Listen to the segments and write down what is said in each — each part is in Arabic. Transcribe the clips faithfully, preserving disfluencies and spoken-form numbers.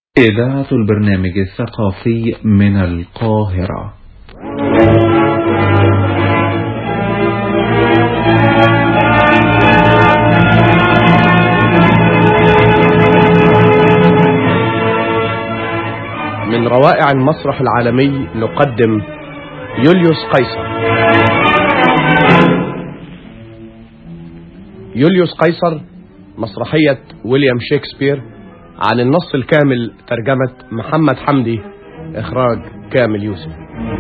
إذاعة البرنامج الثقافي من القاهرة. من روائع المسرح العالمي نقدم يوليوس قيصر. يوليوس قيصر مسرحية ويليام شكسبير، عن النص الكامل ترجمة محمد حمدي، إخراج كامل يوسف.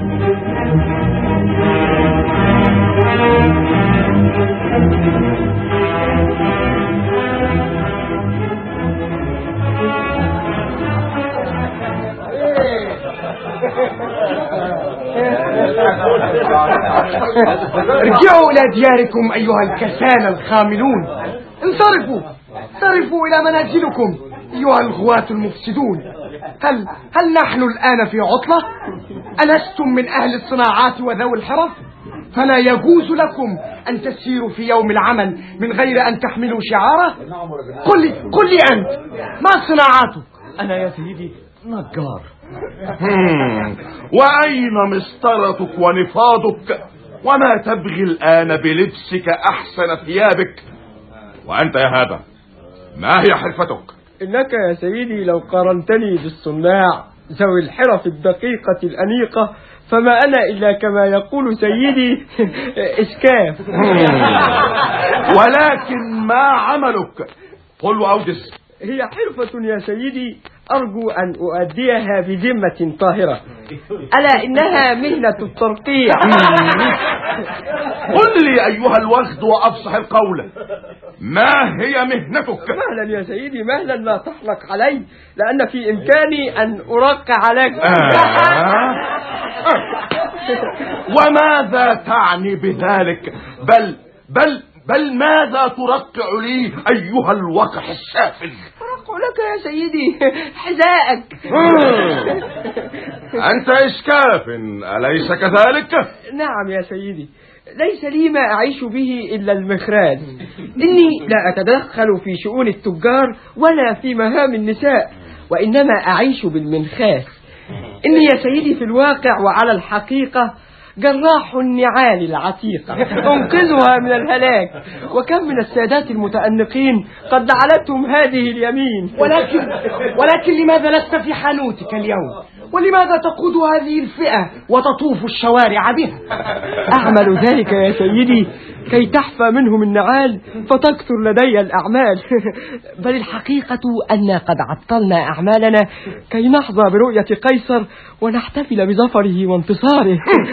ارجعوا إلى دياركم أيها الكسالى الخاملون، انصرفوا انصرفوا إلى منازلكم أيها الغواة المفسدون. هل هل نحن الآن في عطلة؟ ألستم من أهل الصناعات وذوي الحرف؟ فلا يجوز لكم أن تسيروا في يوم العمل من غير أن تحملوا شعاره. قل لي قل لي أنت، ما صناعاتك؟ أنا يا سيدي نجار. وأين مسطرتك ونفاضك؟ وما تبغي الآن بلبسك أحسن ثيابك؟ وأنت يا هذا، ما هي حرفتك؟ إنك يا سيدي لو قارنتني بالصناع ذوي الحرف الدقيقة الأنيقة فما أنا إلا كما يقول سيدي إسكاف. ولكن ما عملك؟ قل وأوجز. هي حرفة يا سيدي أرجو أن أؤديها بذمة طاهرة، ألا إنها مهنة الترقيع. قل لي أيها الوغد وأفصح القول، ما هي مهنتك؟ مهلا يا سيدي مهلا، لا تحلق علي، لأن في إمكاني أن أرقع لك. آه. وماذا تعني بذلك؟ بل بل بل ماذا ترقع لي أيها الوقح السافل؟ أرقع لك يا سيدي حذاءك. أنت إسكاف أليس كذلك؟ نعم يا سيدي، ليس لي ما أعيش به إلا المخراج. إني لا أتدخل في شؤون التجار ولا في مهام النساء، وإنما أعيش بالمنخاس. إني يا سيدي في الواقع وعلى الحقيقة جراح النعال العتيقة، أنقذها من الهلاك. وكم من السادات المتأنقين قد لعنتهم هذه اليمين. ولكن ولكن لماذا لست في حانوتك اليوم؟ ولماذا تقود هذه الفئة وتطوف الشوارع بها؟ أعمل ذلك يا سيدي كي تحفى منهم النعال فتكثر لدي الأعمال. بل الحقيقة أن قد عطلنا أعمالنا كي نحظى برؤية قيصر ونحتفل بظفره وانتصاره.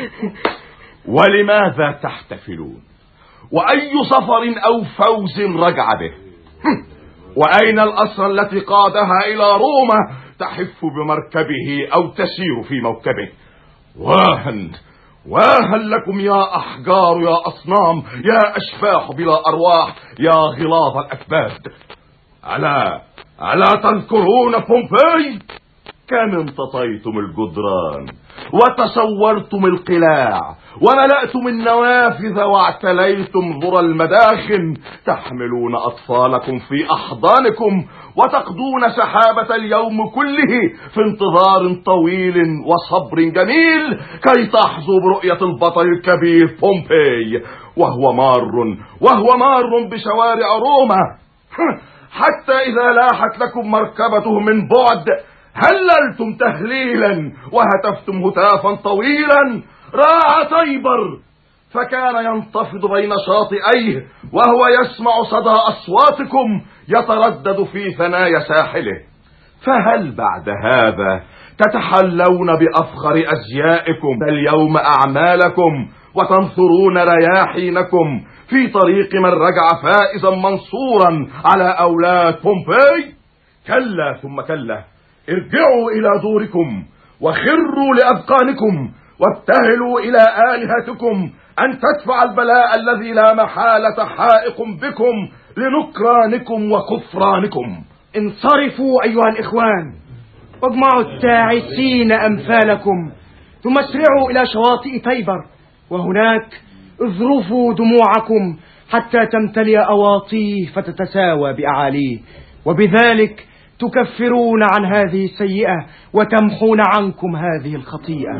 ولماذا تحتفلون؟ وأي ظفر أو فوز رجع به؟ وأين الأسرى التي قادها إلى روما تحف بمركبه أو تسير في موكبه؟ واهن واهن لكم يا أحجار، يا أصنام، يا أشباح بلا أرواح، يا غلاظ الأكباد. ألا ألا تذكرون بومبي؟ كم امتطيتم الجدران وتصورتم القلاع وملأتم النوافذ واعتليتم ذرى المداخن، تحملون أطفالكم في أحضانكم وتقضون سحابة اليوم كله في انتظار طويل وصبر جميل كي تحظوا برؤية البطل الكبير بومبي وهو مار وهو مار بشوارع روما، حتى إذا لاحت لكم مركبته من بعد هللتم تهليلا وهتفتم هتافا طويلا. راع طيبر فكان ينتفض بين شاطئيه وهو يسمع صدى أصواتكم يتردد في ثنايا ساحله. فهل بعد هذا تتحلون بأفخر أزيائكم اليوم أعمالكم وتنثرون رياحينكم في طريق من رجع فائزا منصورا على أولاد بومبي؟ كلا ثم كلا، ارجعوا إلى دوركم وخروا لأذقانكم وابتهلوا إلى آلهتكم أن تدفع البلاء الذي لا محالة حائق بكم لنكرانكم وكفرانكم. انصرفوا أيها الإخوان واجمعوا التاعسين أمثالكم ثم اسرعوا إلى شواطئ تيبر، وهناك اذرفوا دموعكم حتى تمتلئ أواطيه فتتساوى بأعاليه، وبذلك تكفرون عن هذه السيئة وتمحون عنكم هذه الخطيئة.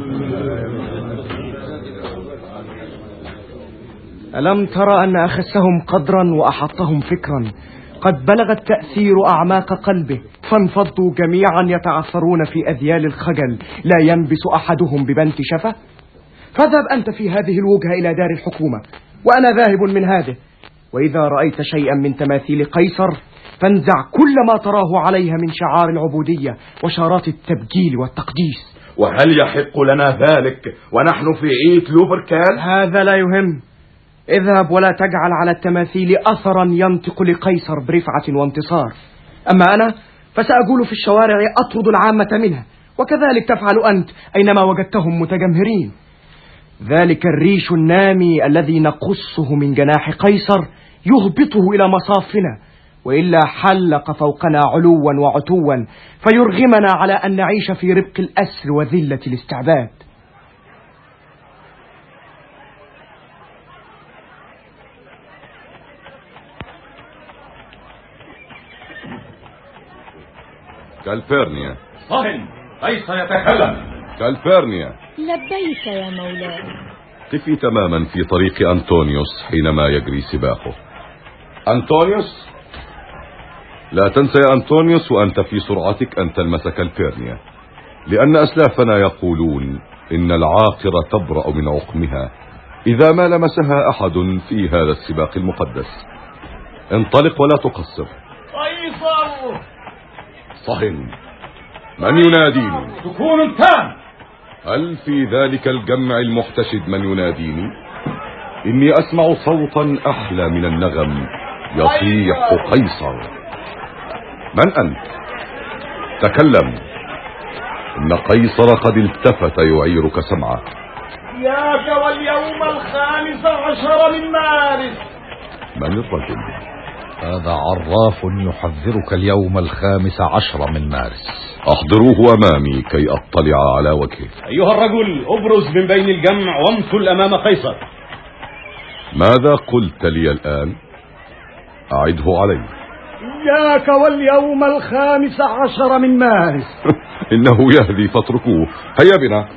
ألم ترى أن أخسهم قدرا وأحطهم فكرا قد بلغ التأثير أعماق قلبه، فانفضوا جميعا يتعثرون في أذيال الخجل، لا ينبس أحدهم ببنت شفة. فاذهب أنت في هذه الوجهة إلى دار الحكومة، وأنا ذاهب من هذه. وإذا رأيت شيئا من تماثيل قيصر فانزع كل ما تراه عليها من شعار العبودية وشارات التبجيل والتقديس. وهل يحق لنا ذلك ونحن في عيد لوبركال؟ هذا لا يهم. اذهب ولا تجعل على التماثيل أثرا ينطق لقيصر برفعة وانتصار. أما أنا فسأقول في الشوارع أطرد العامة منها، وكذلك تفعل أنت أينما وجدتهم متجمهرين. ذلك الريش النامي الذي نقصه من جناح قيصر يهبطه إلى مصافنا، وإلا حلق فوقنا علوا وعتوا فيرغمنا على أن نعيش في ربق الأسر وذلة الاستعباد. كالفيرنيا. صهن، قيصر يتكلم. كالفيرنيا. لبيك يا مولاي. قفي تماما في طريق أنطونيوس حينما يجري سباقه. أنطونيوس، لا تنسى يا أنطونيوس وأنت في سرعتك أن تلمس كالفيرنيا، لأن أسلافنا يقولون إن العاقرة تبرأ من عقمها إذا ما لمسها أحد في هذا السباق المقدس. انطلق ولا تقصر. قيصر. صهن، من يناديني؟ سكون تام. هل في ذلك الجمع المحتشد من يناديني؟ إني أسمع صوتا أحلى من النغم يصيح قيصر. من أنت؟ تكلم، إن قيصر قد التفت يعيرك سمعه. ياك واليوم الخامس عشر من مارس. من الرجل؟ هذا عراف يحذرك اليوم الخامس عشر من مارس. أحضروه أمامي كي أطلع على وجهه. أيها الرجل، أبرز من بين الجمع وامثل أمام قيصر. ماذا قلت لي الآن؟ أعده علي. إياك واليوم الخامس عشر من مارس. إنه يهدي فاتركوه. هيا بنا.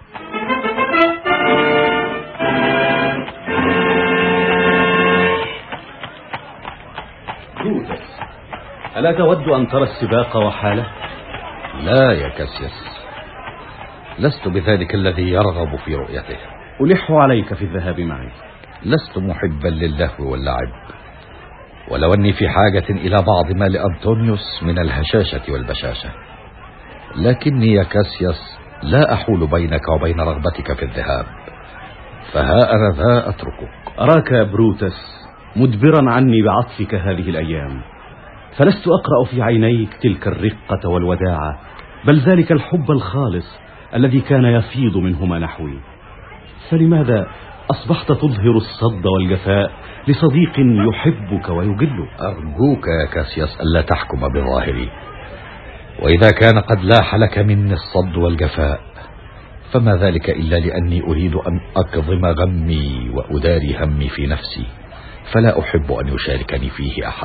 بروتس، ألا تود أن ترى السباق وحاله؟ لا يا كاسياس، لست بذلك الذي يرغب في رؤيته. ألح عليك في الذهاب معي. لست محبا للهو واللعب، ولو أني في حاجة إلى بعض ما لأنطونيوس من الهشاشة والبشاشة، لكني يا كاسياس لا أحول بينك وبين رغبتك في الذهاب، فها أنا ذا أتركك. أراك يا بروتس مدبرا عني بعطفك هذه الأيام، فلست أقرأ في عينيك تلك الرقة والوداعة، بل ذلك الحب الخالص الذي كان يفيض منهما نحوي. فلماذا أصبحت تظهر الصد والجفاء لصديق يحبك ويجلك؟ أرجوك يا كاسياس ألا تحكم بظاهري، وإذا كان قد لاح لك مني الصد والجفاء فما ذلك إلا لأني أريد أن أكظم غمي وأداري همي في نفسي، فلا أحب أن يشاركني فيه أحد.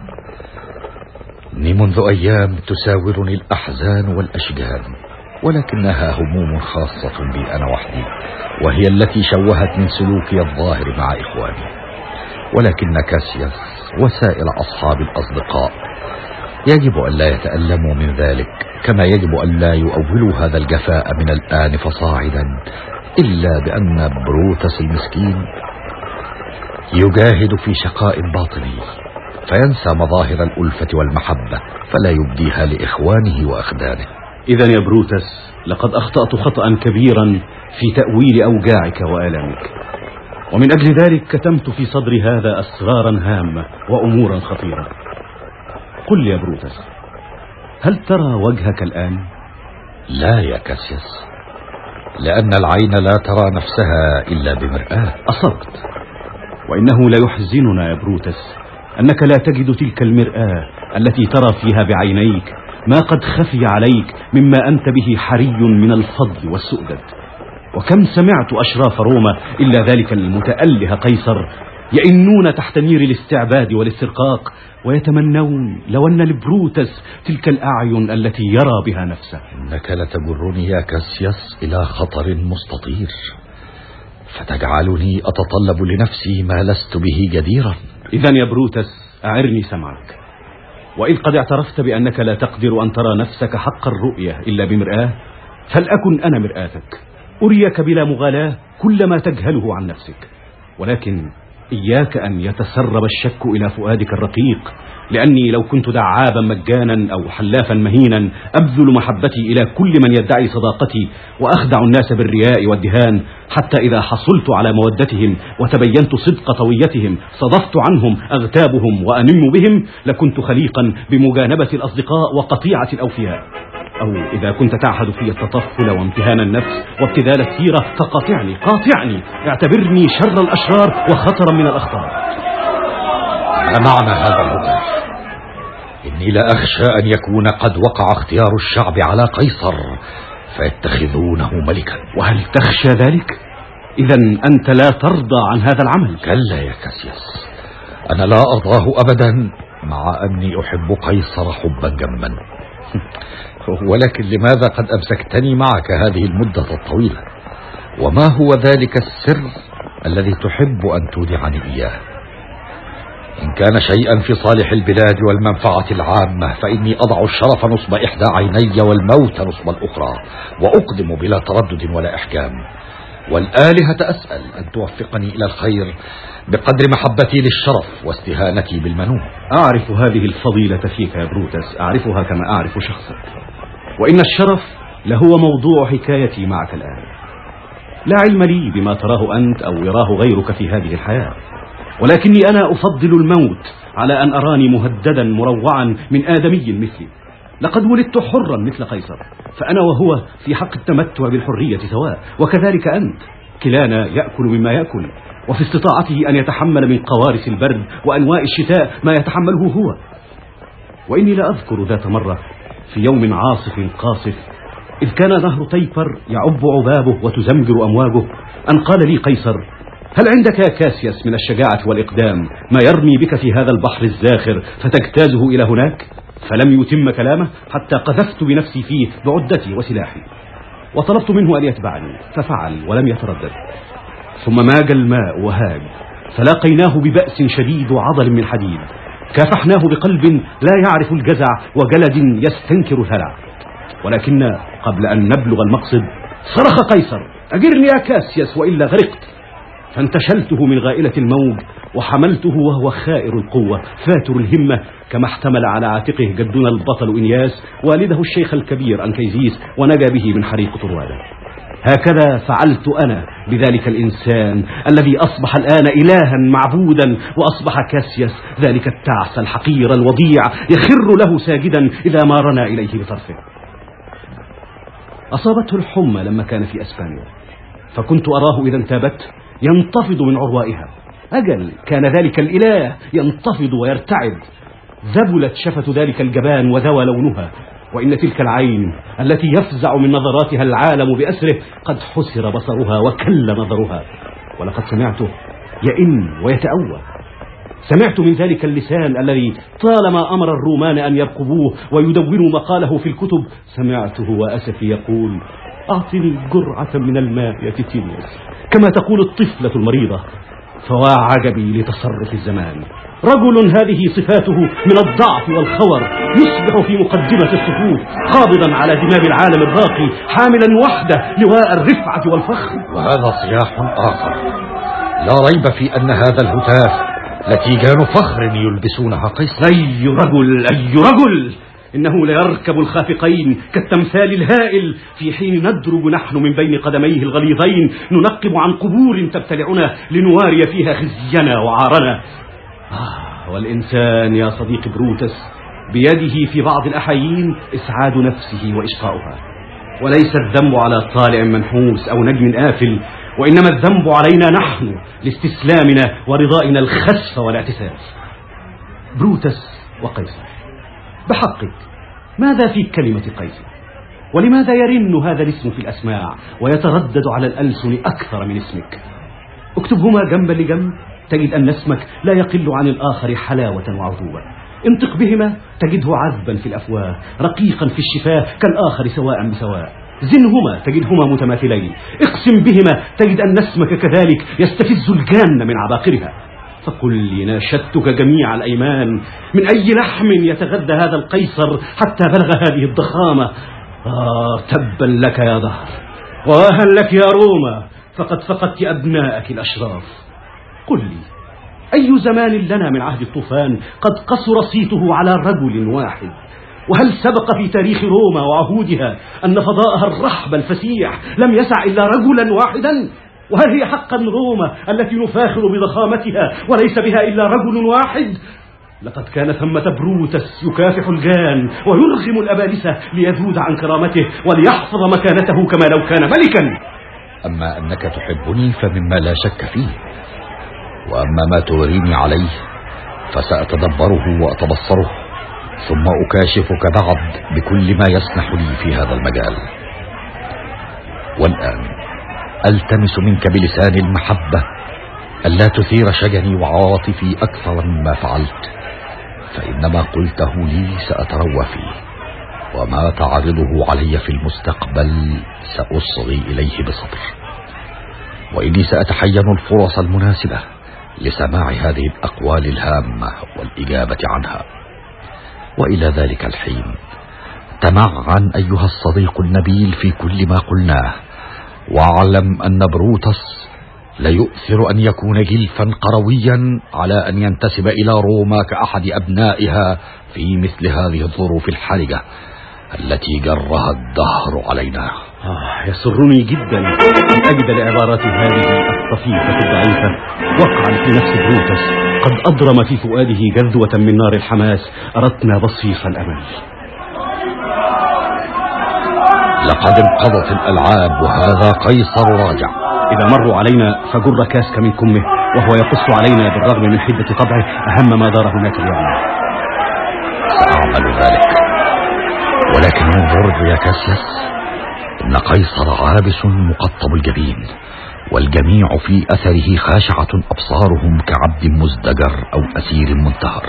إني منذ أيام تساورني الأحزان والأشجان، ولكنها هموم خاصة بي أنا وحدي، وهي التي شوهت من سلوكي الظاهر مع إخواني. ولكن كاسياس وسائر أصحاب الأصدقاء يجب أن لا يتألموا من ذلك، كما يجب أن لا يؤولوا هذا الجفاء من الآن فصاعدا، إلا بأن بروتس المسكين يجاهد في شقاء باطني فينسى مظاهر الألفة والمحبة فلا يبديها لإخوانه وأخدانه. إذن يا بروتس لقد أخطأت خطأ كبيرا في تأويل أوجاعك وآلامك، ومن أجل ذلك كتمت في صدري هذا أسرارا هامة وأمورا خطيرة. قل يا بروتس، هل ترى وجهك الآن؟ لا يا كاسياس، لأن العين لا ترى نفسها إلا بمرآة. أصبت، وإنه لا يحزننا يا بروتس أنك لا تجد تلك المرآة التي ترى فيها بعينيك ما قد خفي عليك مما أنت به حري من الفضل والسؤدد. وكم سمعت أشراف روما إلا ذلك المتأله قيصر يئنون تحت نير الاستعباد والاسترقاق، ويتمنون لو أن لبروتس تلك الأعين التي يرى بها نفسه. إنك لتجرني يا كاسياس إلى خطر مستطير، فتجعلني أتطلب لنفسي ما لست به جديرا. إذن يا بروتس أعرني سمعك، وإذ قد اعترفت بأنك لا تقدر أن ترى نفسك حق الرؤية إلا بمرآة، فلأكن أنا مرآتك، أريك بلا مغالاة كل ما تجهله عن نفسك، ولكن إياك أن يتسرب الشك إلى فؤادك الرقيق، لأني لو كنت دعابا مجانا أو حلافا مهينا أبذل محبتي إلى كل من يدعي صداقتي وأخدع الناس بالرياء والدهان، حتى إذا حصلت على مودتهم وتبينت صدق طويتهم صدفت عنهم أغتابهم وأنم بهم، لكنت خليقا بمجانبة الأصدقاء وقطيعة الأوفياء. أو إذا كنت تعهد في التطفل وامتهان النفس وابتذال السيرة فقاطعني قاطعني، اعتبرني شر الأشرار وخطرا من الأخطار. ما معنى هذا الهتاف؟ إني لا أخشى أن يكون قد وقع اختيار الشعب على قيصر فيتخذونه ملكا. وهل تخشى ذلك؟ إذن أنت لا ترضى عن هذا العمل؟ كلا يا كاسياس، أنا لا أرضاه أبدا، مع أني أحب قيصر حبا جما. ولكن لماذا قد أمسكتني معك هذه المدة الطويلة؟ وما هو ذلك السر الذي تحب أن تودعني إياه؟ إن كان شيئا في صالح البلاد والمنفعة العامة فإني أضع الشرف نصب إحدى عيني والموت نصب الأخرى، وأقدم بلا تردد ولا إحكام، والآلهة أسأل أن توفقني إلى الخير بقدر محبتي للشرف واستهانتي بالمنون. أعرف هذه الفضيلة فيك يا بروتس، أعرفها كما أعرف شخصك، وإن الشرف لهو موضوع حكايتي معك الآن. لا علم لي بما تراه أنت أو يراه غيرك في هذه الحياة، ولكني أنا أفضل الموت على أن أراني مهددا مروعا من آدمي مثلي. لقد ولدت حرا مثل قيصر، فأنا وهو في حق التمتع بالحرية سواء، وكذلك أنت، كلانا يأكل مما يأكل، وفي استطاعته أن يتحمل من قوارس البرد وأنواع الشتاء ما يتحمله هو. وإني لا أذكر ذات مرة في يوم عاصف قاصف إذ كان نهر تيبر يعب عبابه وتزمجر أمواجه أن قال لي قيصر: هل عندك يا كاسياس من الشجاعة والإقدام ما يرمي بك في هذا البحر الزاخر فتجتازه إلى هناك؟ فلم يتم كلامه حتى قذفت بنفسي فيه بعدتي وسلاحي، وطلبت منه أن يتبعني ففعل ولم يتردد. ثم ماج الماء وهاج، فلاقيناه ببأس شديد وعضل من حديد، كافحناه بقلب لا يعرف الجزع وجلد يستنكر الهلع. ولكن قبل أن نبلغ المقصد صرخ قيصر: أجرني يا كاسياس وإلا غرقت. فانتشلته من غائلة الموج وحملته وهو خائر القوة فاتر الهمة، كما احتمل على عاتقه جدنا البطل إنياس والده الشيخ الكبير أنكيزيس ونجا به من حريق طروادة. هكذا فعلت أنا بذلك الإنسان الذي أصبح الآن إلها معبودا، وأصبح كاسياس ذلك التعس الحقير الوضيع يخر له ساجدا إذا ما رنا إليه بطرفه. أصابته الحمى لما كان في أسبانيا، فكنت أراه إذا انتابت ينتفض من عروائها. أجل كان ذلك الإله ينتفض ويرتعد، ذبلت شفة ذلك الجبان وذوى لونها، وإن تلك العين التي يفزع من نظراتها العالم بأسره قد حسر بصرها وكل نظرها. ولقد سمعته يئن ويتأوى، سمعت من ذلك اللسان الذي طالما أمر الرومان أن يرقبوه ويدونوا مقاله في الكتب، سمعته وأسفي يقول: أعطني جرعة من الماء يا تيتينيوس، كما تقول الطفلة المريضة. فوا عجبي لتصرف الزمان، رجل هذه صفاته من الضعف والخور يصبح في مقدمة الصفوف قابضا على دماغ العالم الراقي حاملا وحده لواء الرفعة والفخر. وهذا صياح آخر، لا ريب في أن هذا الهتاف لتيجان فخر يلبسونها قيصر. أي رجل أي رجل، إنه ليركب الخافقين كالتمثال الهائل، في حين ندرج نحن من بين قدميه الغليظين ننقب عن قبور تبتلعنا لنواري فيها خزينا وعارنا. آه والإنسان يا صديق بروتس بيده في بعض الأحايين إسعاد نفسه وإشقاؤها، وليس الذنب على طالع منحوس أو نجم آفل، وإنما الذنب علينا نحن لاستسلامنا ورضائنا الخسف والاعتساف. بروتس وقيصر، بحقك ماذا في كلمة قيصر؟ ولماذا يرن هذا الاسم في الأسماع ويتردد على الألسن أكثر من اسمك؟ اكتبهما جنبا لجنب تجد أن اسمك لا يقل عن الآخر حلاوة وعذوبة. انطق بهما تجده عذبا في الأفواه، رقيقا في الشفاه كالآخر سواء بسواء. زنهما تجدهما متماثلين، اقسم بهما تجد أن اسمك كذلك يستفز الجان من عباقرها. فقل لي ناشدتك جميع الأيمان، من أي لحم يتغذى هذا القيصر حتى بلغ هذه الضخامة؟ آه تبا لك يا دهر، وآها لك يا روما، فقد فقدت أبناءك الأشراف. قل لي أي زمان لنا من عهد الطوفان قد قصر صيته على رجل واحد؟ وهل سبق في تاريخ روما وعهودها أن فضاءها الرحب الفسيح لم يسع إلا رجلا واحدا؟ وهل هي حقا روما التي نفاخر بضخامتها وليس بها إلا رجل واحد؟ لقد كان ثمة بروتس يكافح الجان ويرغم الأبالسة ليذود عن كرامته وليحفظ مكانته كما لو كان ملكا. أما أنك تحبني فمما لا شك فيه، وأما ما تغريني عليه فسأتدبره وأتبصره، ثم أكاشفك بعد بكل ما يسمح لي في هذا المجال. والآن ألتمس منك بلسان المحبة ألا تثير شجني وعواطفي أكثر مما فعلت، فإنما قلته لي سأتروى فيه، وما تعرضه علي في المستقبل سأصغي إليه بصبر، وإني سأتحين الفرص المناسبة لسماع هذه الأقوال الهامة والإجابة عنها. وإلى ذلك الحين تمعن أيها الصديق النبيل في كل ما قلناه، واعلم أن بروتس ليؤثر أن يكون جلفا قرويا على أن ينتسب إلى روما كأحد أبنائها في مثل هذه الظروف الحرجة التي جرها الدهر علينا. آه يسرني جدا أن أجد لعبارات هذه الطفيفة الضعيفة وقعا في نفس بروتس قد أضرم في فؤاده جذوة من نار الحماس أردنا بصيص الأمل. لقد انقضت الألعاب وهذا قيصر راجع. إذا مروا علينا فجر كاسك من كمه وهو يقص علينا بالرغم من حدة طبعه أهم ما دار هناك اليوم. سأعمل ذلك، ولكن انظر يا كاسياس، إن قيصر عابس مقطب الجبين، والجميع في أثره خاشعة أبصارهم كعبد مزدجر أو أسير منتهر،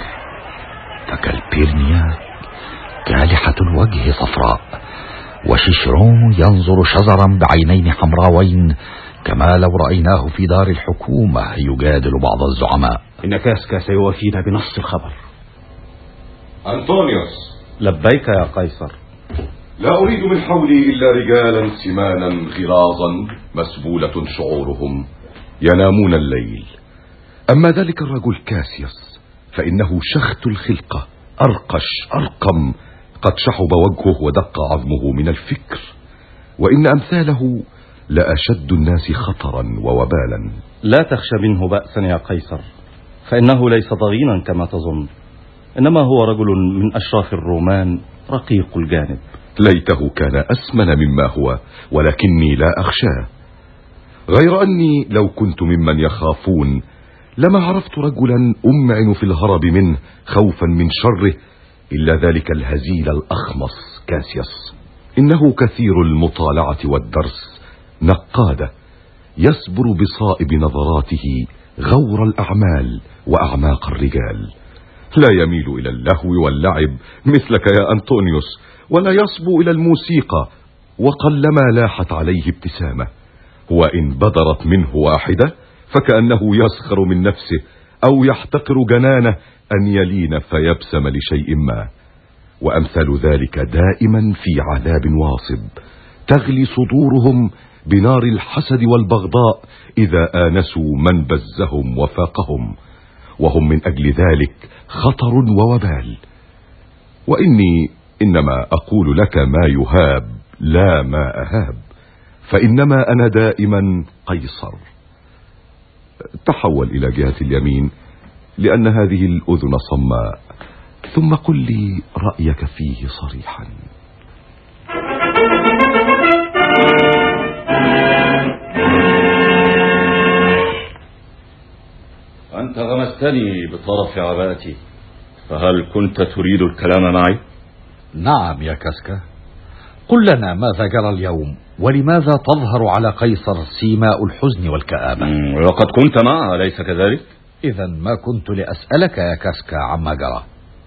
فكالبيرنيا كالحة الوجه صفراء، وشيشرون ينظر شزرا بعينين حمراوين كما لو رأيناه في دار الحكومة يجادل بعض الزعماء. إن كاسكا سيوافينا بنص الخبر. أنطونيوس. لبيك يا قيصر. لا أريد من حولي إلا رجالا سمانا غلاظا مسبولة شعورهم ينامون الليل. أما ذلك الرجل كاسياس فإنه شخت الخلقة، أرقش أرقم، قد شحب وجهه ودق عظمه من الفكر، وإن أمثاله لأشد الناس خطرا ووبالا. لا تخشى منه بأسا يا قيصر، فإنه ليس ضغينا كما تظن، إنما هو رجل من أشراف الرومان رقيق الجانب. ليته كان أسمن مما هو، ولكني لا أخشاه، غير أني لو كنت ممن يخافون لما عرفت رجلا أمعن في الهرب منه خوفا من شره إلا ذلك الهزيل الأخمص كاسياس. إنه كثير المطالعة والدرس، نقادة، يسبر بصائب نظراته غور الأعمال وأعماق الرجال، لا يميل إلى اللهو واللعب مثلك يا أنطونيوس، ولا يصبو إلى الموسيقى، وقلما لاحت عليه ابتسامة، وإن بدرت منه واحدة فكأنه يسخر من نفسه أو يحتقر جنانه أن يلين فيبسم لشيء ما. وأمثال ذلك دائما في عذاب واصب تغلي صدورهم بنار الحسد والبغضاء إذا آنسوا من بزهم وفاقهم، وهم من أجل ذلك خطر ووبال. وإني إنما أقول لك ما يهاب لا ما أهاب، فإنما أنا دائما قيصر. تحول إلى جهة اليمين لأن هذه الأذن صماء، ثم قل لي رأيك فيه صريحا. أنت غمستني بطرف عباءتي، فهل كنت تريد الكلام معي؟ نعم يا كاسكا، قل لنا ماذا جرى اليوم، ولماذا تظهر على قيصر سيماء الحزن والكآبة؟ وقد كنت معه أليس كذلك؟ إذا ما كنت لأسألك يا كاسكا عما جرى.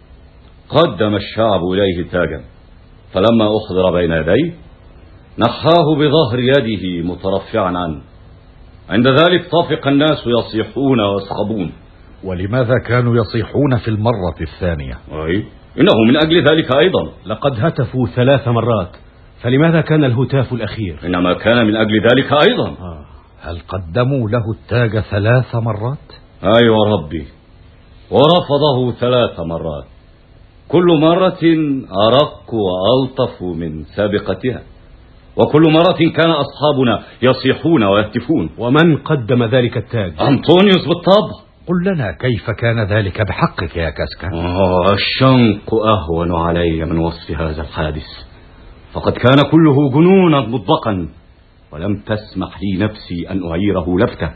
قدم الشعب إليه تاجا، فلما أحضر بين يديه نحاه بظهر يده مترفعا عنه. عند ذلك طفق الناس يصيحون ويصخبون. ولماذا كانوا يصيحون في المرة الثانية؟ أي إنه من أجل ذلك أيضا. لقد هتفوا ثلاث مرات، فلماذا كان الهتاف الأخير؟ إنما كان من أجل ذلك أيضا. آه. هل قدموا له التاج ثلاث مرات؟ أيوة ربي، ورفضه ثلاث مرات، كل مرة أرق وألطف من سابقتها، وكل مرة كان أصحابنا يصيحون ويهتفون. ومن قدم ذلك التاج؟ أنطونيوس بالطبع. قل لنا كيف كان ذلك بحقك يا كاسكا؟ آه الشنق أهون علي من وصف هذا الحادث، فقد كان كله جنونا مطبقا، ولم تسمح لي نفسي أن أعيره لفتة.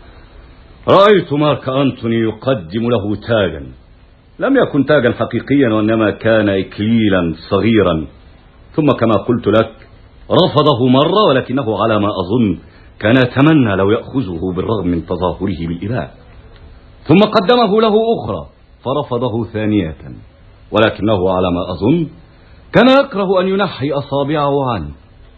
رأيت مارك أنتوني يقدم له تاجا، لم يكن تاجا حقيقيا وإنما كان إكليلا صغيرا، ثم كما قلت لك رفضه مرة، ولكنه على ما أظن كان يتمنى لو يأخذه بالرغم من تظاهره بالإله. ثم قدمه له أخرى فرفضه ثانية، ولكنه على ما أظن كان يكره أن ينحي أصابعه عنه.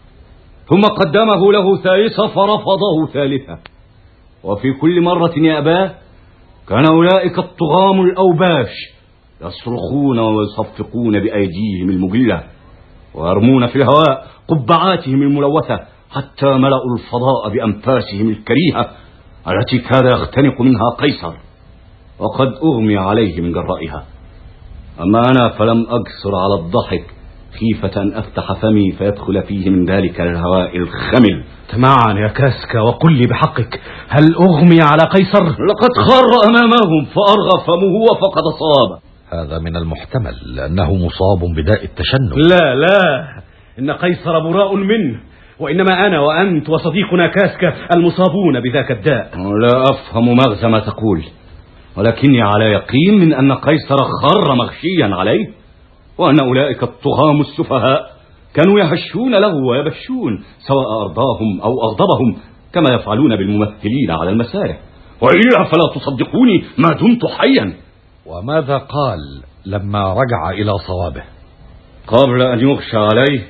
ثم قدمه له ثالثة فرفضه ثالثة، وفي كل مرة يأباه كان أولئك الطغام الأوباش يصرخون ويصفقون بأيديهم المجلة ويرمون في الهواء قبعاتهم الملوثة حتى ملأوا الفضاء بأنفاسهم الكريهة التي كاد يختنق منها قيصر، وقد أغمي عليه من جرائها. أما أنا فلم أقصر على الضحك خيفة أن أفتح فمي فيدخل فيه من ذلك الهواء الخمل. تمعن يا كاسكا وقل لي بحقك، هل أغمي على قيصر؟ لقد خر أمامهم فأرغى فمه وفقد صوابه. هذا من المحتمل لأنه مصاب بداء التشنج. لا لا، إن قيصر براء منه، وإنما أنا وأنت وصديقنا كاسكا المصابون بذاك الداء. لا أفهم مغزى ما تقول، ولكني على يقين من أن قيصر خر مغشيا عليه، وأن أولئك الطغام السفهاء كانوا يهشون له ويبشون سواء أرضاهم أو أغضبهم، كما يفعلون بالممثلين على المسارح، وإلا فلا تصدقوني ما دمت حيا. وماذا قال لما رجع إلى صوابه؟ قبل أن يغشى عليه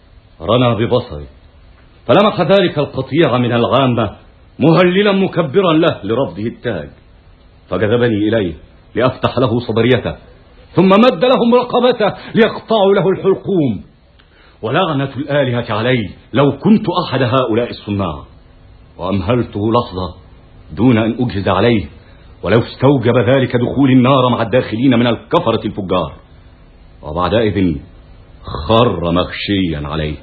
رنى ببصري فلمح ذلك القطيع من الغامة مهللا مكبرا له لرفضه التاج، فجذبني إليه لأفتح له صدريته، ثم مد لهم رقبته ليقطعوا له الحلقوم. ولعنة الآلهة علي لو كنت أحد هؤلاء الصناع. وأمهلته لحظة دون أن أجهز عليه، ولو استوجب ذلك دخول النار مع الداخلين من الكفرة الفجار. وبعدئذ خر مغشيا عليه،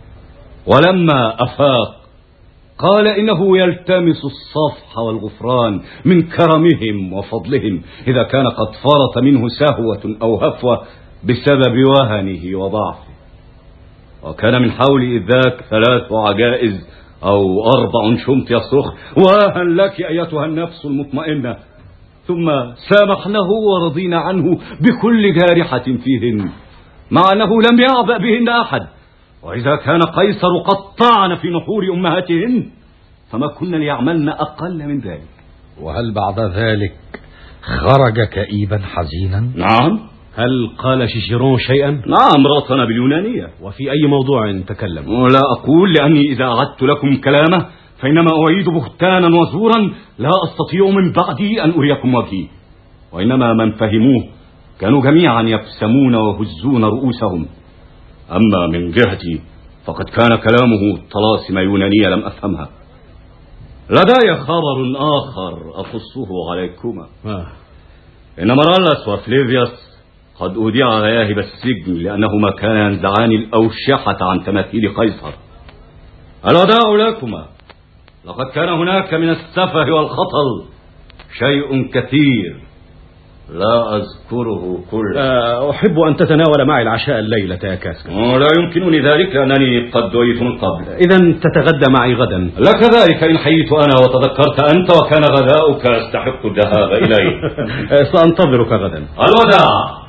ولما أفاق قال إنه يلتمس الصفح والغفران من كرمهم وفضلهم إذا كان قد فرط منه سهوة أو هفوة بسبب وهنه وضعفه. وكان من حول إذ ذاك ثلاث عجائز أو أربع شمت يصرخ: واهن لك أيتها النفس المطمئنة. ثم سامحنه ورضينا عنه بكل جارحة فيهن، مع أنه لم يعبأ بهن أحد. وإذا كان قيصر قد طعن في نحور أمهاتهن فما كنا ليعملن أقل من ذلك. وهل بعد ذلك خرج كئيبا حزينا؟ نعم. هل قال شيشيرون شيئا؟ نعم، رأتنا باليونانية. وفي أي موضوع تكلم؟ ولا أقول، لأني إذا أعدت لكم كلامه فإنما أعيد بهتانا وزورا لا أستطيع من بعدي أن أريكم وجهي. وإنما من فهموه كانوا جميعا يبسمون وهزون رؤوسهم. أما من جهتي فقد كان كلامه طلاسم يونانية لم أفهمها. لدي خبر آخر أقصه عليكما. آه. إن مرالس وفليفيوس قد أودع غياهب السجن لأنهما كانا ينزعان الأوشحة عن تماثيل قيصر. الوداع لكما، لقد كان هناك من السفه والخطل شيء كثير لا أذكره كله. أحب أن تتناول معي العشاء الليلة يا كاسكا. لا يمكنني ذلك لأنني قد دعيت من قبل. إذن تتغدى معي غدا. لك ذلك إن حييت أنا وتذكرت أنت وكان غذاؤك يستحق الذهاب إليه. سأنتظرك غدا. الوداع.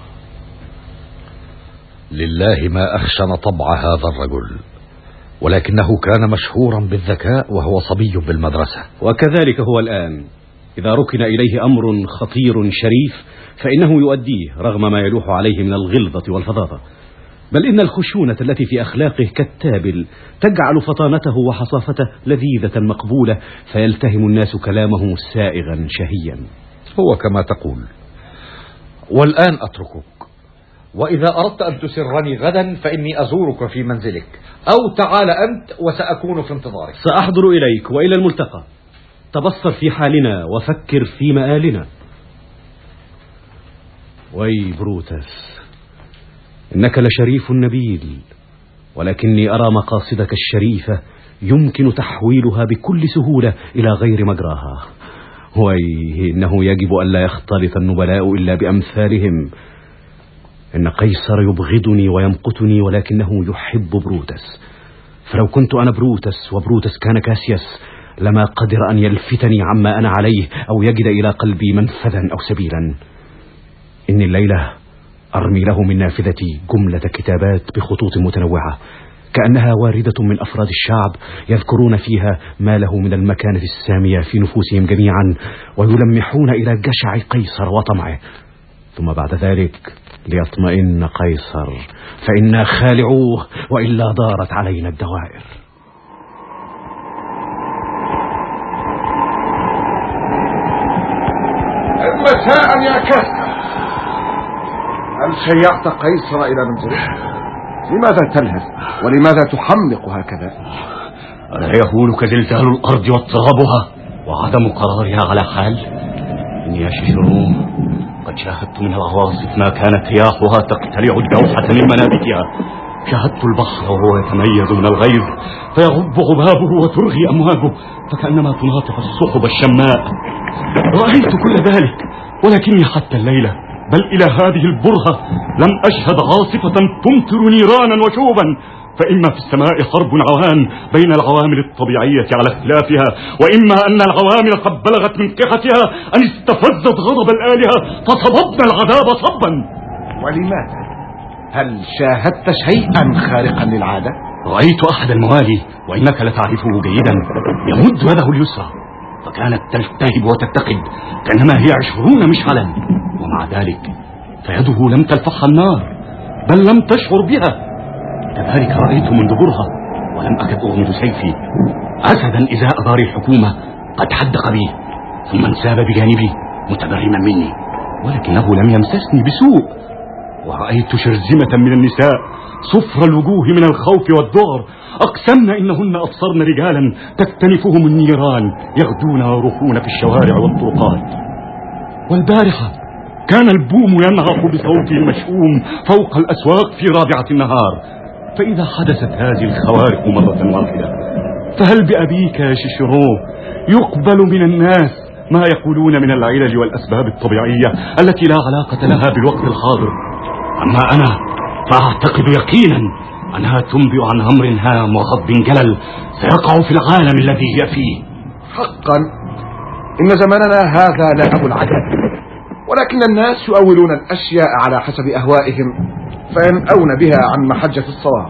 لله ما أخشن طبع هذا الرجل، ولكنه كان مشهورا بالذكاء وهو صبي بالمدرسة، وكذلك هو الآن. إذا ركن إليه أمر خطير شريف فإنه يؤديه رغم ما يلوح عليه من الغلظة والفظاظة، بل إن الخشونة التي في أخلاقه كالتابل تجعل فطانته وحصافته لذيذة مقبولة، فيلتهم الناس كلامه سائغا شهيا. هو كما تقول. والآن أتركك، وإذا أردت أن تسرني غدا فإني أزورك في منزلك، أو تعال أنت وسأكون في انتظارك. سأحضر إليك وإلى الملتقى. تبصر في حالنا وفكر في مآلنا. وي بروتس، إنك لشريف نبيل، ولكني أرى مقاصدك الشريفة يمكن تحويلها بكل سهولة إلى غير مجراها. وي إنه يجب ألا يختلط النبلاء إلا بأمثالهم. إن قيصر يبغضني ويمقتني ولكنه يحب بروتس، فلو كنت أنا بروتس وبروتس كان كاسياس لما قدر أن يلفتني عما أنا عليه أو يجد إلى قلبي منفذا أو سبيلا. إني الليلة أرمي له من نافذتي جملة كتابات بخطوط متنوعة كأنها واردة من أفراد الشعب يذكرون فيها ما له من المكانة السامية في نفوسهم جميعا، ويلمحون إلى جشع قيصر وطمعه. ثم بعد ذلك ليطمئن قيصر فإنا خالعوه، وإلا دارت علينا الدوائر. مساء يا كاسكا، هل شيعت قيصر إلى منزلك؟ لماذا تلهث ولماذا تحمق هكذا؟ ألا يهولك زلزال الأرض واضطرابها وعدم قرارها على حال؟ إني يا شيشرو قد شاهدت من العواصف ما كانت رياحها تقتلع الدوحة من منابتها. شاهدت البحر وهو يتميز من الغيظ فيغب غبابه وترغي أمواجه فكأنما تناطح السحب الشماء. رأيت كل ذلك، ولكني حتى الليلة بل إلى هذه البرهة لم أشهد عاصفة تمطر نيرانا وشوبا. فإما في السماء حرب عوان بين العوامل الطبيعية على اختلافها، وإما أن العوامل قد بلغت من قحتها أن استفزت غضب الآلهة فصببنا العذاب صبا. ولماذا؟ هل شاهدت شيئا خارقا للعادة؟ رأيت أحد الموالي وإنك لتعرفه جيدا يمد يده اليسرى فكانت تلتهب وتتقد كأنما هي عشرون مشعلا، ومع ذلك فيده لم تلفحها النار بل لم تشعر بها. كذلك رأيت من دبرها ولم أكد أغمض سيفي أسدا إزاء دار الحكومة قد حدق بي ثم انساب بجانبي متبرما مني، ولكنه لم يمسسني بسوء. ورأيت شرذمة من النساء صفر الوجوه من الخوف والذعر أقسمن إنهن أبصرن رجالا تكتنفهم النيران يغدون ويروحون في الشوارع والطرقات. والبارحة كان البوم ينعق بصوته المشؤوم فوق الأسواق في رابعة النهار. فإذا حدثت هذه الخوارق مرة واحدة فهل بأبيك يا شيشرو يقبل من الناس ما يقولون من العلل والأسباب الطبيعية التي لا علاقة لها بالوقت الحاضر؟ أما أنا فأعتقد يقينا أنها تنبئ عن أمر هام وغض جلل سيقع في العالم الذي هي فيه. حقا إن زماننا هذا لا أبو العجب، ولكن الناس يؤولون الأشياء على حسب أهوائهم فينأون بها عن محجة الصواب.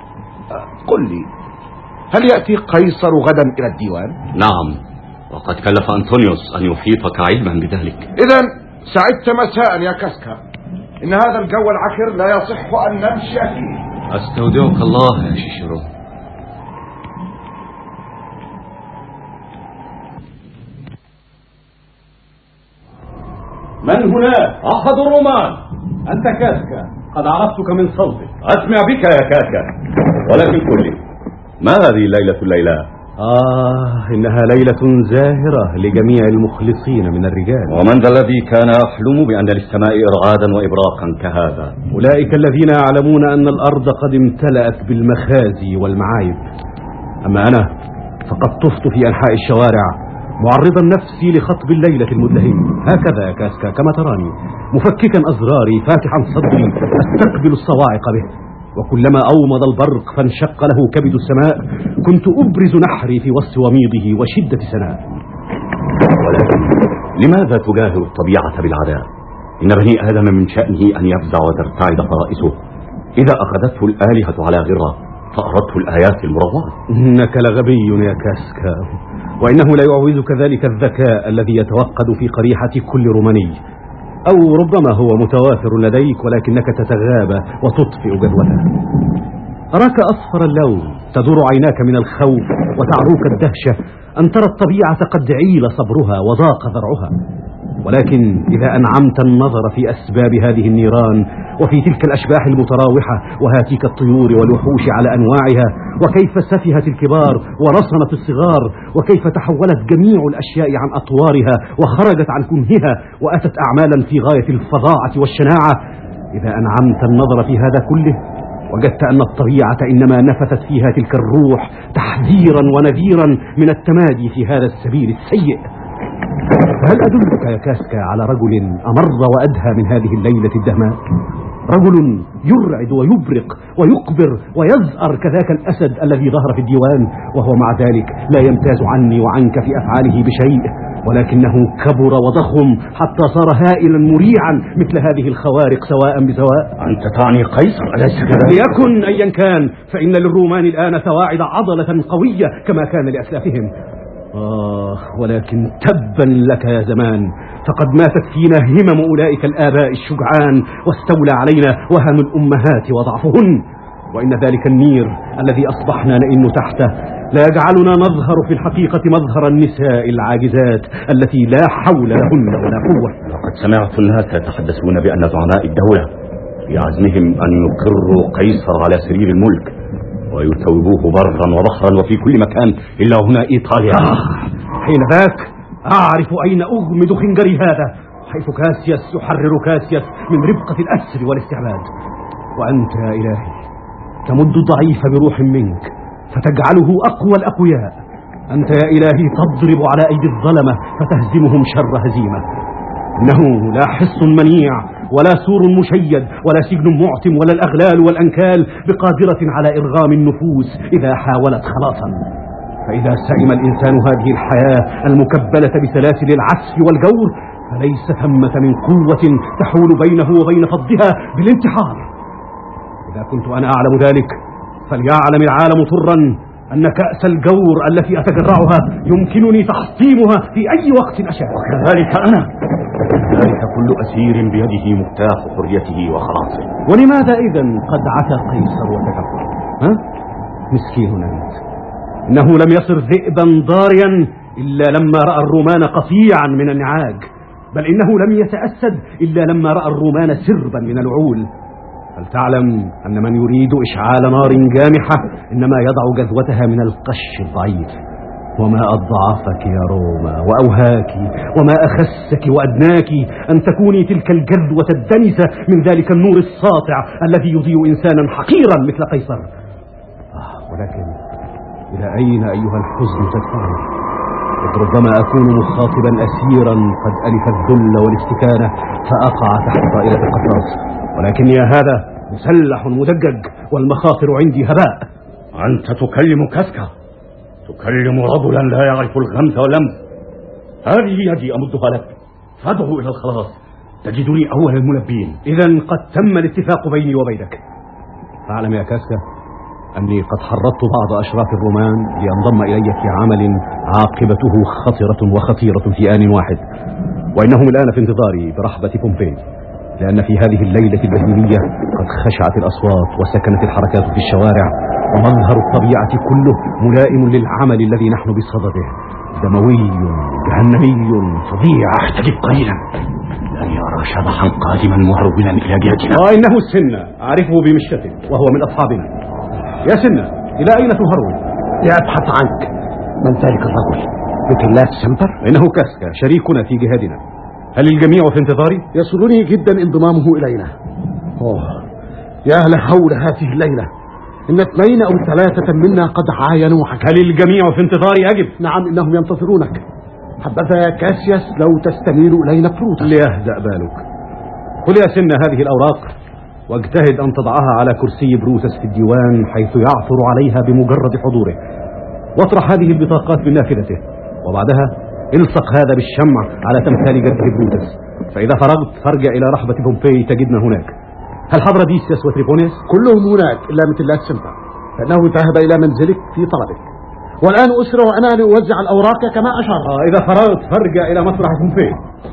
قل لي، هل يأتي قيصر غدا إلى الديوان؟ نعم، وقد كلف أنطونيوس أن يحيطك علما بذلك. إذن سعدت مساء يا كاسكا، إن هذا الجو العكر لا يصح أن نمشي فيه. أستودعك الله يا شيشرو. من هنا؟ أحد الرومان. أنت كاسكا، قد عرفتك من صوتك. أسمع بك يا كاسكا، ولكن قل لي، ما هذه الليلة الليلة؟ آه إنها ليلة زاهرة لجميع المخلصين من الرجال. ومن ذا الذي كان يحلم بأن للسماء إرعادا وإبراقا كهذا؟ أولئك الذين يعلمون أن الأرض قد امتلأت بالمخازي والمعايب. أما أنا فقد طفت في أنحاء الشوارع معرضا نفسي لخطب الليلة المدلهم، هكذا يا كاسكا كما تراني، مفككا أزراري فاتحا صدري أستقبل الصواعق به. وكلما أومض البرق فانشق له كبد السماء كنت أبرز نحري في وسط وميضه وشدة سناء. ولكن لماذا تجاهر الطبيعة بالعداء؟ إن بني آدم من شأنه أن يفزع وترتعد فرائسه. إذا أخذته الآلهة على غرة فأردت الآيات المروعة. إنك لغبي يا كاسكا، وإنه لا يعوزك ذلك الذكاء الذي يتوقد في قريحة كل روماني، أو ربما هو متوافر لديك ولكنك تتغابى وتطفئ جدوته. أراك أصفر اللون، تدور عيناك من الخوف وتعروك الدهشة أن ترى الطبيعة قد عيل صبرها وضاق ذرعها. ولكن إذا أنعمت النظر في أسباب هذه النيران وفي تلك الأشباح المتراوحة وهاتيك الطيور والوحوش على أنواعها، وكيف سفهت الكبار ورصنت الصغار، وكيف تحولت جميع الأشياء عن أطوارها وخرجت عن كنهها وأتت أعمالا في غاية الفظاعة والشناعة، إذا أنعمت النظر في هذا كله وجدت أن الطبيعة إنما نفثت فيها تلك الروح تحذيرا ونذيرا من التمادي في هذا السبيل السيء. فهل أدلك يا كاسكا على رجل أمر وأدهى من هذه الليلة الدهماء؟ رجل يرعد ويبرق ويقبر ويزأر كذاك الأسد الذي ظهر في الديوان، وهو مع ذلك لا يمتاز عني وعنك في أفعاله بشيء، ولكنه كبر وضخم حتى صار هائلا مريعا مثل هذه الخوارق سواء بسواء. أنت تعني قيصر أليس كذلك؟ ليكن أيا كان، فإن للرومان الآن سواعد عضلة قوية كما كان لأسلافهم. آه ولكن تبا لك يا زمان، فقد ماتت فينا همم أولئك الآباء الشجعان، واستولى علينا وهن الأمهات وضعفهن. وإن ذلك النير الذي أصبحنا نئن تحته لا يجعلنا نظهر في الحقيقة مظهر النساء العاجزات التي لا حول لهن ولا قوة. لقد سمعت الناس يتحدثون بأن زعماء الدولة في عزمهم أن يقروا قيصر على سرير الملك ويتوبوه برا وبحرا وفي كل مكان إلا هنا إيطاليا. آه حين ذاك أعرف أين أغمد خنجري هذا، حيث كاسياس يحرر كاسياس من ربقة الأسر والاستعباد. وأنت يا إلهي تمد ضعيف بروح منك فتجعله أقوى الأقوياء. أنت يا إلهي تضرب على أيدي الظلمة فتهزمهم شر هزيمة. إنه لا حصن منيع ولا سور مشيد ولا سجن معتم ولا الأغلال والأنكال بقادرة على إرغام النفوس إذا حاولت خلاصا. فإذا سئم الإنسان هذه الحياة المكبلة بسلاسل العسف والجور فليس ثمة من قوة تحول بينه وبين فضها بالانتحار. إذا كنت أنا أعلم ذلك فليعلم العالم طرا أن كأس الجور التي أتجرعها يمكنني تحطيمها في أي وقت أشاء. وكذلك أنا، ذلك كل أسير بيده مفتاح حريته وخلاصه. ولماذا إذن قد عتى قيصر وتكبر؟ ها؟ مسكين أنت، إنه لم يصر ذئبا ضاريا إلا لما رأى الرومان قطيعا من النعاج، بل إنه لم يتأسد إلا لما رأى الرومان سربا من الوعول. فلتعلم أن من يريد إشعال نار جامحة إنما يضع جذوتها من القش الضعيف. وما أضعفك يا روما وأوهاك وما أخسك وأدناك أن تكوني تلك الجذوة الدنسة من ذلك النور الساطع الذي يضيء إنسانا حقيرا مثل قيصر. آه ولكن إلى أين أيها الحزن تدفعني؟ قد ربما أكون مخاطبا أسيرا قد ألف الذل والاستكانة فأقع تحت طائلة القصاص، ولكن يا هذا مسلح مدجج والمخاطر عندي هباء. أنت تكلم كاسكا، تكلم رجلا لا يعرف الغمز واللمز. هذه يدي أمدها لك فادعو إلى الخلاص، تجدني أول الملبين. إذن قد تم الاتفاق بيني وبينك. فاعلم يا كاسكا أني قد حرضت بعض أشراف الرومان لينضم إلي في عمل عاقبته خطرة وخطيرة في آن واحد، وإنهم الآن في انتظاري برحبة بومبي، لأن في هذه الليلة البهيمية قد خشعت الأصوات وسكنت الحركات في الشوارع، ومظهر الطبيعة كله ملائم للعمل الذي نحن بصدده، دموي جهنمي فظيع. احتجب قليلا، لن يرى شبحا قادما مهرولا إلى جهتنا. آه إنه السنة أعرفه بمشيته وهو من أصحابنا. يا سنة إلى أين تهرول؟ لأبحث عنك. من ذلك الرجل؟ بكلات سمبر؟ إنه كاسكا شريكنا في جهادنا. هل الجميع في انتظاري؟ يسرني جدا انضمامه إلينا. أوه يا لهول هذه الليلة، إن اثنين أو ثلاثة منا قد عاينوا حكا. هل الجميع في انتظاري أجب؟ نعم إنهم ينتظرونك. حبذا يا كاسياس لو تستميل إلينا بروتا. ليهدأ بالك. قل يا سنة هذه الأوراق واجتهد أن تضعها على كرسي بروتس في الديوان حيث يعثر عليها بمجرد حضوره، واطرح هذه البطاقات من نافذته، وبعدها الصق هذا بالشمع على تمثال جده بروتس، فإذا فرغت فارجع إلى رحبة بومبي تجدنا هناك. هل حضر ديسياس وتريبونيس؟ كلهم هناك إلا مثلات سمبر. فإنه ذهب إلى منزلك في طلبك، والآن أسرع وأنا لأوزع الأوراق كما أشار. آه إذا فرغت فارجع إلى مطرحكم فيه.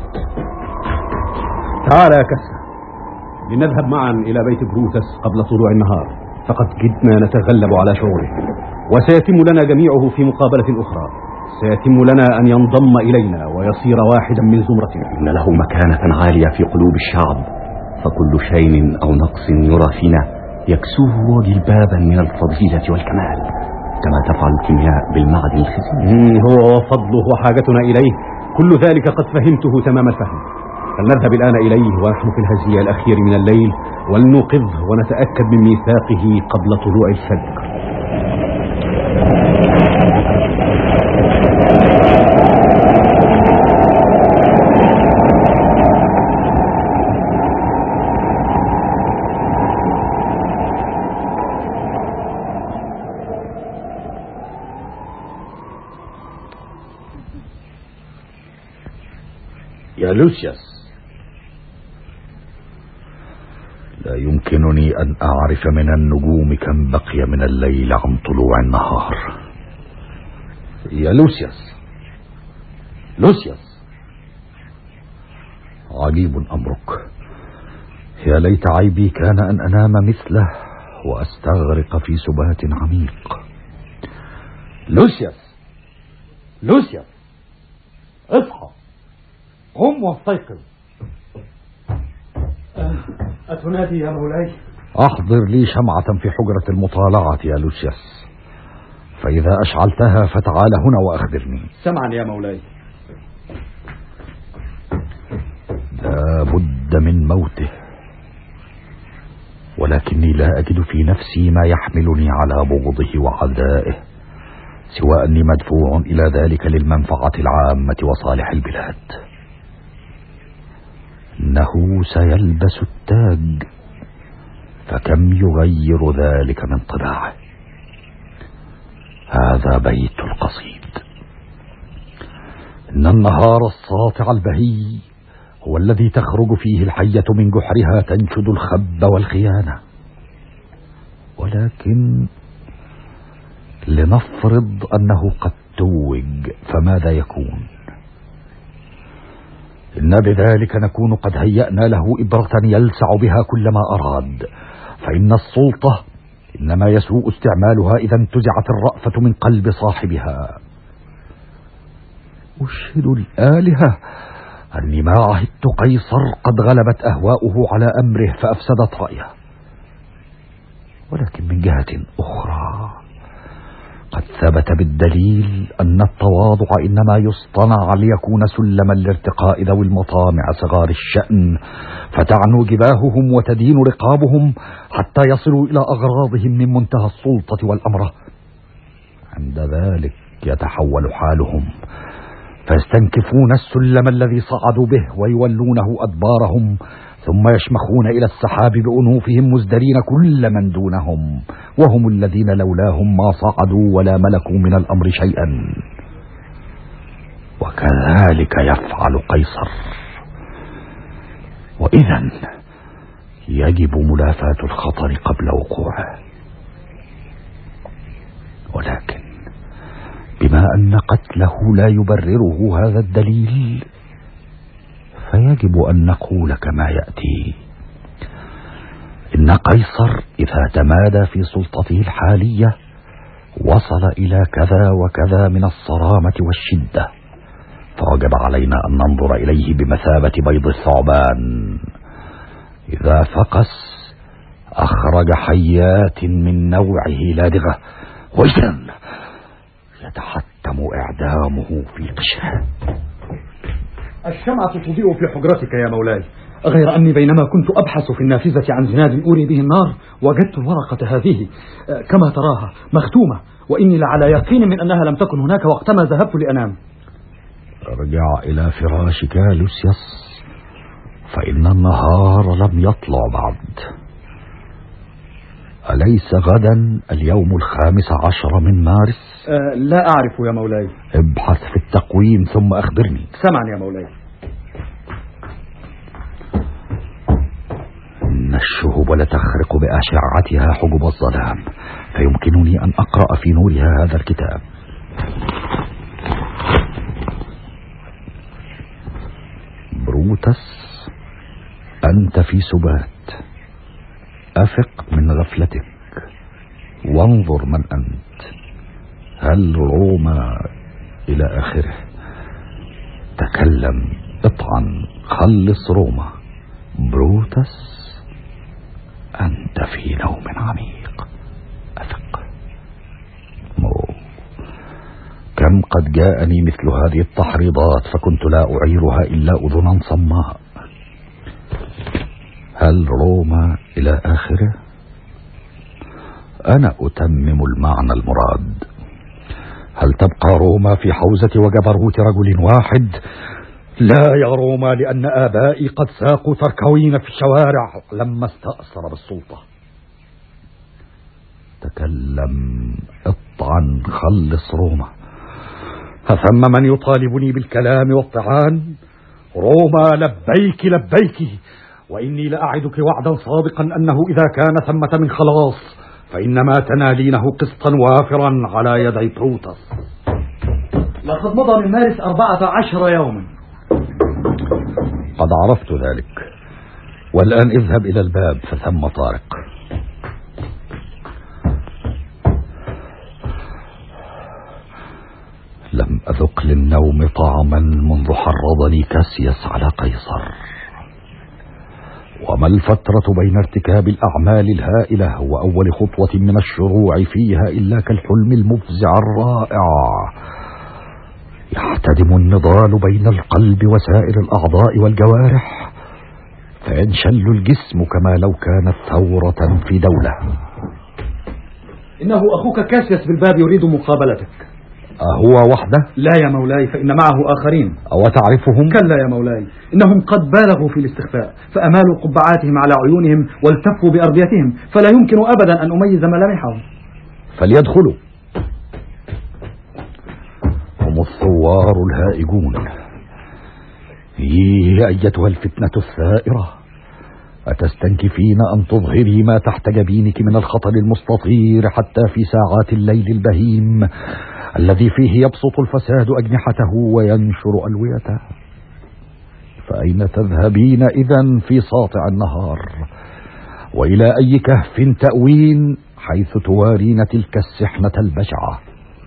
تعال يا كسرى، لنذهب معا إلى بيت بروتس قبل طلوع النهار، فقد كدنا نتغلب على شعوره، وسيتم لنا جميعه في مقابلة أخرى. سيتم لنا أن ينضم إلينا ويصير واحدا من زمرتنا. إن له مكانة عالية في قلوب الشعب، فكل شيء أو نقص يرى فينا يكسوه جلبابا من الفضيلة والكمال، كما تفعل الكيمياء بالمعدن الخزين. هو وفضله وحاجتنا إليه، كل ذلك قد فهمته تمام الفهم. فلنذهب الآن إليه ونحن في الهزيع الأخير من الليل، ولنوقظه ونتأكد من ميثاقه قبل طلوع الفجر. يا لوسيوس، لا يمكنني أن أعرف من النجوم كم بقي من الليل عن طلوع النهار. يا لوسيوس لوسيوس عجيب أمرك. يا ليت عيبي كان أن أنام مثله وأستغرق في سبات عميق. لوسيوس لوسيوس اصحى، قم واستيقظ. أتنادي يا مولاي؟ أحضر لي شمعة في حجرة المطالعة يا لوسيوس، فإذا أشعلتها فتعال هنا وأخبرني. سمعا يا مولاي. لا بد من موته، ولكني لا أجد في نفسي ما يحملني على بغضه وعدائه، سوى أني مدفوع إلى ذلك للمنفعة العامة وصالح البلاد. إنه سيلبس التاج، فكم يغير ذلك من طباعه. هذا بيت القصيد. إن النهار الساطع البهي هو الذي تخرج فيه الحية من جحرها تنشد الخب والخيانة. ولكن لنفرض أنه قد توج، فماذا يكون؟ إن بذلك نكون قد هيأنا له إبرة يلسع بها كل ما أراد، فإن السلطة إنما يسوء استعمالها إذا انتزعت الرأفة من قلب صاحبها. أشهد الآلهة أني ما عهدت قيصر قد غلبت أهواؤه على أمره فأفسدت رأيه، ولكن من جهة أخرى قد ثبت بالدليل أن التواضع إنما يصطنع ليكون سلما لارتقاء ذوي المطامع صغار الشأن، فتعنو جباههم وتدين رقابهم حتى يصلوا إلى أغراضهم من منتهى السلطة والأمرة. عند ذلك يتحول حالهم، فيستنكفون السلم الذي صعدوا به ويولونه أدبارهم، ثم يشمخون إلى السحاب بأنوفهم مزدرين كل من دونهم، وهم الذين لولاهم ما صعدوا ولا ملكوا من الأمر شيئا. وكذلك يفعل قيصر، وإذن يجب ملافاة الخطر قبل وقوعه. ولكن بما أن قتله لا يبرره هذا الدليل، فيجب أن نقول كما يأتي: إن قيصر إذا تمادى في سلطته الحالية وصل إلى كذا وكذا من الصرامة والشدة، فوجب علينا أن ننظر إليه بمثابة بيض الثعبان. إذا فقس أخرج حيات من نوعه لادغة، وإذن يتحتم إعدامه في قشره. الشمعة تضيء في حجرتك يا مولاي، غير أني بينما كنت أبحث في النافذة عن زناد أوري به النار وجدت الورقة هذه كما تراها مختومة، وإني لعلى يقين من أنها لم تكن هناك وقتما ذهبت لأنام. ارجع إلى فراشك يا لوسيوس، فإن النهار لم يطلع بعد. أليس غدا اليوم الخامس عشر من مارس؟ أه لا أعرف يا مولاي. ابحث في التقويم ثم أخبرني. سمعا يا مولاي. إن الشهب لتخرق بأشعتها حجب الظلام، فيمكنني أن أقرأ في نورها هذا الكتاب. بروتس، أنت في سبات، أفق من غفلتك وانظر من أنت. هل روما إلى آخره. تكلم، اطعن، خلص روما. بروتس، أنت في نوم عميق، أثق. مو كم قد جاءني مثل هذه التحريضات فكنت لا أعيرها إلا أذنا صماء. هل روما إلى آخره؟ أنا أتمم المعنى المراد. هل تبقى روما في حوزة وجبروت رجل واحد؟ لا يا روما، لأن آبائي قد ساقوا تركوين في الشوارع لما استأثر بالسلطة. تكلم، اطعن، خلص روما. أثم من يطالبني بالكلام والطعان؟ روما لبيك لبيك، وإني لأعدك وعدا صادقا أنه إذا كان ثمة من خلاص فإنما تنالينه قسطا وافرا على يدي بروتس. لقد مضى من مارس أربعة عشر يوما. قد عرفت ذلك، والآن اذهب إلى الباب فثم طارق. لم أذق للنوم طعما منذ حرضني كاسياس على قيصر. وما الفترة بين ارتكاب الأعمال الهائلة وأول خطوة من الشروع فيها إلا كالحلم المفزع الرائع. يحتدم النضال بين القلب وسائر الأعضاء والجوارح، فينشل الجسم كما لو كانت ثورة في دولة. إنه أخوك كاسياس بالباب يريد مقابلتك. أهو وحده؟ لا يا مولاي، فإن معه آخرين. أو تعرفهم؟ كلا يا مولاي، إنهم قد بالغوا في الاستخفاء، فأمالوا قبعاتهم على عيونهم والتفوا بأرضيتهم، فلا يمكن أبدا أن أميز ملامحهم. فليدخلوا. هم الثوار الهائجون. يا أيتها الفتنة الثائرة، أتستنكفين أن تظهري ما تحت جبينك من الخطر المستطير حتى في ساعات الليل البهيم الذي فيه يبسط الفساد أجنحته وينشر ألويته؟ فأين تذهبين إذن في ساطع النهار؟ وإلى أي كهف تأوين حيث توارين تلك السحنة البشعة؟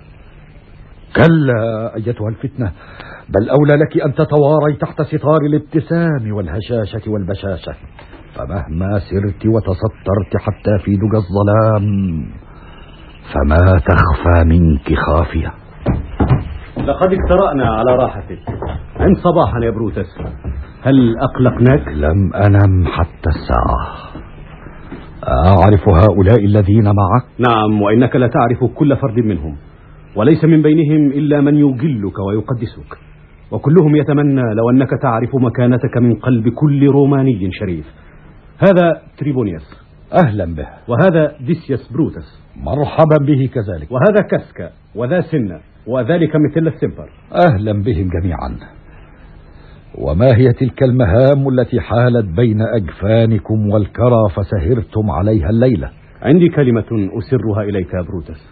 كلا أيتها الفتنة، بل أولى لك أن تتواري تحت ستار الابتسام والهشاشة والبشاشة، فمهما سرت وتسترت حتى في دجى الظلام فما تخفى منك خافية. لقد اقترأنا على راحتك. عند صباحا يا بروتس، هل أقلقناك؟ لم أنم حتى الساعة. أعرف هؤلاء الذين معك؟ نعم، وإنك لا تعرف كل فرد منهم، وليس من بينهم إلا من يجلك ويقدسك، وكلهم يتمنى لو أنك تعرف مكانتك من قلب كل روماني شريف. هذا تريبونيوس، أهلا به. وهذا ديسيوس بروتس، مرحبا به كذلك. وهذا كاسكا، وذا سنة، وذلك مثل السمبر. أهلا بهم جميعا. وما هي تلك المهام التي حالت بين أجفانكم والكرى فسهرتم عليها الليلة؟ عندي كلمة أسرها إليك يا بروتس.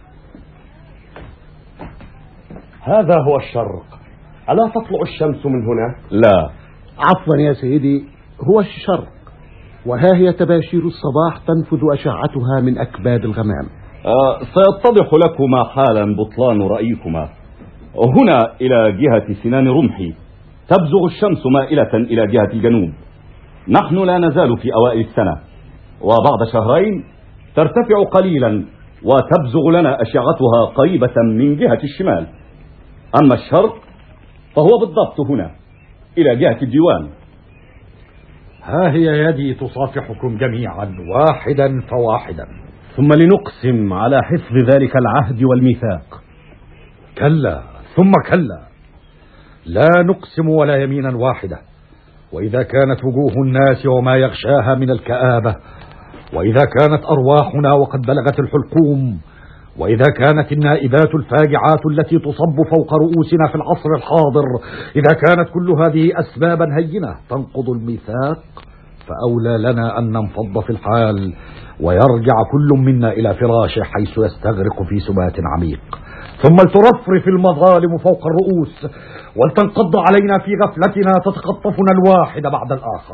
هذا هو الشرق، ألا تطلع الشمس من هنا؟ لا. عفوا يا سيدي، هو الشرق، وها هي تباشير الصباح تنفذ أشعتها من أكباد الغمام. آه سيتضح لكما حالا بطلان رأيكما. هنا إلى جهة سنان رمحي تبزغ الشمس مائلة إلى جهة الجنوب. نحن لا نزال في أوائل السنة، وبعد شهرين ترتفع قليلا وتبزغ لنا أشعتها قريبة من جهة الشمال. أما الشرق فهو بالضبط هنا إلى جهة الديوان. ها هي يدي تصافحكم جميعا واحدا فواحدا. ثم لنقسم على حفظ ذلك العهد والميثاق. كلا ثم كلا، لا نقسم ولا يمينا واحدة. وإذا كانت وجوه الناس وما يغشاها من الكآبة، وإذا كانت أرواحنا وقد بلغت الحلقوم، وإذا كانت النائبات الفاجعات التي تصب فوق رؤوسنا في العصر الحاضر، إذا كانت كل هذه أسبابا هينة تنقض الميثاق، فأولى لنا أن ننفض في الحال ويرجع كل منا إلى فراشه حيث يستغرق في سبات عميق، ثم لترفرف المظالم فوق الرؤوس ولتنقض علينا في غفلتنا تتخطفنا الواحد بعد الآخر.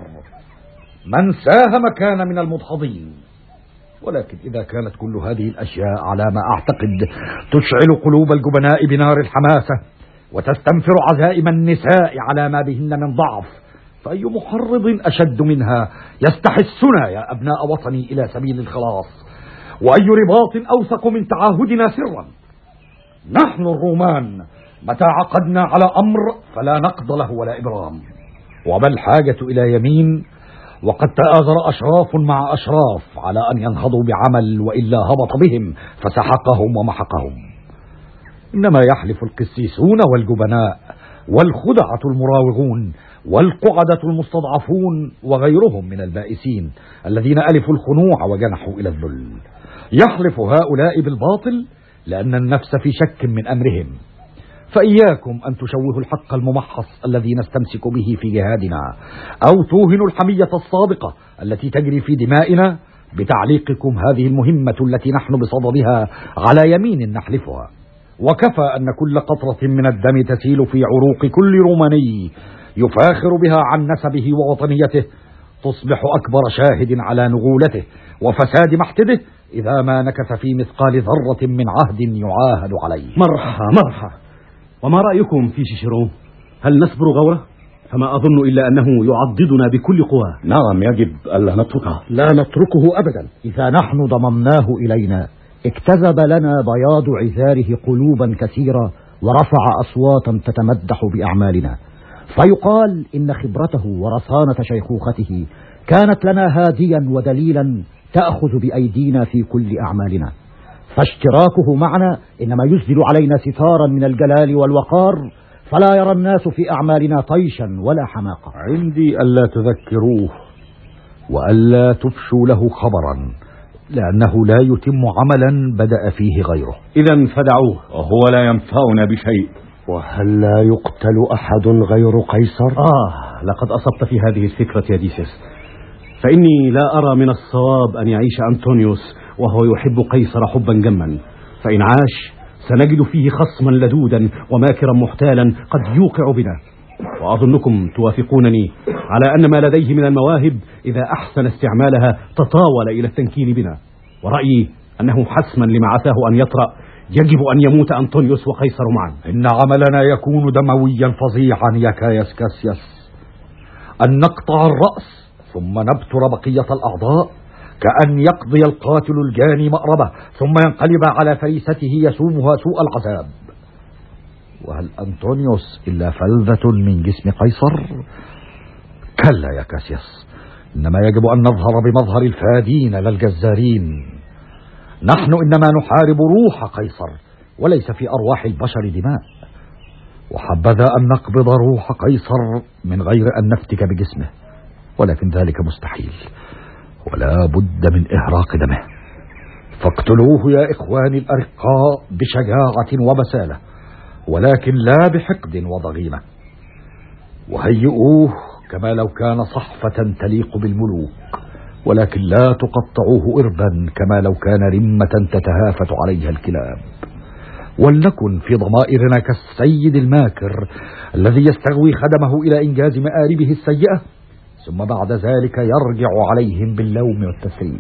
من ساهم كان من المدحضين. ولكن إذا كانت كل هذه الأشياء على ما أعتقد تشعل قلوب الجبناء بنار الحماسة وتستنفر عزائم النساء على ما بهن من ضعف، فأي محرض أشد منها يستحسنا يا أبناء وطني إلى سبيل الخلاص، وأي رباط أوثق من تعاهدنا سرا. نحن الرومان متى عقدنا على أمر فلا نقض له ولا إبرام، وما الحاجة إلى يمين وقد تآزر أشراف مع أشراف على أن ينهضوا بعمل وإلا هبط بهم فسحقهم ومحقهم. إنما يحلف القسيسون والجبناء والخدعة المراوغون والقعدة المستضعفون وغيرهم من البائسين الذين ألفوا الخنوع وجنحوا إلى الذل. يحلف هؤلاء بالباطل لأن النفس في شك من أمرهم، فإياكم أن تشوهوا الحق الممحص الذي نستمسك به في جهادنا، أو توهنوا الحمية الصادقة التي تجري في دمائنا بتعليقكم هذه المهمة التي نحن بصددها على يمين نحلفها. وكفى أن كل قطرة من الدم تسيل في عروق كل روماني يفاخر بها عن نسبه ووطنيته تصبح أكبر شاهد على نغولته وفساد محتده إذا ما نكث في مثقال ذرة من عهد يعاهد عليه. مرحى مرحى. وما رأيكم في شيشرون؟ هل نصبر غوره؟ فما أظن إلا أنه يعضدنا بكل قواه. نعم، يجب ألا نتركه. لا نتركه أبدا. إذا نحن ضممناه إلينا اكتذب لنا بياض عذاره قلوبا كثيرة ورفع أصواتا تتمدح بأعمالنا، فيقال إن خبرته ورصانة شيخوخته كانت لنا هاديا ودليلا تأخذ بأيدينا في كل أعمالنا، فاشتراكه معنا إنما يسدل علينا ستارا من الجلال والوقار، فلا يرى الناس في أعمالنا طيشا ولا حماقة. عندي ألا تذكروه وألا تفشوا له خبرا، لأنه لا يتم عملا بدأ فيه غيره. إذا فدعوه، وهو لا ينفعنا بشيء. وهل لا يقتل أحد غير قيصر؟ آه لقد أصبت في هذه الفكرة يا ديسيس، فإني لا أرى من الصواب أن يعيش أنطونيوس وهو يحب قيصر حبا جما، فإن عاش سنجد فيه خصما لدودا وماكرا محتالا قد يوقع بنا. وأظنكم توافقونني على أن ما لديه من المواهب إذا أحسن استعمالها تطاول إلى التنكيل بنا، ورأيي أنه حسما لما عساه أن يطرأ يجب أن يموت أنطونيوس وقيصر معا. إن عملنا يكون دمويا فظيعا يا كايس كاسياس، أن نقطع الرأس ثم نبتر بقية الأعضاء، كأن يقضي القاتل الجاني مأربة ثم ينقلب على فريسته يسومها سوء العذاب. وهل أنطونيوس إلا فلذة من جسم قيصر؟ كلا يا كاسياس، إنما يجب أن نظهر بمظهر الفادين لا الجزارين. نحن إنما نحارب روح قيصر وليس في أرواح البشر دماء، وحبذا أن نقبض روح قيصر من غير أن نفتك بجسمه، ولكن ذلك مستحيل ولا بد من إهراق دمه. فاقتلوه يا إخواني الأرقاء بشجاعة وبسالة، ولكن لا بحقد وضغينة، وهيئوه كما لو كان صحفة تليق بالملوك، ولكن لا تقطعوه إربا كما لو كان رمة تتهافت عليها الكلاب. ولنكن في ضمائرنا كالسيد الماكر الذي يستغوي خدمه إلى إنجاز مآربه السيئة، ثم بعد ذلك يرجع عليهم باللوم والتسريب.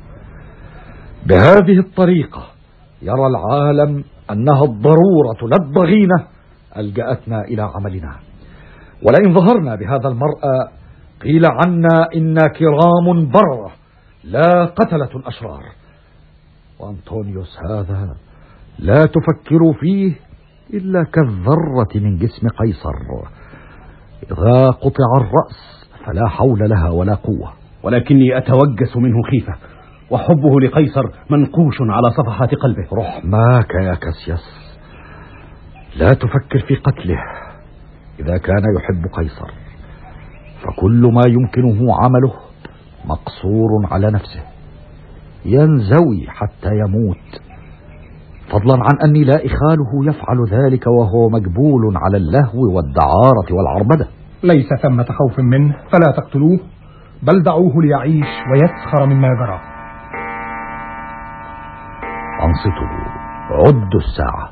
بهذه الطريقة يرى العالم أنها الضرورة لا الضغينة ألجأتنا إلى عملنا، ولئن ظهرنا بهذا المرأة قيل عنا إنا كرام بررة لا قتلة أشرار. وأنطونيوس هذا لا تفكر فيه إلا كالذرة من جسم قيصر، إذا قطع الرأس فلا حول لها ولا قوة. ولكني أتوجس منه خيفة، وحبه لقيصر منقوش على صفحات قلبه. رحماك يا كاسياس، لا تفكر في قتله إذا كان يحب قيصر، فكل ما يمكنه عمله مقصور على نفسه، ينزوي حتى يموت، فضلا عن أني لا إخاله يفعل ذلك وهو مجبول على اللهو والدعارة والعربدة. ليس ثمة خوف منه فلا تقتلوه، بل دعوه ليعيش ويسخر مما جرى. أنصتوا، عدوا الساعة.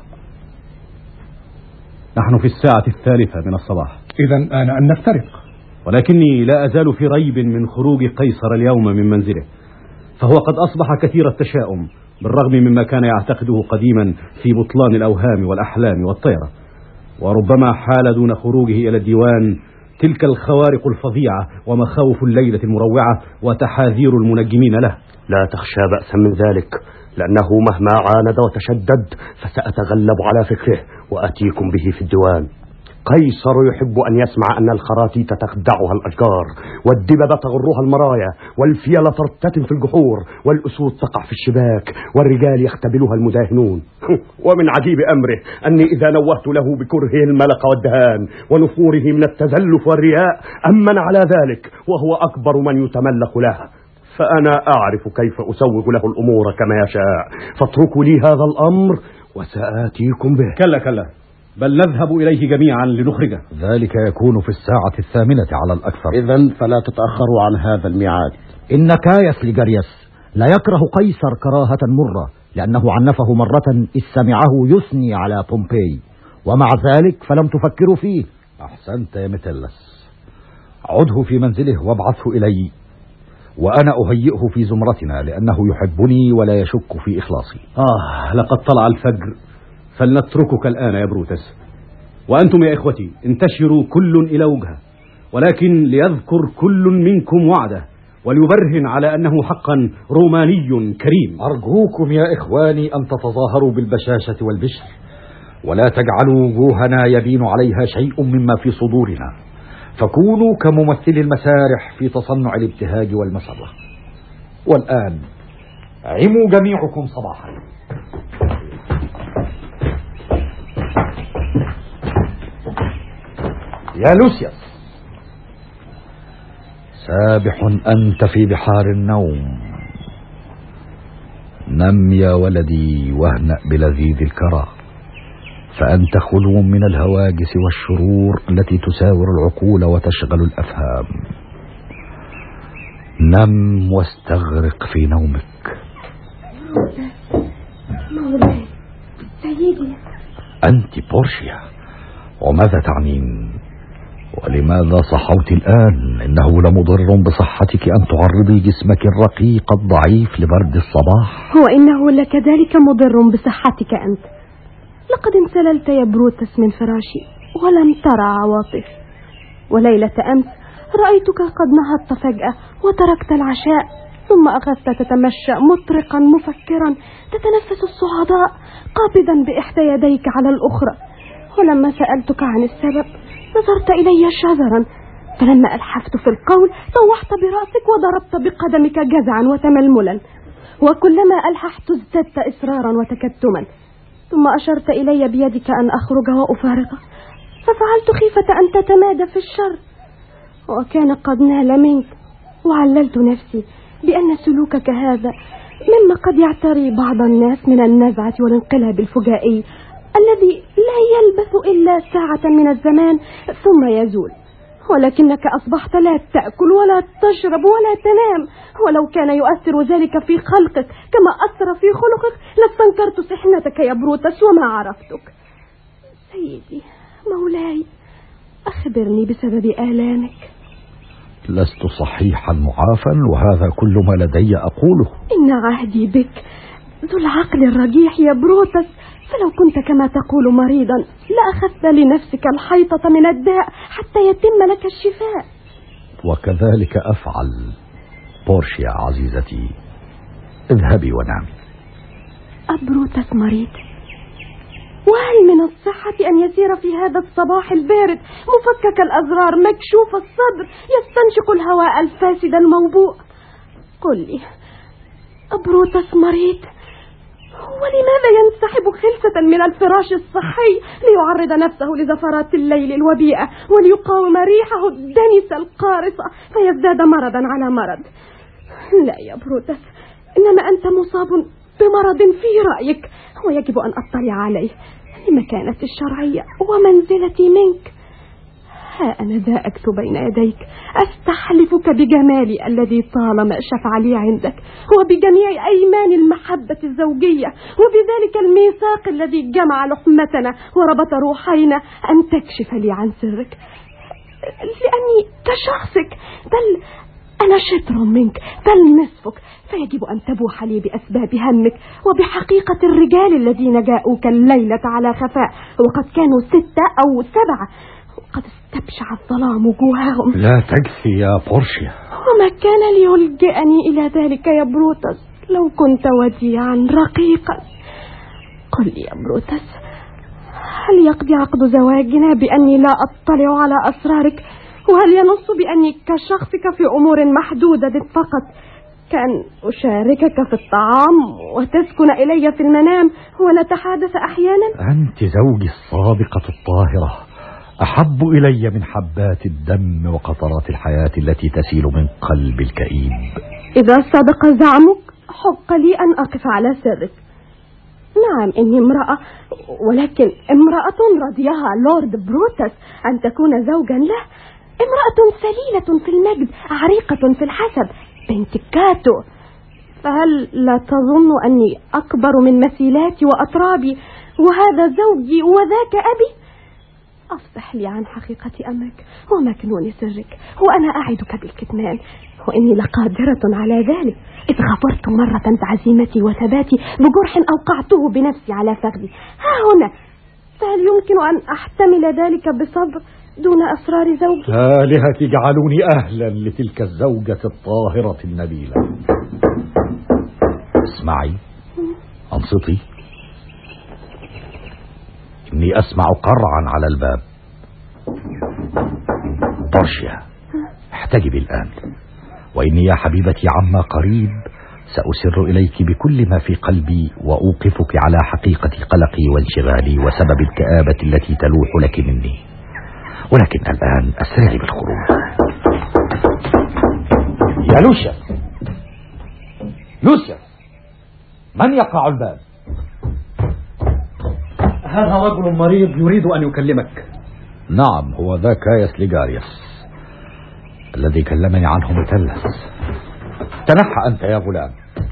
نحن في الساعة الثالثة من الصباح. إذن آن أن نفترق. ولكني لا أزال في ريب من خروج قيصر اليوم من منزله، فهو قد أصبح كثير التشاؤم بالرغم مما كان يعتقده قديما في بطلان الأوهام والأحلام والطيرة، وربما حال دون خروجه إلى الديوان تلك الخوارق الفظيعة ومخاوف الليلة المروعة وتحاذير المنجمين له. لا تخشى بأسا من ذلك، لأنه مهما عاند وتشدد فسأتغلب على فكره وأتيكم به في الديوان. قيصر يحب أن يسمع أن الخراتيت تخدعها الأشجار، والدببة تغرها المرايا، والفيل ترتتم في الجحور، والأسود تقع في الشباك، والرجال يختبلها المداهنون. ومن عجيب أمره أني إذا نوهت له بكرهه الملق والدهان ونفوره من التزلف والرياء أمن على ذلك، وهو أكبر من يتملق لها. فأنا أعرف كيف أسوغ له الأمور كما يشاء، فاتركوا لي هذا الأمر وسآتيكم به. كلا كلا، بل نذهب إليه جميعا لنخرجه. ذلك يكون في الساعة الثامنة على الأكثر. إذن فلا تتأخروا عن هذا الميعاد. إن كايس لجريس لا يكره قيصر كراهة مرة، لأنه عنفه مرة إذ سمعه يثني على بومبي، ومع ذلك فلم تفكروا فيه. أحسنت يا ميتيلس، عده في منزله وابعثه إلي، وأنا أهيئه في زمرتنا، لأنه يحبني ولا يشك في إخلاصي. آه لقد طلع الفجر، فلنتركك الآن يا بروتس. وأنتم يا إخوتي انتشروا كل إلى وجهه، ولكن ليذكر كل منكم وعده وليبرهن على أنه حقا روماني كريم. أرجوكم يا إخواني أن تتظاهروا بالبشاشة والبشر، ولا تجعلوا وجوهنا يبين عليها شيء مما في صدورنا، فكونوا كممثلي المسارح في تصنع الابتهاج والمسرة. والآن عموا جميعكم صباحا. يا لوسيوس، سابح أنت في بحار النوم. نم يا ولدي واهنأ بلذيذ الكرى، فأنت خلو من الهواجس والشرور التي تساور العقول وتشغل الأفهام. نم واستغرق في نومك. مولاي سيدي. أنت بورشيا، وماذا تعنين؟ ولماذا صحوت الآن؟ إنه لمضر بصحتك أن تعرضي جسمك الرقيق الضعيف لبرد الصباح. وإنه لكذلك مضر بصحتك أنت. لقد انسللت يا بروتس من فراشي ولم ترى عواطف، وليلة أمس رأيتك قد نهضت فجأة وتركت العشاء، ثم أخذت تتمشى مطرقا مفكرا تتنفس الصعداء قابضا بإحدى يديك على الأخرى. ولما سألتك عن السبب نظرت إلي شذرا، فلما ألحفت في القول طوحت برأسك وضربت بقدمك جزعا وتململا، وكلما ألححت ازددت إصرارا وتكتما، ثم أشرت إلي بيدك أن أخرج وأفارقك، ففعلت خيفة أن تتمادى في الشر، وكان قد نال منك، وعللت نفسي بأن سلوكك هذا مما قد يعتري بعض الناس من النزعة والانقلاب الفجائي الذي لا يلبث إلا ساعة من الزمان ثم يزول، ولكنك أصبحت لا تأكل ولا تشرب ولا تنام، ولو كان يؤثر ذلك في خلقك كما أثر في خلقك لاستنكرت سحنتك يا بروتس وما عرفتك. سيدي مولاي، أخبرني بسبب آلامك. لست صحيحا معافا، وهذا كل ما لدي أقوله. إن عهدي بك ذو العقل الرجيح يا بروتس، فلو كنت كما تقول مريضا لأخذت لنفسك الحيطة من الداء حتى يتم لك الشفاء. وكذلك أفعل بورشيا عزيزتي، اذهبي ونامي. أبروتس مريض، وهل من الصحة أن يسير في هذا الصباح البارد مفكك الأزرار مكشوف الصدر يستنشق الهواء الفاسد الموبوء؟ قل لي، أبروتس مريض، ولماذا ينسحب خلسة من الفراش الصحي ليعرض نفسه لزفرات الليل الوبيئة وليقاوم ريحه الدنسة القارصة فيزداد مرضا على مرض؟ لا يا بروتس، إنما أنت مصاب بمرض في رأيك، ويجب أن أطلع عليه لمكانتي الشرعية ومنزلتي منك. ها أنا ذا أكتب بين يديك أستحلفك بجمالي الذي طالما شفع لي عندك وبجميع أيمان المحبة الزوجية وبذلك الميثاق الذي جمع لحمتنا وربط روحينا أن تكشف لي عن سرك، لأني كشخصك بل أنا شطر منك بل نصفك، فيجب أن تبوح لي بأسباب همك وبحقيقة الرجال الذين جاءوك الليلة على خفاء وقد كانوا ستة أو سبعة وقد استبشع الظلام وجوههم. لا تجثي يا بورشيا. وما كان ليلجئني إلى ذلك يا بروتس لو كنت وديعا رقيقا. قل لي يا بروتس، هل يقضي عقد زواجنا بأني لا أطلع على أسرارك؟ وهل ينص بأني كشخصك في أمور محدودة فقط كأن أشاركك في الطعام وتسكن إلي في المنام ونتحادث أحيانا؟ أنت زوجي الصادقة الطاهرة، أحب إلي من حبات الدم وقطرات الحياة التي تسيل من قلب الكئيب. إذا صدق زعمك حق لي أن أقف على سرك. نعم إني امرأة، ولكن امرأة رضيها لورد بروتس أن تكون زوجا له، امرأة سليلة في المجد عريقة في الحسب بنت كاتو. فهل لا تظن أني أكبر من مثيلاتي وأطرابي وهذا زوجي وذاك أبي؟ أفصح لي عن حقيقة أمرك ومكنون سرك وأنا أعدك بالكتمان، وإني لقادرة على ذلك إذ غفرت مرة بعزيمتي وثباتي بجرح أوقعته بنفسي على فخذي ها هنا. فهل يمكن أن أحتمل ذلك بصبر دون أسرار زوجي؟ آلهتي اجعلوني أهلا لتلك الزوجة الطاهرة النبيلة. اسمعي، أنصتي، إني أسمع قرعا على الباب. بورشيا، احتجبي الآن، وإني يا حبيبتي عما قريب سأسر إليك بكل ما في قلبي وأوقفك على حقيقة قلقي وانشغالي وسبب الكآبة التي تلوح لك مني. ولكن الآن أسرعي بالخروج. يا لوشياس، لوشياس، من يقرع الباب؟ هذا رجل مريض يريد أن يكلمك. نعم، هو ذا كايس ليغاريوس الذي كلمني عنه مثلث. تنحى أنت يا غلام.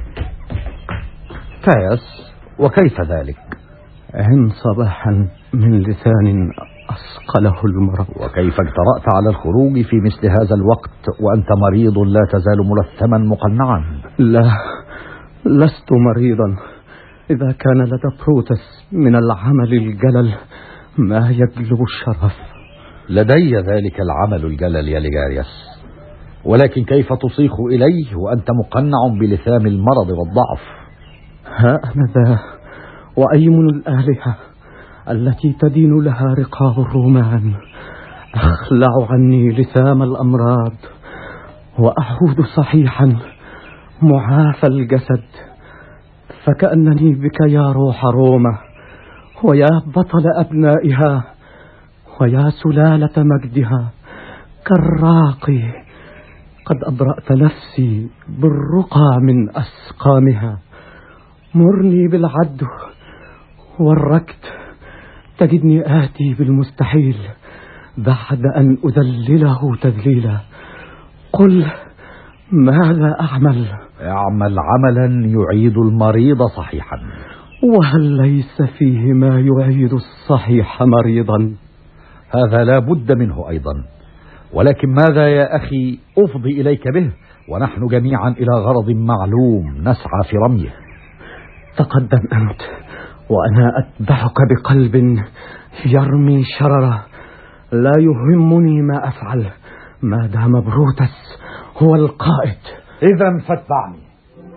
كايس، وكيف ذلك؟ عن صباحا من لسان أثقله المرض. وكيف اجترأت على الخروج في مثل هذا الوقت وأنت مريض لا تزال ملثما مقنعا؟ لا، لست مريضا. إذا كان لدى بروتس من العمل الجلل ما يجلب الشرف. لدي ذلك العمل الجلل يا ليغاريوس، ولكن كيف تصيخ إليه وأنت مقنع بلثام المرض والضعف؟ ها أنا ذا وأيمن الآلهة التي تدين لها رقاب الرومان أخلع عني لثام الأمراض وأعود صحيحا معافى الجسد، فكأنني بك يا روح روما ويا بطل أبنائها ويا سلالة مجدها كالراقي قد أبرأت نفسي بالرقى من أسقامها. مرني بالعدو والركض تجدني آتي بالمستحيل بعد أن أذلله تذليلا. قل ماذا أعمل؟ اعمل عملا يعيد المريض صحيحا. وهل ليس فيه ما يعيد الصحيح مريضا؟ هذا لا بد منه أيضا، ولكن ماذا يا أخي أفضي إليك به ونحن جميعا إلى غرض معلوم نسعى في رميه؟ تقدم أنت وأنا أتبعك بقلب يرمي شرره. لا يهمني ما أفعل ما دام بروتس هو القائد. إذن فاتبعني.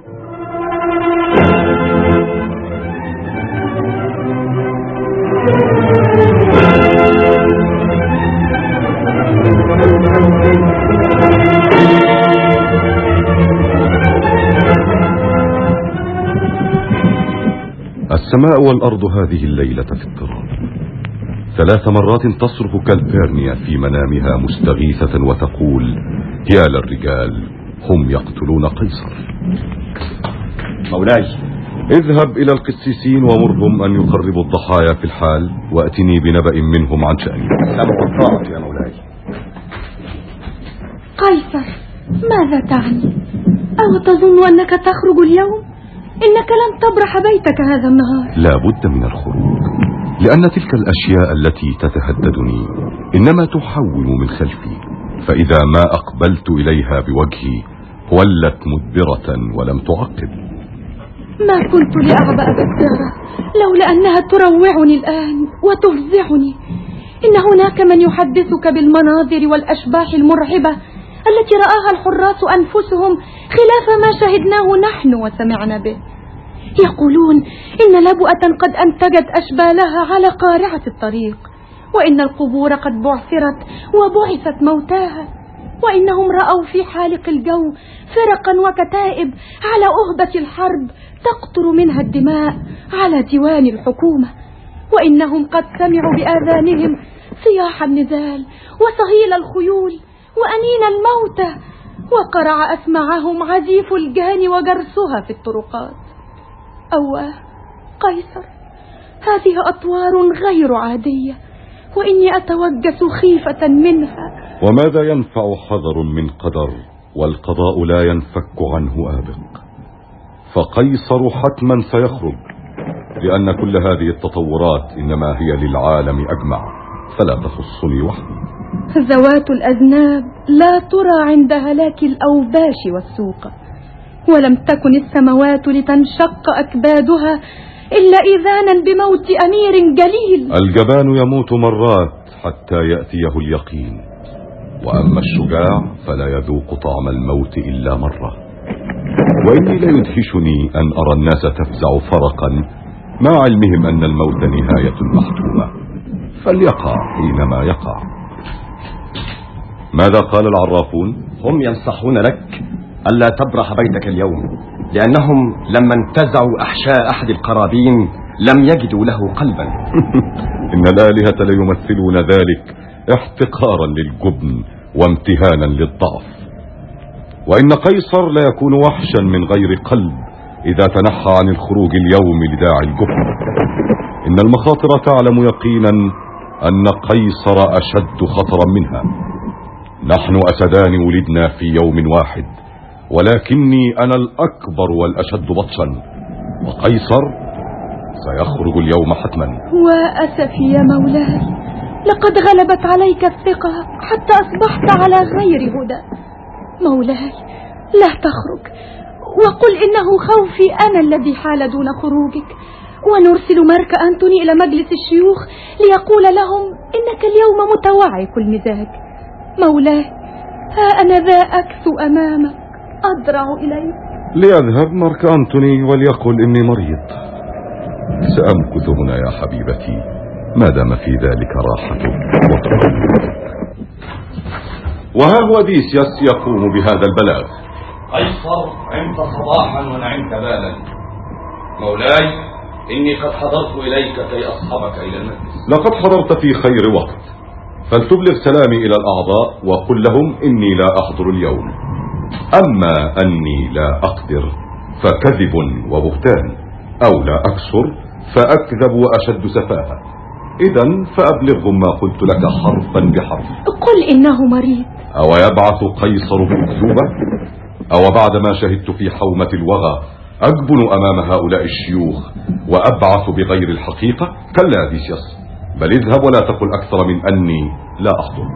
السماء والأرض هذه الليلة في اضطراب. ثلاث مرات تصرخ كالبيرنيا في منامها مستغيثة وتقول: يا للرجال، هم يقتلون قيصر. مولاي، اذهب إلى القسيسين ومرهم أن يقربوا الضحايا في الحال، وأتني بنبأ منهم عن شأني. سمع الطاعة يا مولاي. قيصر، ماذا تعني؟ أو تظن أنك تخرج اليوم؟ إنك لن تبرح بيتك هذا النهار. لا بد من الخروج، لأن تلك الأشياء التي تتهددني إنما تحول من خلفي، فإذا ما أقبلت إليها بوجهي ولت مدبرة ولم تعقب. ما كنت لأعبأ بالسارة لولا أنها تروعني الآن وتفزعني. إن هناك من يحدثك بالمناظر والأشباح المرعبة التي رآها الحراس أنفسهم خلاف ما شهدناه نحن وسمعنا به. يقولون إن لبؤة قد أنتجت أشبالها على قارعة الطريق، وإن القبور قد بعثرت وبعثت موتاها، وإنهم رأوا في حالق الجو فرقا وكتائب على أهبة الحرب تقطر منها الدماء على ديوان الحكومة، وإنهم قد سمعوا بآذانهم صياح النزال وصهيل الخيول وأنين الموتى، وقرع أسمعهم عزيف الجان وجرسها في الطرقات. أواه قيصر، هذه أطوار غير عادية، وإني أتوجس خيفة منها. وماذا ينفع حذر من قدر والقضاء لا ينفك عنه آبق؟ فقيصر حتما سيخرج، لأن كل هذه التطورات إنما هي للعالم أجمع، فلا تخصني وحدي. ذوات الأذناب لا ترى عند هلاك الأوباش والسوق، ولم تكن السماوات لتنشق أكبادها إلا إذانا بموت أمير جليل. الجبان يموت مرات حتى يأتيه اليقين، وأما الشجاع فلا يذوق طعم الموت إلا مرة. وإني لا يدهشني أن أرى الناس تفزع فرقا مع علمهم أن الموت نهاية محتومة، فليقع حينما يقع. ماذا قال العرافون؟ هم ينصحون لك ألا تبرح بيتك اليوم، لأنهم لما انتزعوا أحشاء أحد القرابين لم يجدوا له قلبا. إن الآلهة ليمثلون ذلك احتقارا للجبن وامتهانا للضعف، وإن قيصر لا يكون وحشا من غير قلب إذا تنحى عن الخروج اليوم لداعي الجبن. إن المخاطر تعلم يقينا أن قيصر أشد خطرا منها. نحن أسدان ولدنا في يوم واحد، ولكني أنا الأكبر والأشد بطشا، وقيصر سيخرج اليوم حتما. وأسفي يا مولاي، لقد غلبت عليك الثقة حتى أصبحت على غير هدى. مولاي لا تخرج، وقل إنه خوفي أنا الذي حال دون خروجك، ونرسل مارك أنتوني إلى مجلس الشيوخ ليقول لهم إنك اليوم متوعك المزاج. مولاي ها أنا ذا أكثو أمامك أضرع إليك. ليذهب مارك أنتوني وليقل إني مريض. سأمكث هنا يا حبيبتي ما دام في ذلك راحتك وطمأنينتك. وها هو ديسيوس يقوم بهذا البلاغ. قيصر عمت صباحا ونعمت بالا. مولاي إني قد حضرت إليك كي أصحبك إلى المجلس. لقد حضرت في خير وقت، فلتبلغ سلامي إلى الأعضاء وقل لهم إني لا أحضر اليوم. أما أني لا أقدر فكذب وبهتان، أو لا أكسر فأكذب وأشد سفاهة. إذن فأبلغهم ما قلت لك حرفا بحرف. قل إنه مريض. أو يبعث قيصر بأكذوبة؟ أو بعد ما شهدت في حومة الوغى أجبن أمام هؤلاء الشيوخ وأبعث بغير الحقيقة؟ كلا ديسيوس، بل اذهب ولا تقل أكثر من أني لا أحضر.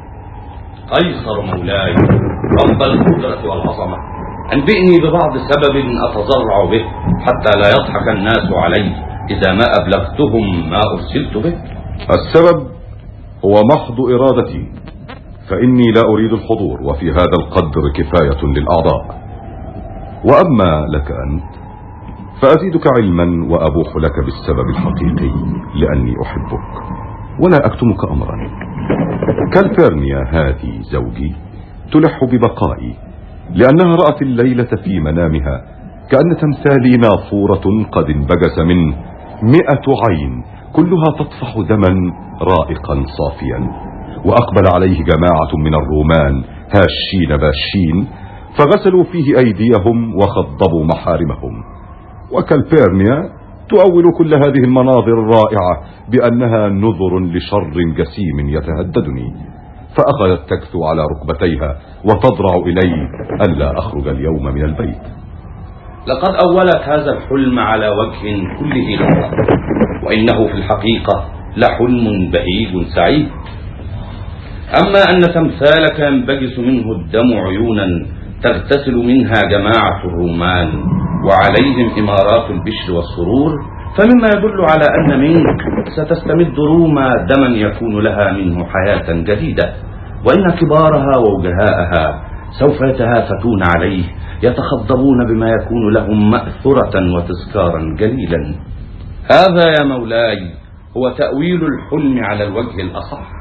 قيصر مولاي رب القدرة والعظمة، أنبئني ببعض سبب أتضرع به حتى لا يضحك الناس علي إذا ما أبلغتهم ما أرسلت به. السبب هو محض إرادتي، فإني لا أريد الحضور، وفي هذا القدر كفاية للأعضاء. وأما لك أنت فأزيدك علما وأبوح لك بالسبب الحقيقي لأني أحبك ولا أكتمك أمرا. كالبيرنيا هذه زوجي تلح ببقائي، لأنها رأت الليلة في منامها كأن تمثالي نافورة قد انبجس منه مئة عين كلها تطفح دما رائقا صافيا، وأقبل عليه جماعة من الرومان هاشين باشين فغسلوا فيه أيديهم وخضبوا محارمهم. وكالبيرنيا تؤول كل هذه المناظر الرائعة بأنها نذر لشر جسيم يتهددني، فأخذت تكثو على ركبتيها وتضرع إلي ألا أخرج اليوم من البيت. لقد أولت هذا الحلم على وجه كله لطف، وإنه في الحقيقة لحلم بهيج سعيد. أما أن تمثالك ينبجس منه الدم عيونا تغتسل منها جماعة الرومان وعليهم إمارات البشر والسرور، فمما يدل على أن منك ستستمد روما دما يكون لها منه حياة جديدة، وإن كبارها ووجهاءها سوف يتهافتون عليه يتخضبون بما يكون لهم مأثرة وتذكارا جليلا. هذا يا مولاي هو تأويل الحلم على الوجه الأصح.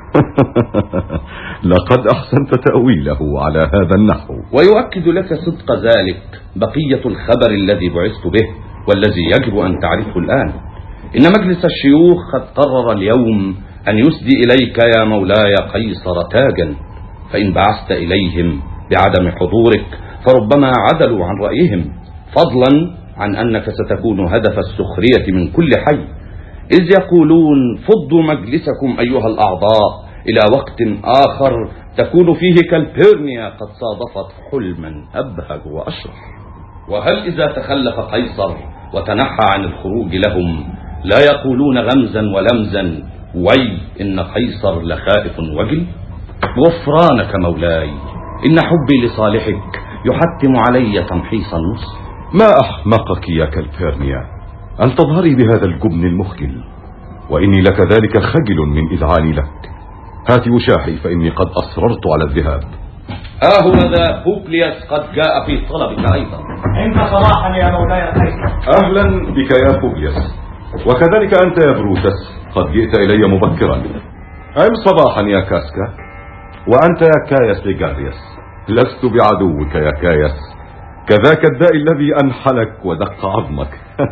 لقد أحسنت تأويله على هذا النحو. ويؤكد لك صدق ذلك بقية الخبر الذي بعثت به والذي يجب أن تعرفه الآن. إن مجلس الشيوخ قد قرر اليوم أن يسدي إليك يا مولاي قيصر تاجا، فإن بعثت إليهم بعدم حضورك فربما عدلوا عن رأيهم، فضلا عن أنك ستكون هدف السخرية من كل حي، إذ يقولون فضوا مجلسكم أيها الأعضاء إلى وقت آخر تكون فيه كالبيرنيا قد صادفت حلما أبهج وأشرح. وهل إذا تخلف قيصر وتنحى عن الخروج لهم لا يقولون غمزا ولمزا وي إن قيصر لخائف وجل؟ غفرانك مولاي، إن حبي لصالحك يحتم علي تمحيص النص. ما أحمقك يا كالبيرنيا أن تظهري بهذا الجبن المخجل، وإني لك ذلك خجل من إذعاني لك. هات وشاحي فإني قد أصررت على الذهاب. آه هذا بوبلياس قد جاء في طلبك أيضا. انت صباحا يا مولاي قيصر. أهلا بك يا بوبلياس، وكذلك أنت يا بروتس قد جئت إلي مبكرا. أم صباحا يا كاسكا، وأنت يا كايس ليجاريوس. لست بعدوك يا كايس، كذاك الداء الذي أنحلك ودق عظمك.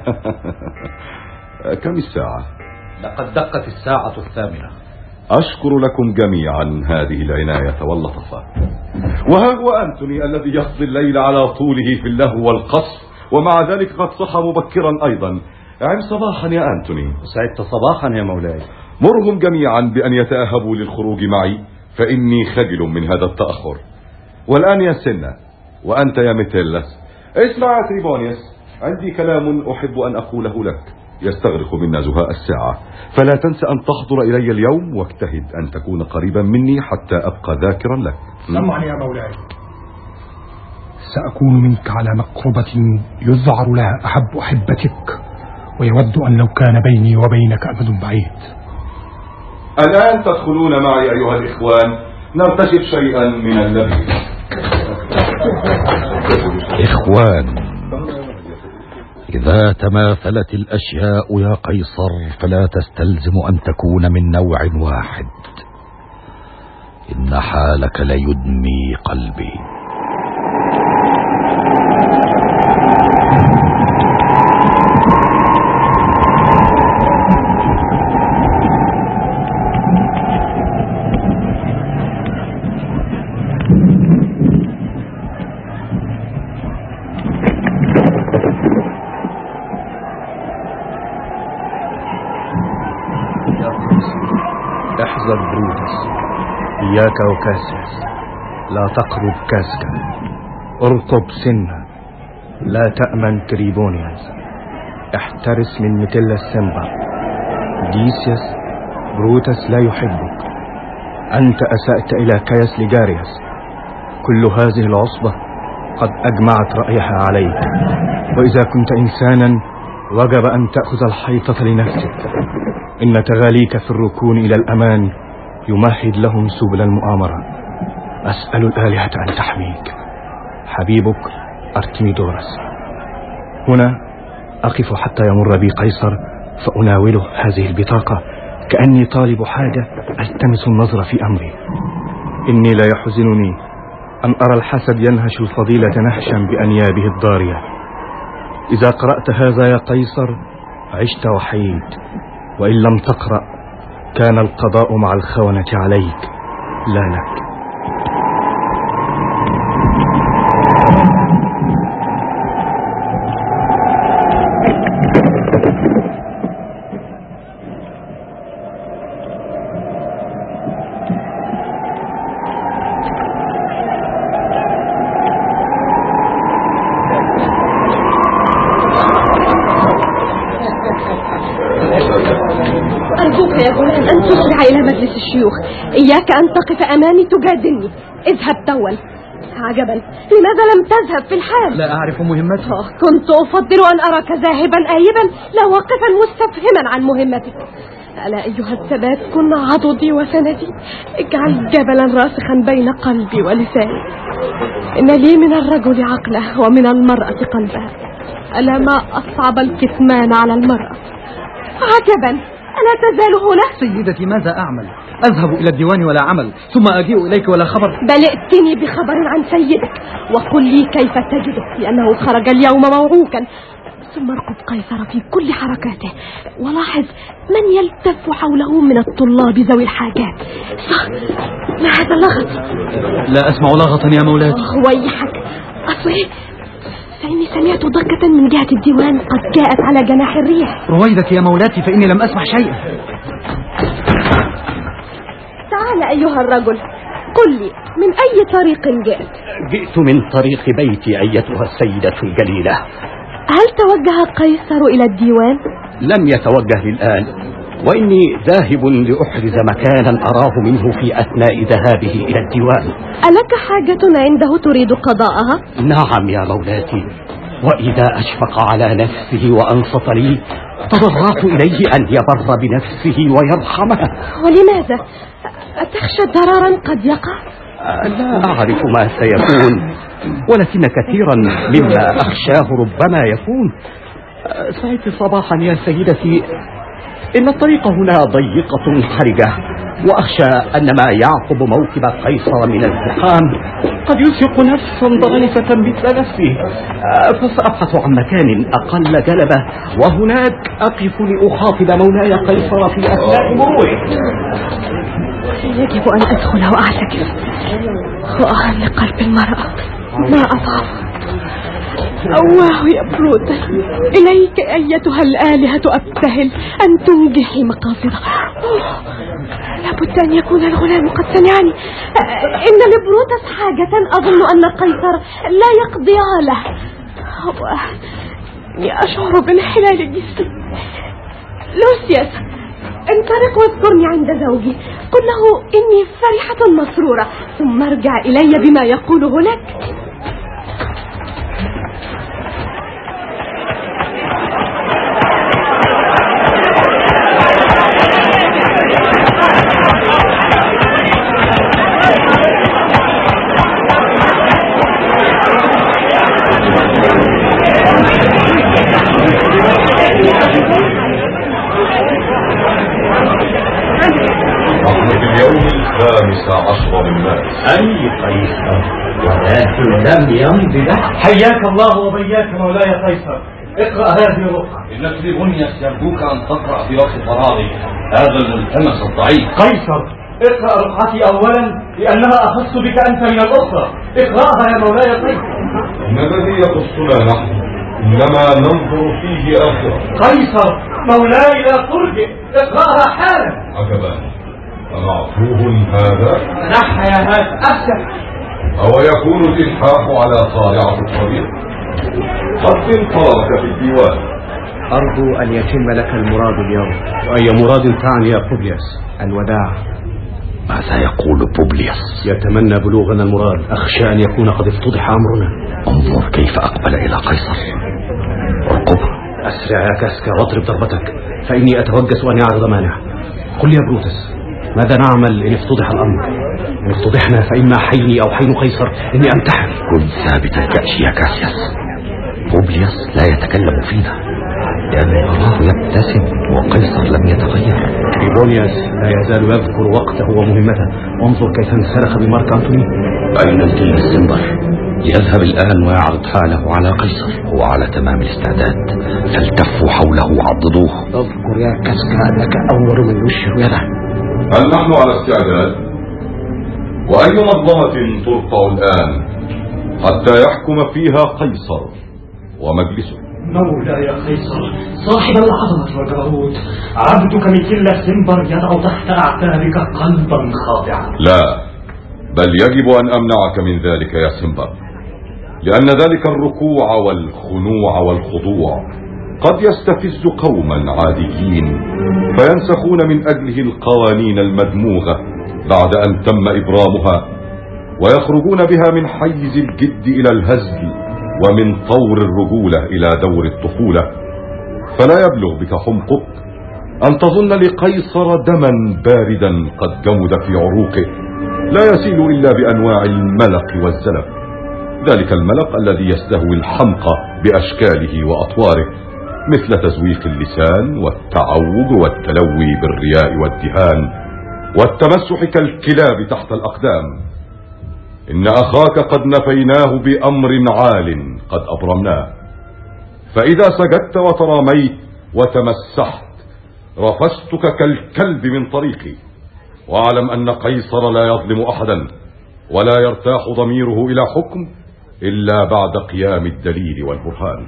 كم الساعة؟ لقد دقت الساعة الثامنة. أشكر لكم جميعا هذه العناية واللطفة. وها هو أنتوني الذي يقضي الليل على طوله في اللهو والقصف، ومع ذلك قد صحى مبكرا أيضا. عم صباحا يا أنتوني. سعدت صباحا يا مولاي. مرهم جميعا بأن يتأهبوا للخروج معي، فإني خجل من هذا التأخر. والآن يا سنة، وأنت يا ميتيلس، اسمع يا تريبونيوس، عندي كلام أحب أن أقوله لك يستغرق منا زهاء الساعة، فلا تنسى أن تحضر إلي اليوم، واجتهد أن تكون قريبا مني حتى أبقى ذاكرا لك. سمعني يا مولاي، سأكون منك على مقربة يذعر لها أحب أحبتك، ويود أن لو كان بيني وبينك أمد بعيد. الآن تدخلون معي أيها الإخوان، نرتشف شيئا من اللبن. إخوان، إذا تماثلت الأشياء يا قيصر فلا تستلزم أن تكون من نوع واحد. إن حالك ليدمي قلبي. احذر بروتس، إياك وكاسياس، لا تقرب كاسكا، ارقب سنة، لا تأمن تريبونياس، احترس من ميتيلس سمبر. ديسياس، بروتس لا يحبك، أنت أسأت إلى كايس ليجاريوس. كل هذه العصبة قد أجمعت رأيها عليك، وإذا كنت إنسانا وجب أن تأخذ الحيطة لنفسك. إن تغاليك في الركون إلى الأمان يمهد لهم سبل المؤامرة. أسأل الآلهة أن تحميك. حبيبك أرتميدورس. هنا أقف حتى يمر بي قيصر فأناوله هذه البطاقة كأني طالب حاجة ألتمس النظر في أمري. إني لا يحزنني أن أرى الحسد ينهش الفضيلة نهشا بأنيابه الضارية. إذا قرأت هذا يا قيصر عشت وحيد، وإن لم تقرأ كان القضاء مع الخونة عليك لا لك. أرجوك يا غلام أن تسرع إلى مجلس الشيوخ. إياك أن تقف أمامي تجادلني. اذهب توا. عجبا، لماذا لم تذهب في الحال؟ لا أعرف مهمتها. كنت أفضل أن أراك ذاهبا آيبا لا واقفا مستفهما عن مهمتك. ألا أيها الثبات كن عضدي وسندي، اجعل جبلا راسخا بين قلبي ولساني. إن لي من الرجل عقله ومن المرأة قلبها. ألا ما أصعب الكتمان على المرأة. عجبا، ألا تزال هنا؟ سيدتي ماذا أعمل؟ أذهب إلى الديوان ولا عمل، ثم أجيء إليك ولا خبر. بل ائتني بخبر عن سيدك وقل لي كيف تجده، لأنه خرج اليوم موعوكا. ثم ارقب قيصر في كل حركاته ولاحظ من يلتف حوله من الطلاب ذوي الحاجات. صح، ما هذا اللغط؟ لا أسمع لغطا يا مولاتي. ويحك، أصلي فإني سمعت ضجة من جهة الديوان قد جاءت على جناح الريح. رويدك يا مولاتي فإني لم أسمع شيئا. تعال أيها الرجل، قل لي من أي طريق جئت؟ جئت من طريق بيتي أيتها السيدة الجليلة. هل توجه قيصر إلى الديوان؟ لم يتوجه للآن، وإني ذاهب لأحرز مكانا أراه منه في أثناء ذهابه إلى الديوان. ألك حاجة عنده تريد قضاءها؟ نعم يا مولاتي، وإذا أشفق على نفسه وأنصت لي تضرعت إليه أن يبر بنفسه ويرحمها. ولماذا؟ أتخشى ضررا قد يقع؟ لا أعرف ما سيكون، ولكن كثيرا مما أخشاه ربما يكون. سعيت صباحا يا سيدتي، إن الطريق هنا ضيقة حرجة، وأخشى أن ما يعقب موكب قيصر من الزحام قد يسرق نفسا ضعيفة مثل نفسي، فسأبحث عن مكان أقل جلبة وهناك أقف لأخاطب مولاي قيصر في أثناء مروره. يجب أن أدخل وأعتكف، وأهل لقلب المرأة ما أضعف. أواه يا بروتس، إليك أيتها الآلهة أبتهل أن تنجحي مقاصدها. لابد أن يكون الغلام قد سمعني. إن لبروتس حاجة أظن أن قيصر لا يقضيها له. إني أشعر بانحلال جسمي. لوسياس، انطلق واذكرني عند زوجي، قل له إني فرحة مسرورة، ثم ارجع إلي بما يقوله لك. الخامس عشر من مارس. أي قيصر، ولكن لم يمض له. حياك الله وبياك مولاي قيصر. اقرأ هذه الرقعة. ابنتي بنيس يرجوك أن تقرأ في وقت فراغك هذا الملتمس الضعيف. قيصر، اقرأ رقعتي أولا لأنها أخص بك أنت من الأخرى. اقرأها يا مولاي قيصر. إن الذي يخصنا نحن إنما ننظر فيه آخرة. قيصر مولاي لا ترجع، اقرأها حالا. عجبا، أمعفوه هذا؟ نح يا هذا أفسد. أو يكون الإلحاح على صارعة الطريق؟ قدم طلبك في الديوان. أرجو أن يتم لك المراد اليوم. وأي مراد تعني يا بوبليوس؟ الوداع. ماذا يقول بوبليوس؟ يتمنى بلوغنا المراد، أخشى أن يكون قد افتضح أمرنا. انظر كيف أقبل إلى قيصر. ارقب. أسرع يا كاسكا واضرب ضربتك، فإني أتوجس أن يعرض مانع. قل يا بروتس، ماذا نعمل إن افتضح الأمر؟ إن افتضحنا فإما حيني أو حين قيصر إني أمتحن. كن ثابت الكأس يا كاسياس. بوبليوس لا يتكلم فينا لأنه أراه يبتسم وقيصر لم يتغير. تريبونياس لا يزال يذكر وقته ومهمته. انظر كيف انسلخ بمارك أنتوني. أين الجيل السنبر؟ يذهب الآن ويعرض حاله على قيصر. هو على تمام الاستعداد، فالتفوا حوله وعضدوه. اذكر يا كاسكا أنك أول من يشهر يده. هل نحن على استعداد؟ وأي منظمة ترفع الآن حتى يحكم فيها قيصر ومجلسه؟ مولاي قيصر صاحب العظمة والجبروت، عبدك مثل سنبر يضع تحت أعتابك قلبا خاضعا. لا، بل يجب أن أمنعك من ذلك يا سنبر، لأن ذلك الركوع والخنوع والخضوع قد يستفز قوما عاديين فينسخون من أجله القوانين المدموغة بعد أن تم إبرامها، ويخرجون بها من حيز الجد إلى الهزل، ومن طور الرجولة إلى دور الطفولة. فلا يبلغ بك حمقك أن تظن لقيصر دما باردا قد جمد في عروقه لا يسيل إلا بأنواع الملق والزلف، ذلك الملق الذي يستهوي الحمق بأشكاله وأطواره، مثل تزويق اللسان والتعوج والتلوي بالرياء والدهان والتمسح كالكلاب تحت الأقدام. إن أخاك قد نفيناه بأمر عال قد أبرمناه، فإذا سجدت وتراميت وتمسحت رفستك كالكلب من طريقي. واعلم أن قيصر لا يظلم أحدا، ولا يرتاح ضميره إلى حكم إلا بعد قيام الدليل والبرهان.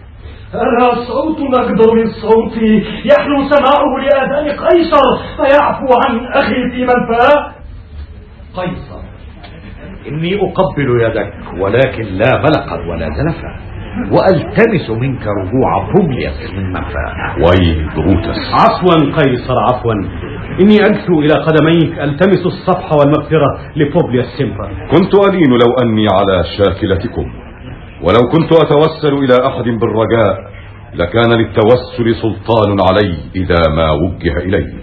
أنا صوت أقدر من صوتي يحلو سماعه لآذان قيصر فيعفو عن أخي في منفاه. قيصر، إني أقبل يدك ولكن لا ملقا ولا زلفا، وألتمس منك رجوع بوبليوس من منفاه. ويل بروتس. عفوا قيصر عفوا، إني أجثو إلى قدميك ألتمس الصفح والمغفرة لبوبليوس سيمبر. كنت ألين لو أني على شاكلتكم، ولو كنت أتوسل إلى أحد بالرجاء لكان للتوسل سلطان علي إذا ما وجه إلي،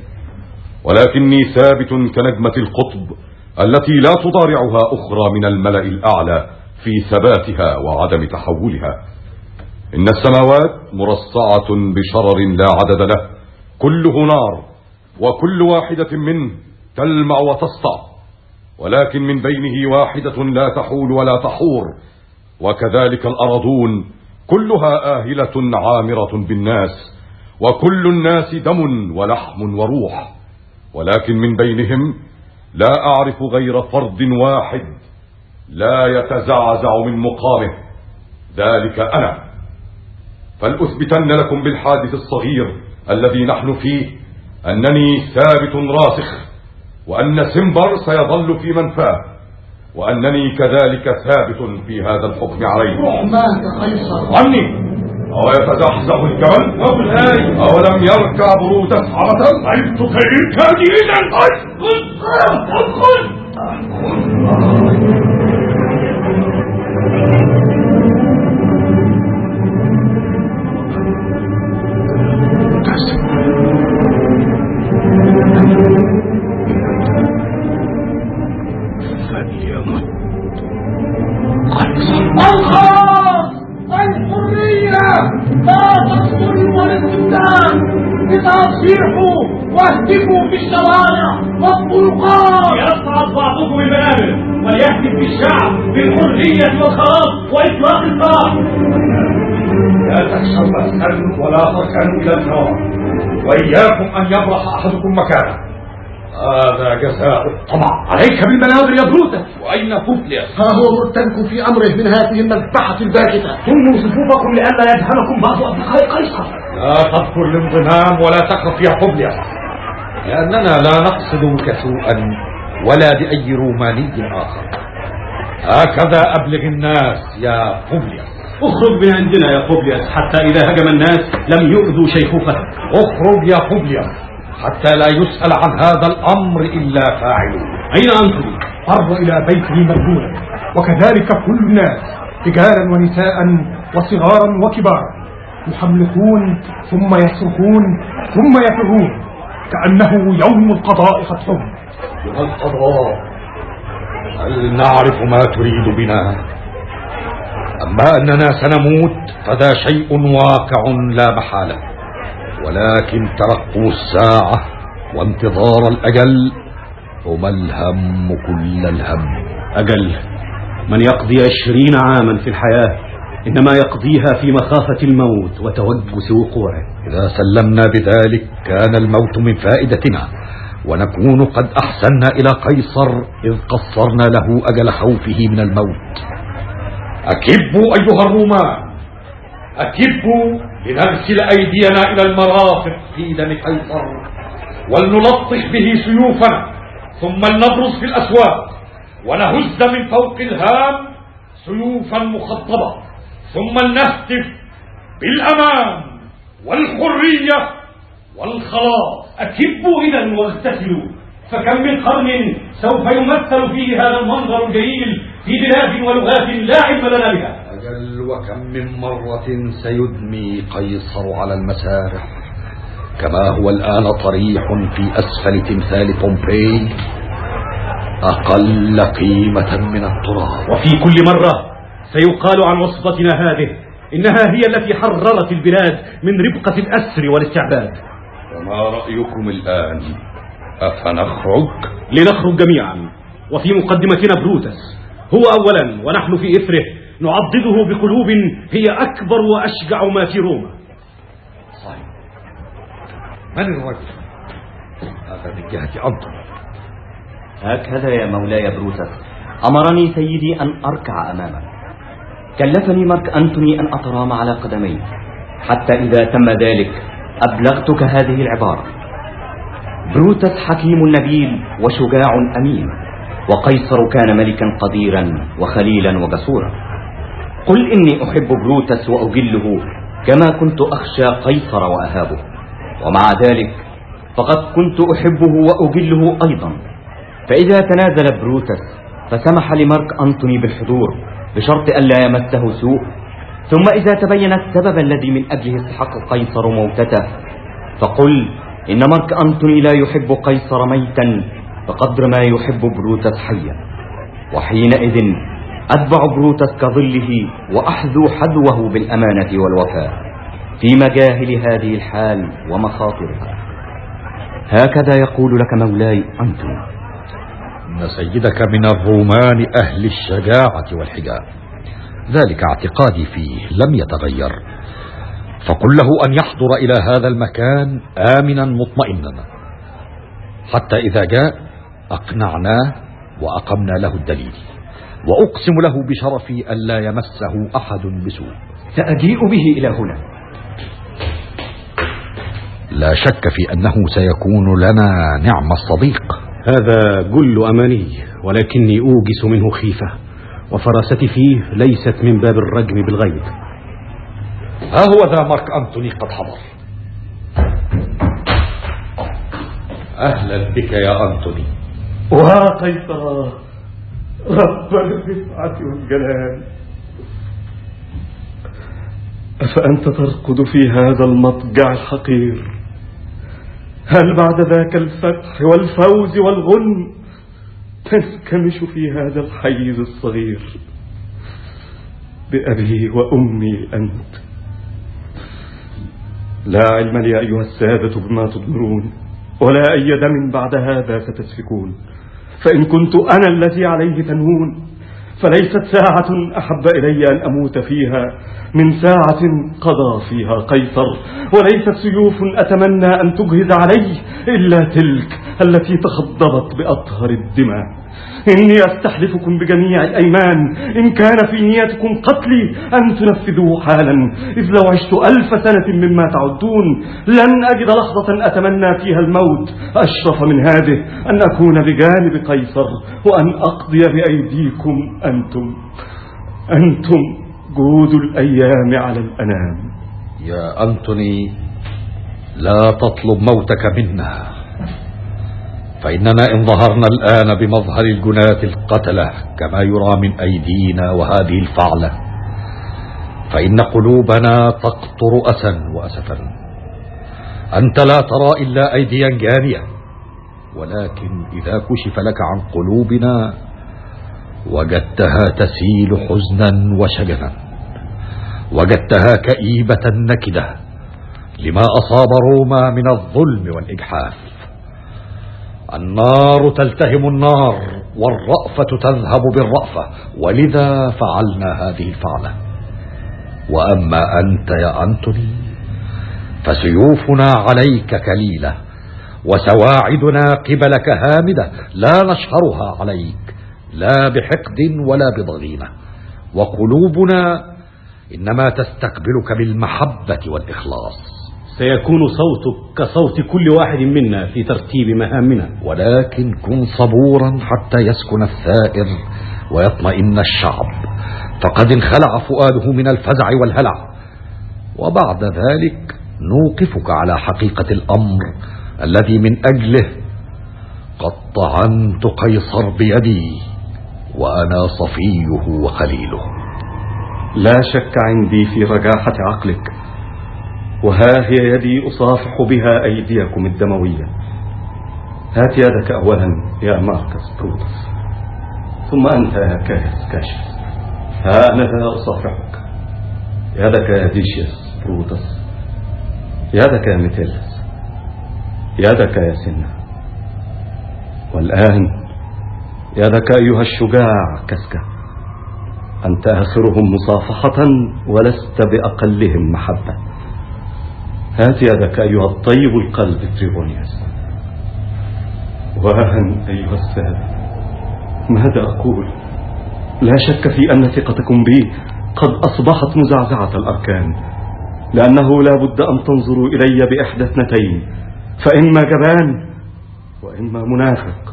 ولكني ثابت كنجمة القطب التي لا تضارعها أخرى من الملأ الأعلى في ثباتها وعدم تحولها. إن السماوات مرصعة بشرر لا عدد له، كله نار، وكل واحدة منه تلمع وتسطع، ولكن من بينه واحدة لا تحول ولا تحور. وكذلك الأرضون كلها آهلة عامرة بالناس، وكل الناس دم ولحم وروح، ولكن من بينهم لا أعرف غير فرد واحد لا يتزعزع من مقامه، ذلك أنا. فلأثبتن لكم بالحادث الصغير الذي نحن فيه أنني ثابت راسخ، وأن سيمبر سيظل في منفاه، وأنني كذلك ثابت في هذا الحكم عليه. مات قيصر عني أو يتزحزح الجبل أولم يركع بروتس عبثا؟ عرفتك إركادي إذن. ادخل ادخل. فليمت قيصر. الخلاص، الحرية، لا تصبروا والاستبداد، بتصيحوا واهتفوا في الشوارع والطرقات. يصعد بعضكم المنابر وليهتف في الشعب بالحرية والخلاص وإطلاق السراح. لا تخشوا بأسا ولا تركنوا إلى الثواب، وإياكم أن يبرح أحدكم مكانه، هذا جزاء الطمع. عليك بالمنابر يا بروتس. وأين بوبليوس؟ ها هو مرتبك في أمره من هذه المذبحة الباغتة. ثموا صفوفكم لئلا يدهمكم بعض أصدقاء قيصر. لا تذكر الانضمام ولا تخف يا بوبليوس، لأننا لا نقصد بك سوءا ولا بأي روماني آخر. هكذا أبلغ الناس يا بوبليوس. اخرج من عندنا يا بوبليوس حتى إذا هجم الناس لم يؤذوا شيخوختك. اخرج يا بوبليوس حتى لا يسأل عن هذا الأمر إلا فاعله. أين أنتم؟ فر إلى بيته مذهولا، وكذلك كل الناس رجالا ونساء وصغارا وكبارا، يحملقون ثم يصرخون ثم يفرون كأنه يوم القضاء قد حم. يوم القضاء، هل نعرف ما تريد بنا؟ أما أننا سنموت فذا شيء واقع لا محالة، ولكن ترقب الساعة وانتظار الأجل هما الهم كل الهم. أجل من يقضي عشرين عاما في الحياة إنما يقضيها في مخافة الموت وتوجس وقوعه. إذا سلمنا بذلك كان الموت من فائدتنا، ونكون قد أحسننا إلى قيصر إذ قصرنا له أجل خوفه من الموت. أكبوا أيها الرومان، أكبوا لنغسل أيدينا إلى المرافق في دم قيصر، ولنلطخ به سيوفنا، ثم لنبرز في الأسواق ونهز من فوق الهام سيوفا مخضبة، ثم لنهتف بالأمان والحرية والخلاص. أكبوا إذا واغتسلوا، فكم من قرن سوف يمثل فيه هذا المنظر الجليل في بلاد ولغات لا علم لنا بها. أجل وكم من مرة سيدمي قيصر على المسارح كما هو الآن طريح في أسفل تمثال بومبي أقل قيمة من التراب. وفي كل مرة سيقال عن وصفتنا هذه إنها هي التي حررت البلاد من ربقة الأسر والاستعباد. وما رأيكم الآن؟ أفنخرج؟ لنخرج جميعا، وفي مقدمتنا بروتس هو أولا، ونحن في إثره نعضده بقلوب هي أكبر وأشجع ما في روما. صحيح. من الرجل؟ هذا من جهة أنطوني. هكذا يا مولاي بروتس أمرني سيدي أن أركع أمامك. كلفني مارك أنتوني أن أترام على قدمي، حتى إذا تم ذلك أبلغتك هذه العبارة: بروتس حكيم نبيل وشجاع أمين، وقيصر كان ملكا قديرا وخليلا وجسورا. قل إني أحب بروتس وأجله كما كنت أخشى قيصر وأهابه، ومع ذلك فقد كنت أحبه وأجله أيضا. فإذا تنازل بروتس فسمح لمارك أنتوني بالحضور بشرط ألا يمسه سوء، ثم إذا تبين السبب الذي من أجله استحق قيصر موتته فقل إن مارك أنتوني لا يحب قيصر ميتا بقدر ما يحب بروتس حيا، وحينئذ أتبع بروتس كظله وأحذو حذوه بالأمانة والوفاء في مجاهل هذه الحال ومخاطرها. هكذا يقول لك مولاي أنتوني. إن سيدك من الرومان أهل الشجاعة والحجاب، ذلك اعتقادي فيه لم يتغير، فقل له أن يحضر إلى هذا المكان آمنا مطمئنا، حتى إذا جاء أقنعناه وأقمنا له الدليل، وأقسم له بشرفي ألا يمسه أحد بسوء. سأجيء به إلى هنا. لا شك في أنه سيكون لنا نعم الصديق. هذا جل أماني، ولكني أوجس منه خيفة، وفراستي فيه ليست من باب الرجم بالغيب. ها هو ذا مارك أنتوني قد حضر. أهلا بك يا أنتوني. وقيصر رب الرفعة والجلال، أفأنت ترقد في هذا المضجع الحقير؟ هل بعد ذاك الفتح والفوز والغنم تنكمش في هذا الحيز الصغير؟ بأبي وأمي أنت. لا علم لي أيها السادة بما تضمرون، ولا أي دم بعد هذا ستسفكون، فإن كنت أنا الذي عليه تنهون فليست ساعة أحب إلي أن أموت فيها من ساعة قضى فيها قيصر، وليست سيوف أتمنى أن تجهز علي إلا تلك التي تخضبت بأطهر الدماء. إني أستحلفكم بجميع الأيمان إن كان في نيتكم قتلي أن تنفذوه حالا، إذ لو عشت ألف سنة مما تعدون لن أجد لحظة أتمنى فيها الموت أشرف من هذه، أن أكون بجانب قيصر وأن أقضي بأيديكم أنتم أنتم جود الأيام على الأنام. يا أنتوني، لا تطلب موتك منا، فإننا إن ظهرنا الآن بمظهر الجناة القتلة كما يرى من أيدينا وهذه الفعلة، فإن قلوبنا تقطر أسا وأسفا. أنت لا ترى إلا أيديا جانية، ولكن إذا كشف لك عن قلوبنا وجدتها تسيل حزنا وشجنا، وجدتها كئيبة نكدة لما أصاب روما من الظلم والإجحاف. النار تلتهم النار والرأفة تذهب بالرأفة، ولذا فعلنا هذه الفعلة. وأما أنت يا أنتوني فسيوفنا عليك كليلة، وسواعدنا قبلك هامدة لا نشهرها عليك لا بحقد ولا بضغينة، وقلوبنا إنما تستقبلك بالمحبة والإخلاص. سيكون صوتك كصوت كل واحد منا في ترتيب مهامنا، ولكن كن صبورا حتى يسكن الثائر ويطمئن الشعب، فقد انخلع فؤاده من الفزع والهلع، وبعد ذلك نوقفك على حقيقة الأمر الذي من أجله قد طعنت قيصر بيدي وأنا صفيه وخليله. لا شك عندي في رجاحة عقلك، وها هي يدي أصافح بها أيديكم الدموية. هات يدك أولا يا ماركس بروتس، ثم أنت يا كايس كاشيس. ها أنا ذا أصافحك. يدك يا ديشيس بروتس، يدك يا ميتيلس، يدك يا سنة، والآن يدك أيها الشجاع كاسكا. أنت آخرهم مصافحة ولست بأقلهم محبة. هات يدك أيها الطيب القلب تريبونيوس. وهن أيها السادة، ماذا أقول؟ لا شك في أن ثقتكم بي قد أصبحت مزعزعة الأركان، لأنه لا بد أن تنظروا إلي بإحدى اثنتين، فإما جبان وإما منافق.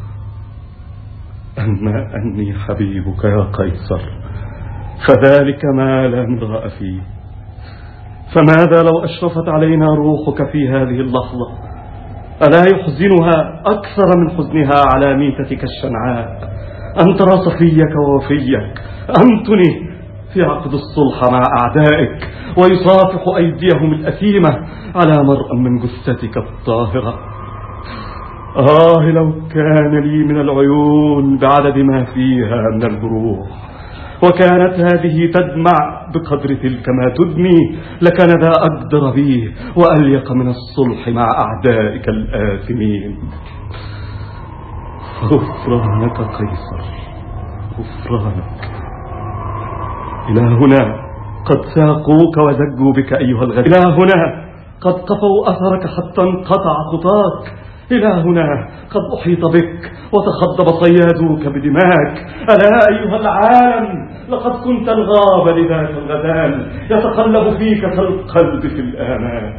أما أني حبيبك يا قيصر فذلك ما لا مراء فيه. فماذا لو أشرفت علينا روحك في هذه اللحظة؟ ألا يحزنها أكثر من حزنها على ميتتك الشنعاء أن ترى صفيك ووفيك أنتوني في عقد الصلح مع أعدائك ويصافح أيديهم الأثيمة على مرء من جثتك الطاهرة؟ آه لو كان لي من العيون بعدد ما فيها من الجروح، وكانت هذه تدمع بقدر تلك ما تدمي، لكان ذا أقدر به وأليق من الصلح مع أعدائك الآثمين. غفرانك قيصر، غفرانك. إلى هنا قد ساقوك وزجوا بك أيها الغريب. إلى هنا قد قفوا أثرك حتى انقطع خطاك. إلى هنا قد أحيط بك وتخضب صيادوك بدماك. ألا أيها العالم لقد كنت الغاب لذاك الغزال يتقلب فيك كالقلب في الآمان.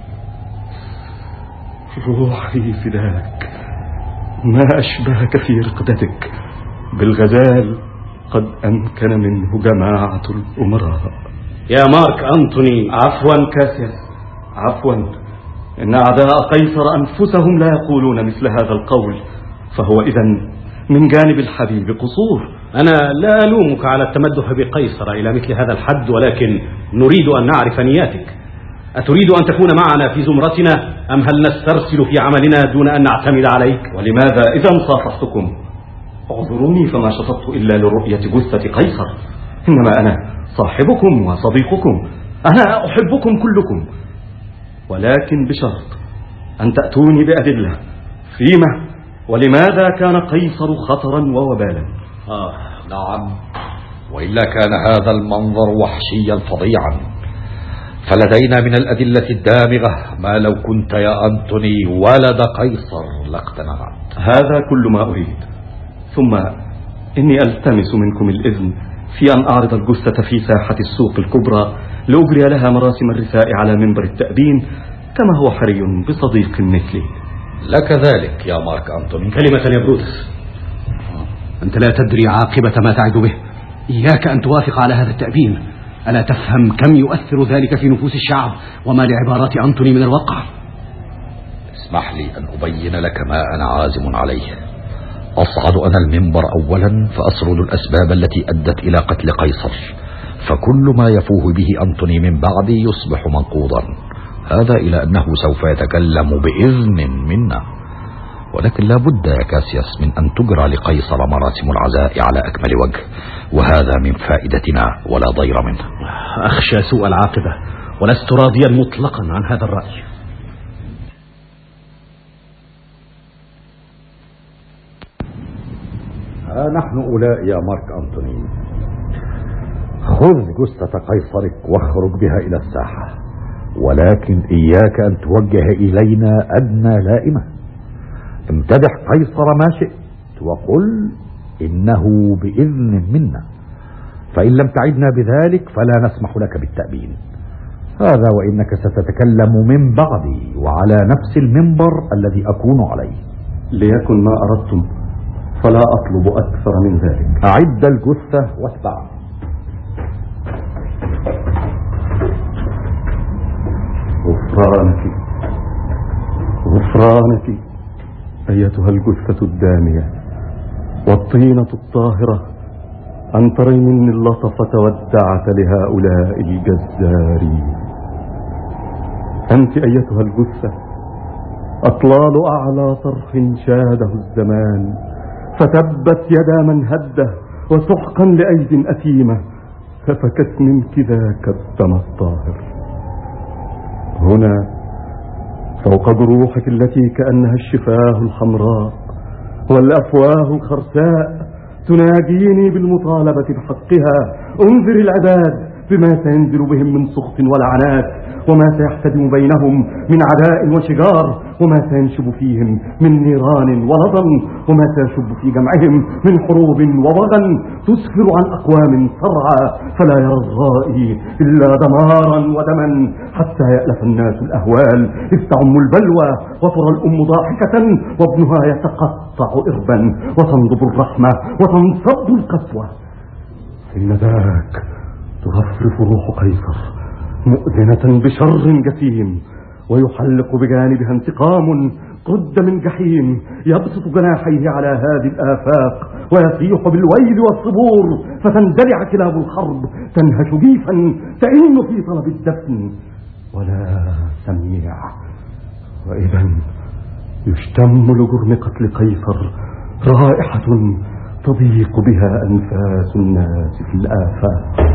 روحي فداك، ما أشبهك في رقدتك بالغزال قد أمكن منه جماعة الأمراء. يا مارك أنتوني. عفوا كاسياس، عفوا. إن أعداء قيصر أنفسهم لا يقولون مثل هذا القول، فهو إذن من جانب الحبيب قصور. أنا لا ألومك على التمدح بقيصر إلى مثل هذا الحد، ولكن نريد أن نعرف نياتك. أتريد أن تكون معنا في زمرتنا أم هل نسترسل في عملنا دون أن نعتمد عليك؟ ولماذا إذا صافحتكم؟ اعذروني فما شططت إلا لرؤية جثة قيصر، إنما أنا صاحبكم وصديقكم، أنا أحبكم كلكم، ولكن بشرط أن تأتوني بأدلة فيما ولماذا كان قيصر خطرا ووبالا. آه نعم، وإلا كان هذا المنظر وحشيا فظيعا، فلدينا من الأدلة الدامغة ما لو كنت يا أنتوني ولد قيصر لاقتنعت. هذا كل ما أريد. ثم إني ألتمس منكم الإذن في أن أعرض الجثة في ساحة السوق الكبرى لأجري لها مراسم الرثاء على منبر التأبين كما هو حري بصديق مثلي. لك ذلك يا مارك أنتوني. كلمة يا بروتس، أنت لا تدري عاقبة ما تعد به. إياك أن توافق على هذا التأبين. ألا تفهم كم يؤثر ذلك في نفوس الشعب وما لعبارات أنتوني من الوقع؟ اسمح لي أن أبين لك ما أنا عازم عليه. أصعد أنا المنبر أولا فأسرد الأسباب التي أدت إلى قتل قيصر، فكل ما يفوه به أنتوني من بعدي يصبح منقوضا، هذا إلى أنه سوف يتكلم بإذن منا. ولكن لا بد يا كاسياس من أن تجرى لقيصر مراسم العزاء على أكمل وجه، وهذا من فائدتنا ولا ضير منه. أخشى سوء العاقبة ولست راضيا مطلقا عن هذا الرأي. ها نحن أولاء يا مارك أنتوني. خذ جثة قيصرك واخرج بها إلى الساحة، ولكن إياك أن توجه إلينا أدنى لائمة. امتدح قيصر ما شئت وقل إنه بإذن منا، فإن لم تعدنا بذلك فلا نسمح لك بالتأبين. هذا وإنك ستتكلم من بعدي وعلى نفس المنبر الذي أكون عليه. ليكن ما أردتم، فلا أطلب أكثر من ذلك. أعد الجثة واتبعني. غفرانك غفرانك أيتها الجثة الدامية والطينة الطاهرة، أن تري مني اللطفة والدعة لهؤلاء الجزارين. أنت أيتها الجثة أطلال أعلى طرف شاده الزمان، فتبت يدا من هده وسحقا لأيد أثيمة، ففكت منك ذاك الدم الطاهر. هنا فوق جروحك التي كأنها الشفاه الحمراء والأفواه الخرساء تناجيني بالمطالبة بحقها. انذر العباد بما سينزل بهم من سخط ولعنات، وما سيحتدم بينهم من عداء وشجار، وما سينشب فيهم من نيران ولظى، وما سيشب في جمعهم من حروب ووغن تسفر عن أقوام صرعى، فلا يرى الرائي إلا دمارا ودما، حتى يألف الناس الأهوال إذ تعم البلوى، وترى الأم ضاحكة وابنها يتقطع إربا، وتنضب الرحمة وتنصب القسوة. إن ذاك ترفرف روح قيصر مؤذنة بشر جسيم، ويحلق بجانبها انتقام قد من جحيم، يبسط جناحيه على هذه الآفاق ويصيح بالويل والصبور، فتندلع كلاب الحرب تنهش جيفا تئن في طلب الدفن ولا سميع. وإذا يشتم لجرم قتل قيصر رائحة تضيق بها أنفاس الناس في الآفاق.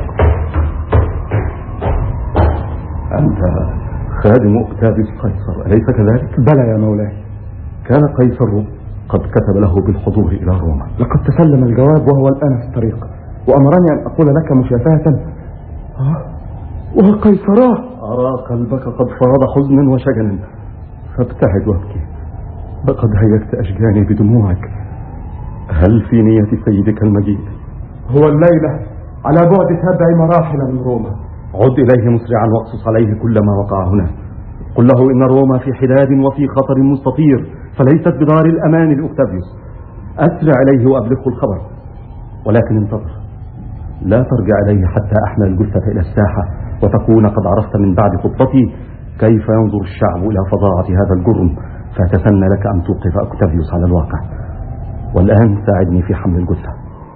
أنت خادم أكتافيوس قيصر أليس كذلك؟ بلى يا مولاي. كان قيصر قد كتب له بالحضور إلى روما. لقد تسلم الجواب وهو الآن في الطريق، وأمرني أن أقول لك مشافهة. آه وقيصراه أرى قلبك قد فاض حزن وشجن، فابتعد وابكي، لقد هيجت أشجاني بدموعك. هل في نية سيدك المجيد؟ هو الليلة على بعد سبع مراحل من روما. عد إليه مسرعا واقصص عليه كل ما وقع هنا. قل له إن روما في حداد وفي خطر مستطير، فليست بدار الأمان لأكتافيوس. أسرع إليه وأبلغه الخبر، ولكن انتظر، لا ترجع إليه حتى أحمل الجثة إلى الساحة وتكون قد عرفت من بعد خطتي كيف ينظر الشعب إلى فظاعة هذا الجرم، فأتسنى لك أن توقف أكتافيوس على الواقع. والآن ساعدني في حمل الجثة.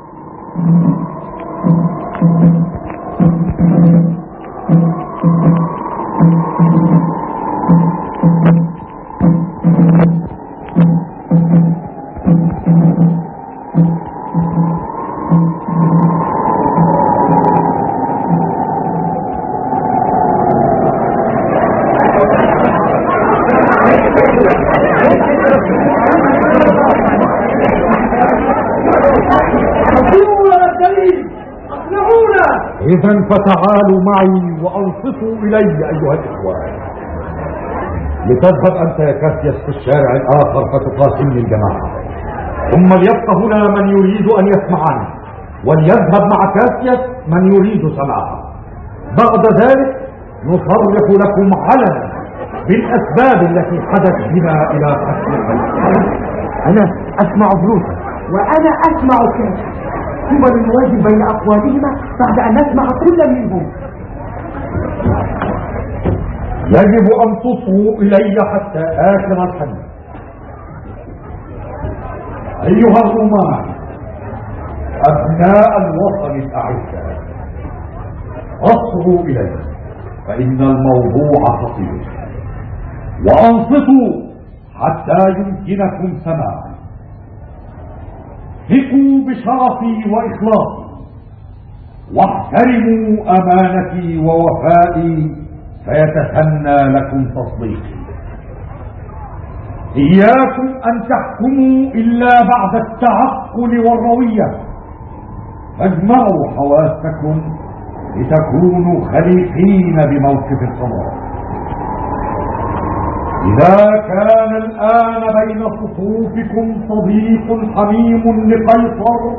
إذا فتعالوا معي وأنصتوا إلي أيها الإخوان. لتذهب أنت يا كاسياس في الشارع الآخر فتقاسمني الجماعة، ثم ليبقى هنا من يريد أن يسمعني، وليذهب مع كاسياس من يريد سماعه. بعد ذلك نصرح لكم علنا بالأسباب التي حدث بنا إلى قتل قيصر. أنا أسمع بروسا وأنا أسمع كاسياس، ثم نوازن بين أقوالهما بعد أن نسمع كل منهم. يجب أن تصغوا إلي حتى آخر الحديث. أيها الرومان أبناء الوطن الأعزاء، أصغوا إلي فإن الموضوع خطير، وأنصتوا حتى يمكنكم سماعي. ثقوا بشرفي وإخلاصي، واحترموا أمانتي ووفائي، فيتسنى لكم تصديقي. إياكم أن تحكموا إلا بعد التعقل والروية، فاجمعوا حواسكم لتكونوا خليقين بموقف القضاء. إذا كان الآن بين صفوفكم صديق حميم لقيصر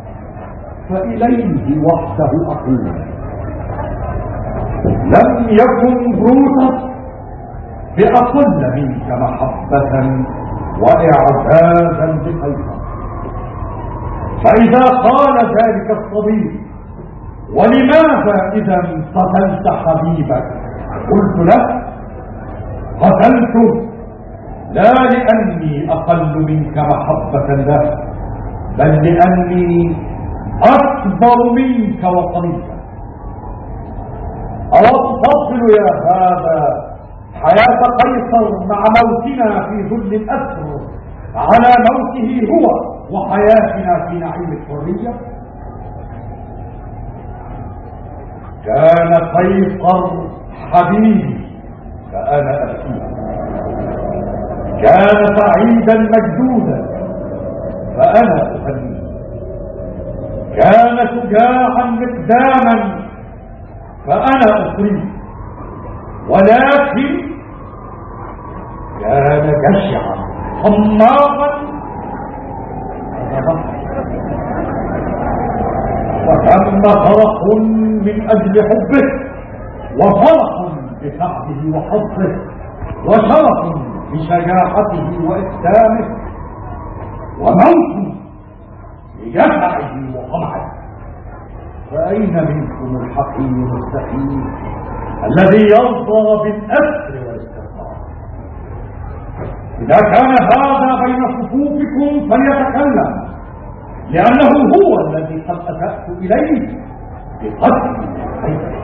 فإليه وحده أقول: لم يكن بروتس بأقل منك محبة وإعزازا بقيصر. فإذا قال ذلك الصديق: ولماذا إذا قتلت حبيبك؟ قلت له: قتلته لا لأني أقل منك محبة له، بل لأني أكبر منك وطنيا. أوصل يا هذا حياة قيصر مع موتنا في ذل الأسر على موته هو وحياتنا في نعيم الحرية؟ كان قيصر حبيبي فأنا أبكيه، كان سعيدا مجدودا فأنا أهنيه، كان شجاعا مقداما فأنا أطريه، ولكن كان جشعا صماغا وتم فرح من أجل حبه، وفرح بسعده وحظه، وشرف بشجاعته وإسلامه، وموت لجشعه وطمعه. فأين منكم الحكيم السخيف الذي يرضى بالأسر والاستقرار؟ إذا كان هذا بين صفوفكم فليتكلم، لأنه هو الذي قد أسأت إليه بقتل حيث.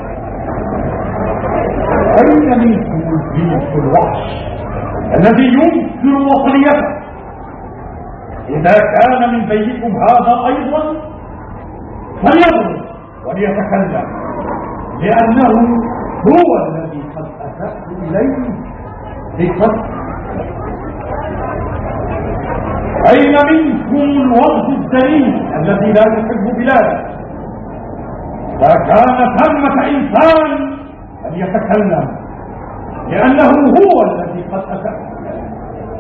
أين منكم الجنس الوحش الذي ينكر وطنيته؟ إذا كان من بينكم هذا أيضا فليضرب وليتكلم، لأنه هو الذي قد أسأت إليه بقتل. أين منكم الوغد الذليل الذي لا يحب بلاده؟ إذا كان ثمة إنسان فليتكلم، لأنه هو الذي قد أسأت إليه.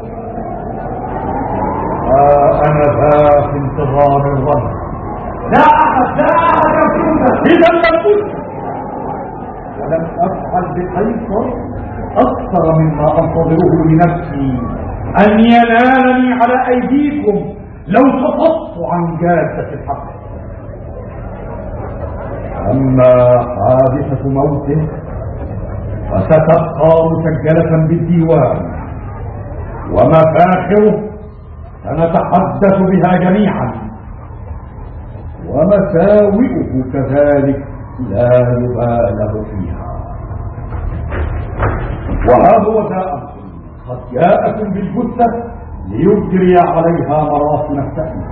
أنا ذا في انتظار الرد. لا أحد لا أحد يفوز. إذا لم أفوز ولم أفعل بقيصر أكثر مما أنتظره لنفسي أن ينالني على أيديكم لو سقطت عن جادة الحق. أما حادثة موته فستبقى مسجلة بالديوان، ومفاخره سنتحدث بها جميعا، ومساوئه كذلك لا يبالغ فيها. وها هو ذا قد جاءكم بالجثة ليجري عليها مراسم التأمين.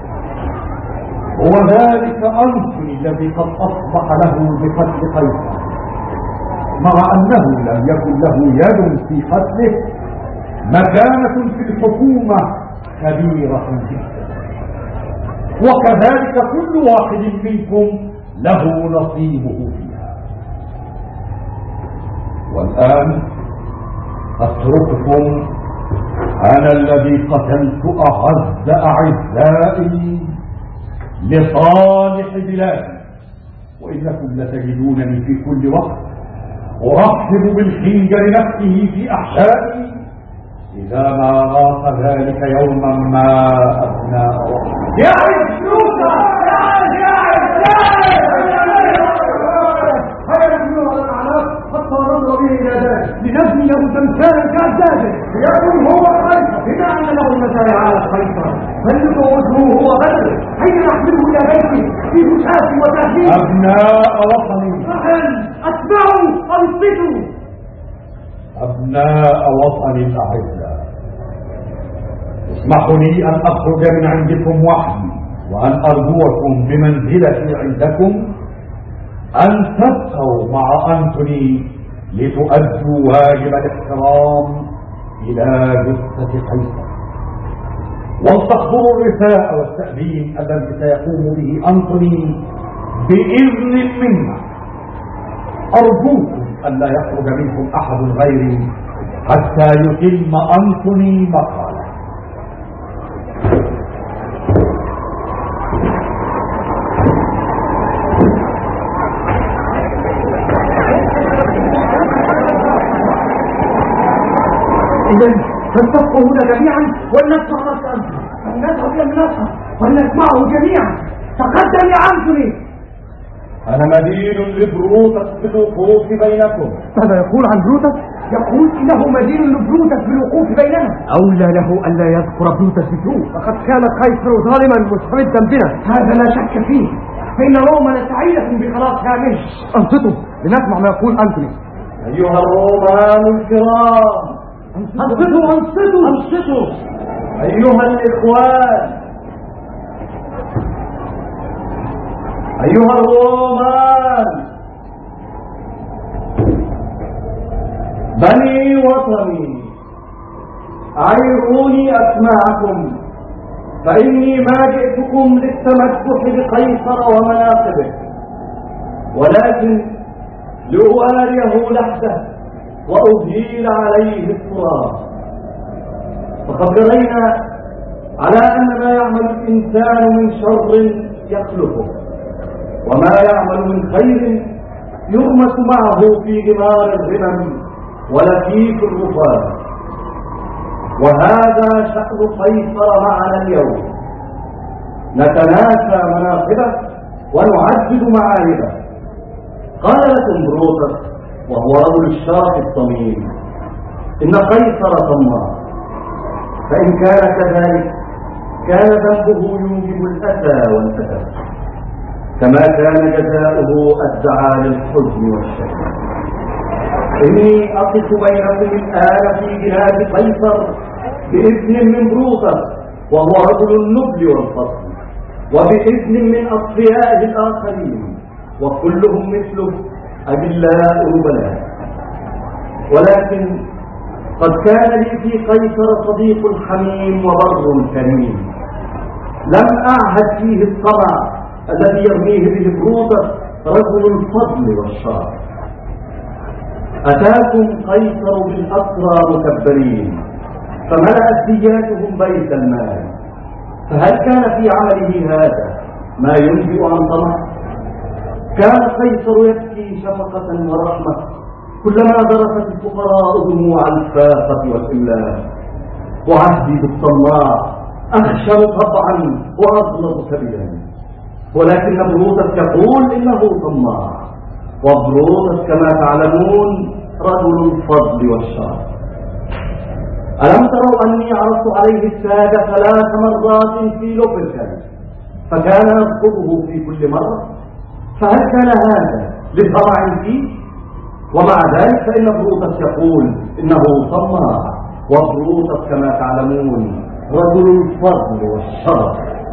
هو ذلك أنتوني الذي قد أصبح له بقتل قيصر، مع أنه لم يكن له يد في قتله، مكانة في الحكومة كبيرة جدا، وكذلك كل واحد منكم له نصيبه فيها. والآن أترككم أنا الذي قتلت أعز أعزائي لصالح بلادي، وإنكم لتجدونني في كل وقت أرحب بالخنجر نفسه في أحشائي إذا ما راق ذلك يوما ما أبناء وحدي. يا عزوزة يا عزوزة هيا نحن على الأعناق حتى ننظر به إلى ذلك لنبني له تمثالا كأجداده ليكن هو قيصر. بما أن له المسائل على قيصر فلنبعثه هو بدر، حين نحمله إلى بيته في بشاة وتهديد. أبناء وطني أتبعوا أنصتوا. أبناء وطني الأعزاء، اسمحوا لي أن أخرج من عندكم وحدي، وأن أرجوكم بمنزلتي عندكم أن تبقوا مع أنتوني لتؤدوا واجب الاحترام إلى جثة قيصر، ولتحضروا الرثاء والتأمين الذي سيقوم به أنتوني بإذن منا. أرجوكم أن لا يخرج منكم أحد غيري حتى يتم أنتوني مقاله. إذن فلتبقوا هنا جميعا ولنسمع رأس أنتوني، فلنذهب إلى المنصة ولنسمعه جميعا. تقدم يا أنتوني. أنا مدين لبروتس بالوقوف بينكم. ماذا يقول عن بروتس؟ يقول إنه مدين لبروتس بالوقوف بيننا. أولى له ألا يذكر بروتس بسوء، فقد كان قيصر ظالما مستبدا بنا، هذا لا شك فيه، فإن روما سعيدة بخلاصها منه. أنصتوا لنسمع ما يقول أنتوني. أيها الرومان الكرام، أنصتوا أنصتوا أنصتوا أيها الإخوان، أيها الرومان، بني وطني، أعيروني أسماعكم، فإني ما جئتكم للتمسح بقيصر ومناقبه، ولكن لأواريه لحده وأزيل عليه التراب. فقد جرينا على أن ما يعمل الإنسان من شر يخلفه، وما يعمل من خير يغمس معه في جمار الغمم ولفيف الرفات. وهذا شأن قيصر معنا اليوم، نتناسى مناقبه ونعدد معايبه. قال لكم بروتس وهو رجل الشرف الصميم إن قيصر طماع، فإن كان كذلك كان ذنبه يوجب الأسى والأسى، كما كان جزاؤه الدعاء للحزن والشك. إني أقف بينكم الآن في جناب قيصر بإذن من بروتس وهو رجل النبل والفضل، وبإذن من أصفيائه الآخرين وكلهم مثله أجلاء نبلاء. ولكن قد كان لي في قيصر صديق حميم وبر كريم، لم أعهد فيه الطمع الذي يرميه به بروتس رجل الفضل والشرف. أتاكم قيصر بالأسرى مكبرين، فملأت دياتهم بيت المال، فهل كان في عمله هذا ما ينبئ عن طمع؟ كان قيصر يبكي شفقة ورحمة كلما ذرفت الفقراء دموع الفاقة والإملاء. وعهدي بالطماع أخشى طبعا وأغلظ كبدا، ولكن بروتس يقول إنه طماع، وبروتس كما تعلمون رجل الفضل والشرف. ألم تروا أني عرضت عليه السادة ثلاث مرات في لوبركل فكان يرفضه في كل مرة؟ فهل كان هذا للطمع فيه؟ ومع ذلك فإن بروتس يقول إنه طماع، وبروتس كما تعلمون رجل الفضل والشرف.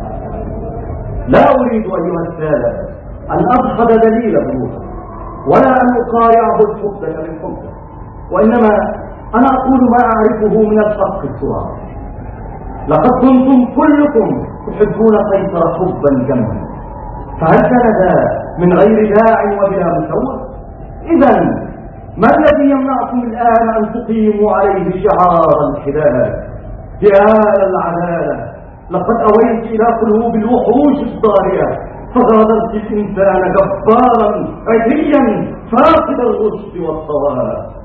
لا أريد أيها السادة أن أدخل دليل بروتس ولا أن أقارعه الحجة بالحجة، وإنما أنا أقول ما أعرفه من الفقه التراب. لقد كنتم كلكم تحبون قيصر حبا جما، فهل كان ذا من غير داع وبلا مسوى؟ إذن ما الذي يمنعكم الآن أن تقيموا عليه شعار الحداد ديار العدالة؟ لقد أويت إلى قلوب الوحوش الضارية، فغادرت الإنسان جبارا عتيا فاقد الرشد والصواب.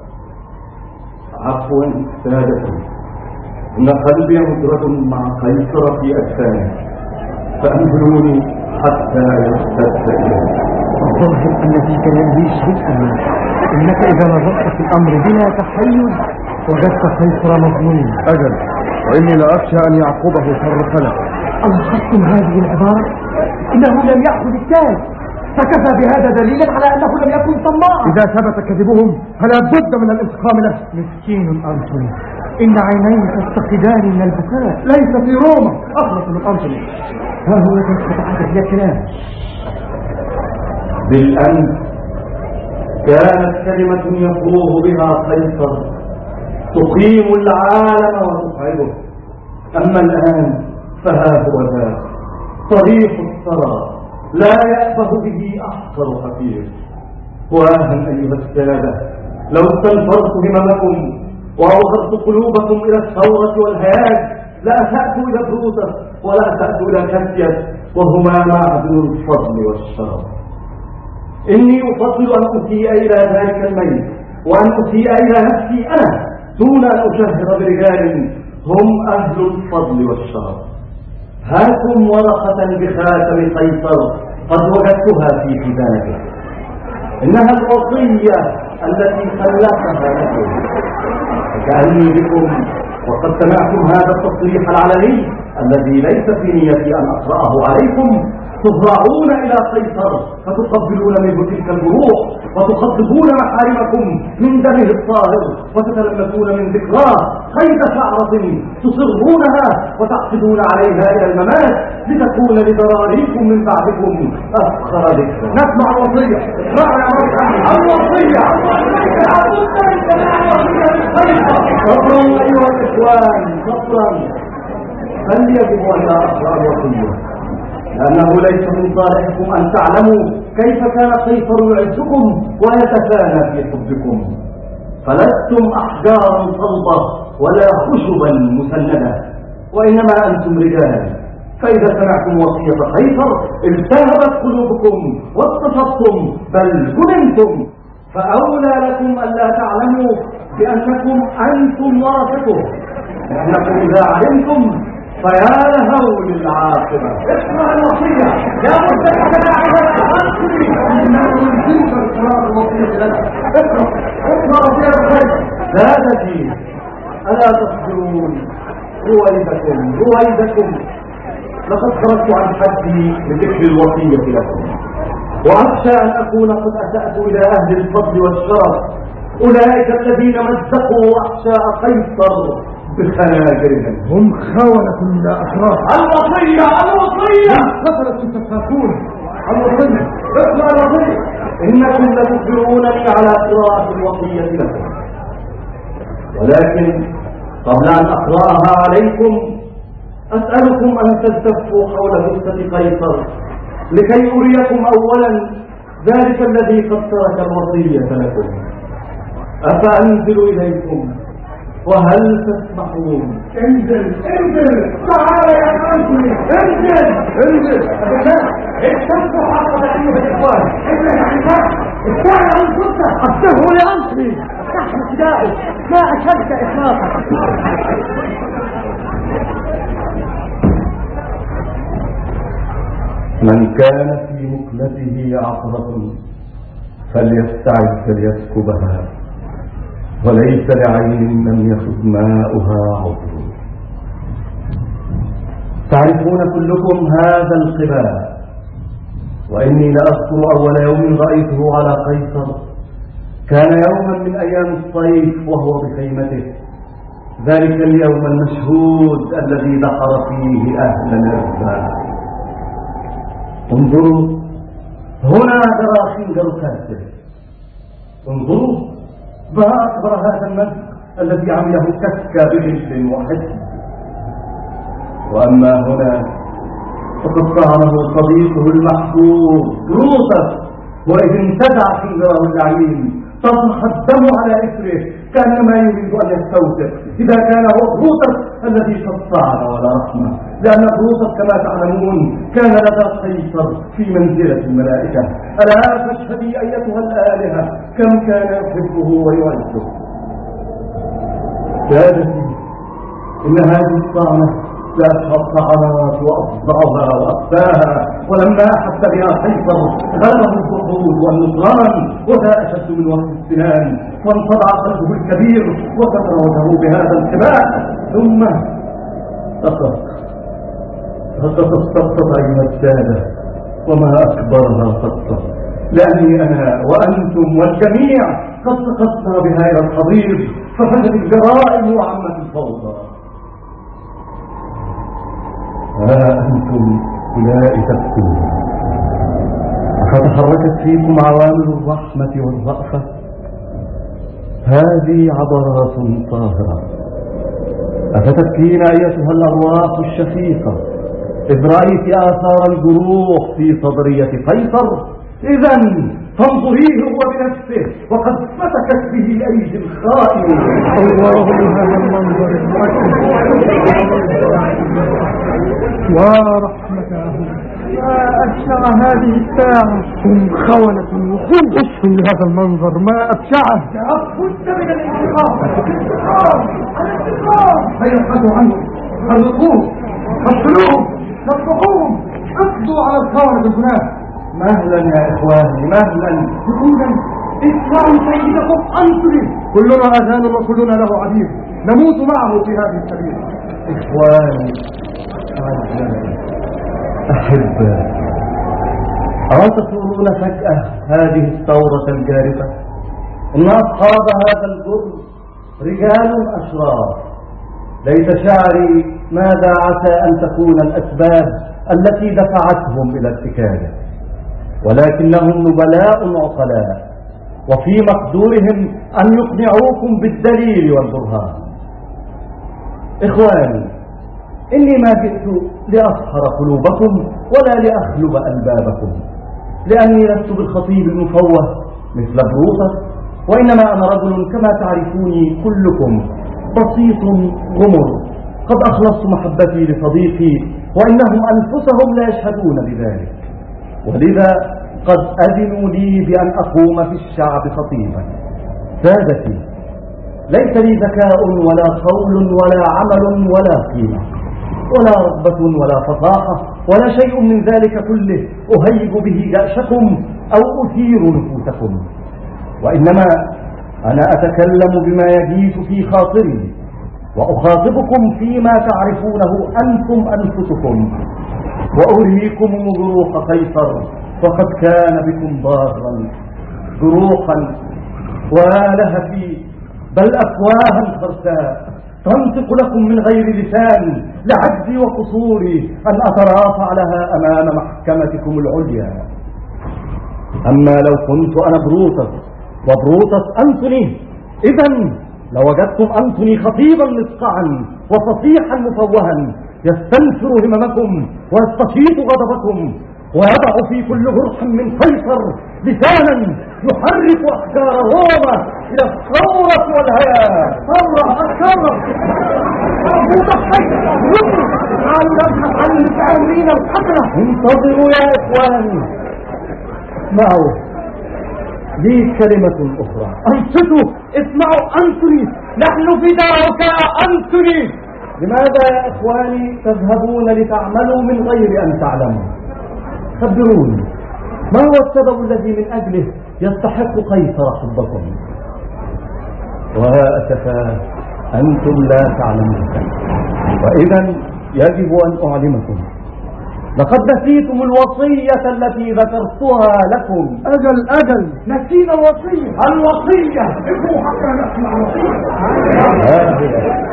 عفوا سادتي، إن قلبي مدرج مع قيصر في أجسامي، فأنزلوني حتى يرتد إليه. الظاهر أن في كلامه شيئا، إنك إذا نظرت في الأمر بلا تحيز وجدت قيصر مظلوم. أجل، وإني لأخشى أن يعقبه شر خلق. ألاحظتم هذه العبارة؟ إنه لم يأخذ التاج، فكفى بهذا دليلا على أنه لم يكن طماعا. إذا ثبت كذبهم فلا بد من الانتقام له. مسكين أنتوني، إن عينيه تفتقدان من البكاء. ليس في روما أخلص من أنتوني. ها هو يتحدث إلى كلام. بالأمس كانت كلمة يفوه بها قيصر تقيم العالم وتسعده، أما الآن فها هو ذا طريق الثرى لا يأبه به أحقر حفير. وآها أيها السادة، لو استنفرت هممكم وأوصلت قلوبكم إلى الثورة والهياج لأسأت إلى بروتس ولا أسأت إلى كاسياس، وهما معدن الفضل والشرف. إني أفضل أن أسيء إلى ذلك الميت وأن أسيء إلى نفسي أنا دون أن أشهر برجال هم أهل الفضل والشرف. هاكم ورقة بخاتم قيصر قد وجدتها في كتابه، إنها الوصية التي خلفها لكم. فكأني بكم وقد سمعتم هذا التصريح العلني الذي ليس في نيتي أن أقرأه عليكم، تضرعون إلى قيصر فتقبلون منه تلك الجروح وتخضبون محارمكم من دمه الطاهر وتتلمسون من ذكراه قيد شعرة تصرونها وتعقدون عليها إلى الممات لتكون لذراريكم من بعدكم أفخر ذكر. نسمع الوصية. الوصية. صبرا أيها الإخوان، صبرا. هل يجب أن أقرأ الوصية؟ لأنه ليس من صالحكم أن تعلموا كيف كان قيصر يعزكم ويتفانى في حبكم، فلستم أحجارا صلبة ولا خشبا مسندة، وإنما أنتم رجال. فإذا سمعتم وصية قيصر التهبت قلوبكم واتصبتم بل جننتم، فأولى لكم ألا تعلموا بأنكم أنتم ورثته، لأنكم إذا علمتم فيا لهول العاقبة. اسمع الوصية يا مستمع لا تجيب. ألا تصبرون؟ رويدكم رويدكم لقد خرجت عن حدي بذكر الوصية لكم، وأخشى أن أكون قد أسأت إلى أهل الفضل والشرف، أولئك الذين مزقوا أحشاء قيصر بخناجرهم. هم خونة لا أشراف. الوصية الوصية قتلت تتفاكون. الوصية. اسمع الوصية. إنكم لتخبرونني على قراءة الوصية لكم، ولكن قبل أن أقرأها عليكم أسألكم أن تلتفوا حول جثة قيصر لكي أريكم أولا ذلك الذي قد ترك الوصية لكم. أفأنزل إليكم وهل تسمحون؟ انزل انزل تعال يا أنتوني، انزل انزل. اتفوا حق أيها الإخوان. انزل يا حساب استعلى عن الجثة. افتحوا لأنتوني، افتحوا فدائي، ما أشدك إخلاقك. من كان في مكنته عقرة فليستعد ليسكبها، وليس لعين لم يخذ ماؤها عذر. تعرفون كلكم هذا القباء، وإني لأذكر أول يوم رأيته على قيصر كان يوما من أيام الصيف وهو بخيمته، ذلك اليوم المشهود الذي دحر فيه أهل الإرسال. انظروا هنا ترى خنجر كاسر، انظروا ما أكبر هذا المسك الذي عمله كسك بغل وحزن. وأما هنا فقد طعنه صديقه المحبوب بروتس، وإذ انتزع خنجره اللعين طفح الدم على إثره كأنما يريد أن يستوثق إذا كان هو بروتس الذي قد طعن ولا رحمة، لأن بروتس كما تعلمون كان لدى قيصر في منزلة الملائكة. ألا فاشهدي أيتها الآلهة كم كان يحبه ويعزه. سادتي، إن هذه الطعنة لأشهى الطعنات وأفظعها وأخفاها، ولما أحس بها قيصر غلبه الصعود والنصران، وذا أشد من وقت السنان، وانصدع قلبه الكبير وكسر وجهه بهذا الكباء. ثم سقط سقط السقطة أيها السادة، وما أكبرها سقطة، لأني أنا وأنتم والجميع قد سقطنا بها إلى الحضيض، ففشت الجرائم وعمت الفوضى. ها أنتم أولئك تبكون، فتحركت فيكم عوامل الرحمة والرأفة. هذه عبرات طاهرة. أفتبكين أيتها الأرواح الشفيقة إذ رأيت آثار الجروح في صدرية قيصر؟ إذن فانظريه هو بنفسه وقد فتكت به أيدي الخائن. الله بهذا المنظر ورحمته، ما أبشع هذه الساعة. هم خونة وخون. اسم لهذا المنظر ما أبشعه. لابد من الانتقام. الانتقام الانتقام. فيبحثوا عنه، خلقوه، قتلوهم، نطقوهم، اقضوا على الخونة الجناه. مهلا يا إخواني مهلا. سكونا، اسمعوا سيدكم أنتوني، كلنا أذان وكلنا له عبيد، نموت معه في هذه السبيل. إخواني أعزائي أحبائي، ألا تقولون فجأة هذه الثورة الجارفة إن أصحاب هذا الجرم رجال أشرار؟ ليت شعري ماذا عسى أن تكون الأسباب التي دفعتهم إلى ارتكابه، ولكنهم نبلاء عقلاء، وفي مقدورهم أن يقنعوكم بالدليل والبرهان. إخواني، إني ما جئت لأسحر قلوبكم ولا لأخلب ألبابكم، لأني لست بالخطيب المفوه مثل بروطس، وإنما أنا رجل كما تعرفوني كلكم، بسيط غمر، قد أخلصت محبتي لصديقي وإنهم أنفسهم لا يشهدون بذلك، ولذا قد أذنوا لي بأن أقوم في الشعب خطيبا. سادتي، ليس لي ذكاء ولا قول ولا عمل ولا قيمة ولا رغبة ولا فصاحة ولا شيء من ذلك كله أهيج به جأشكم أو أثير نفوسكم، وإنما أنا أتكلم بما يجيش في خاطري، وأخاطبكم فيما تعرفونه أنتم أنفسكم، وأريكم جروح قيصر، فقد كان بكم ضارا جروحا ولهفي، بل أفواها خرساء تنطق لكم من غير لسان، لعجزي وقصوري أن أترافع لها أمام محكمتكم العليا. أما لو كنت أنا بروتس وبروتس أنتوني، إذن لوجدتم أنتوني خطيبا مسقعا وفصيحا مفوها، يستنفر هممكم ويستشيط غضبكم، ويضع في كل جرح من قيصر لسانا يحرك أحجار روما إلى الثورة والهيام. ثورة الثورة تعالوا نبحث عن المتآمرين القتلة. انتظروا يا إخواني، اسمعوا لي كلمة أخرى. أنصتوا، اسمعوا أنتوني، نحن فداؤك يا أنتوني. لماذا يا إخواني تذهبون لتعملوا من غير أن تعلموا؟ خبروني، ما هو السبب الذي من أجله يستحق قيصر حبكم؟ وأسفا أنتم لا تعلمون، وإذا يجب أن أعلمكم. لقد نسيتم الوصية التي ذكرتها لكم. أجل أجل، نسينا الوصية. الوصية ابقوا حتى نسمع الوصية. هذه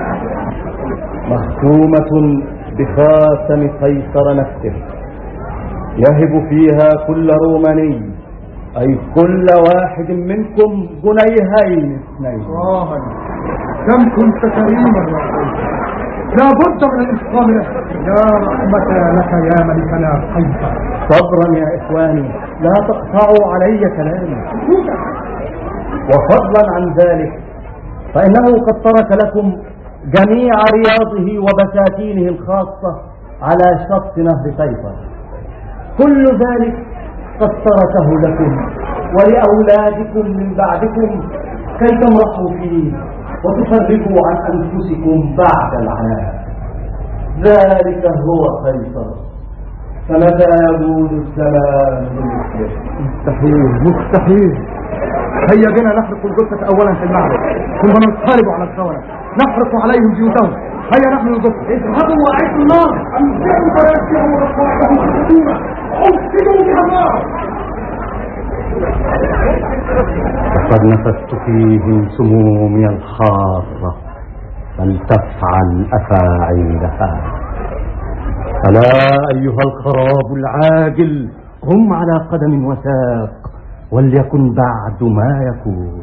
مختومة بخاتم قيصر نفسه، يهب فيها كل روماني، أي كل واحد منكم جنيهين اثنين. آه كم كنت كريما يا قيصر، لا بد من الانتقام له. يا رحمة لك يا ملكنا قيصر. صبرا يا إخواني، لا تقطعوا علي كلامي. وفضلا عن ذلك فإنه قد ترك لكم جميع رياضه وبساتينه الخاصة على شط نهر قيصر، كل ذلك قد تركه لكم ولأولادكم من بعدكم كي تمرحوا فيه وتفرقوا عن أنفسكم بعد العناء. ذلك هو قيصر، فمتى يقول الزمان بمثله؟ مستحيل مستحيل. هيا بنا نحرق الجثة أولا في المعبد، ثم ننقلب على الثورة نحرق عليهم بيوتهم. هيا نحن نضبط. اذهبوا وأعدوا النار، أمسكوا فيسيروا رقائهم خطورة، أفسدوا بها النار. قد نفست فيهم سمومي الحارة، فلتفعل أفاعيلها. فلا أيها الخراب العاجل، قم على قدم وساق، وليكن بعد ما يكون.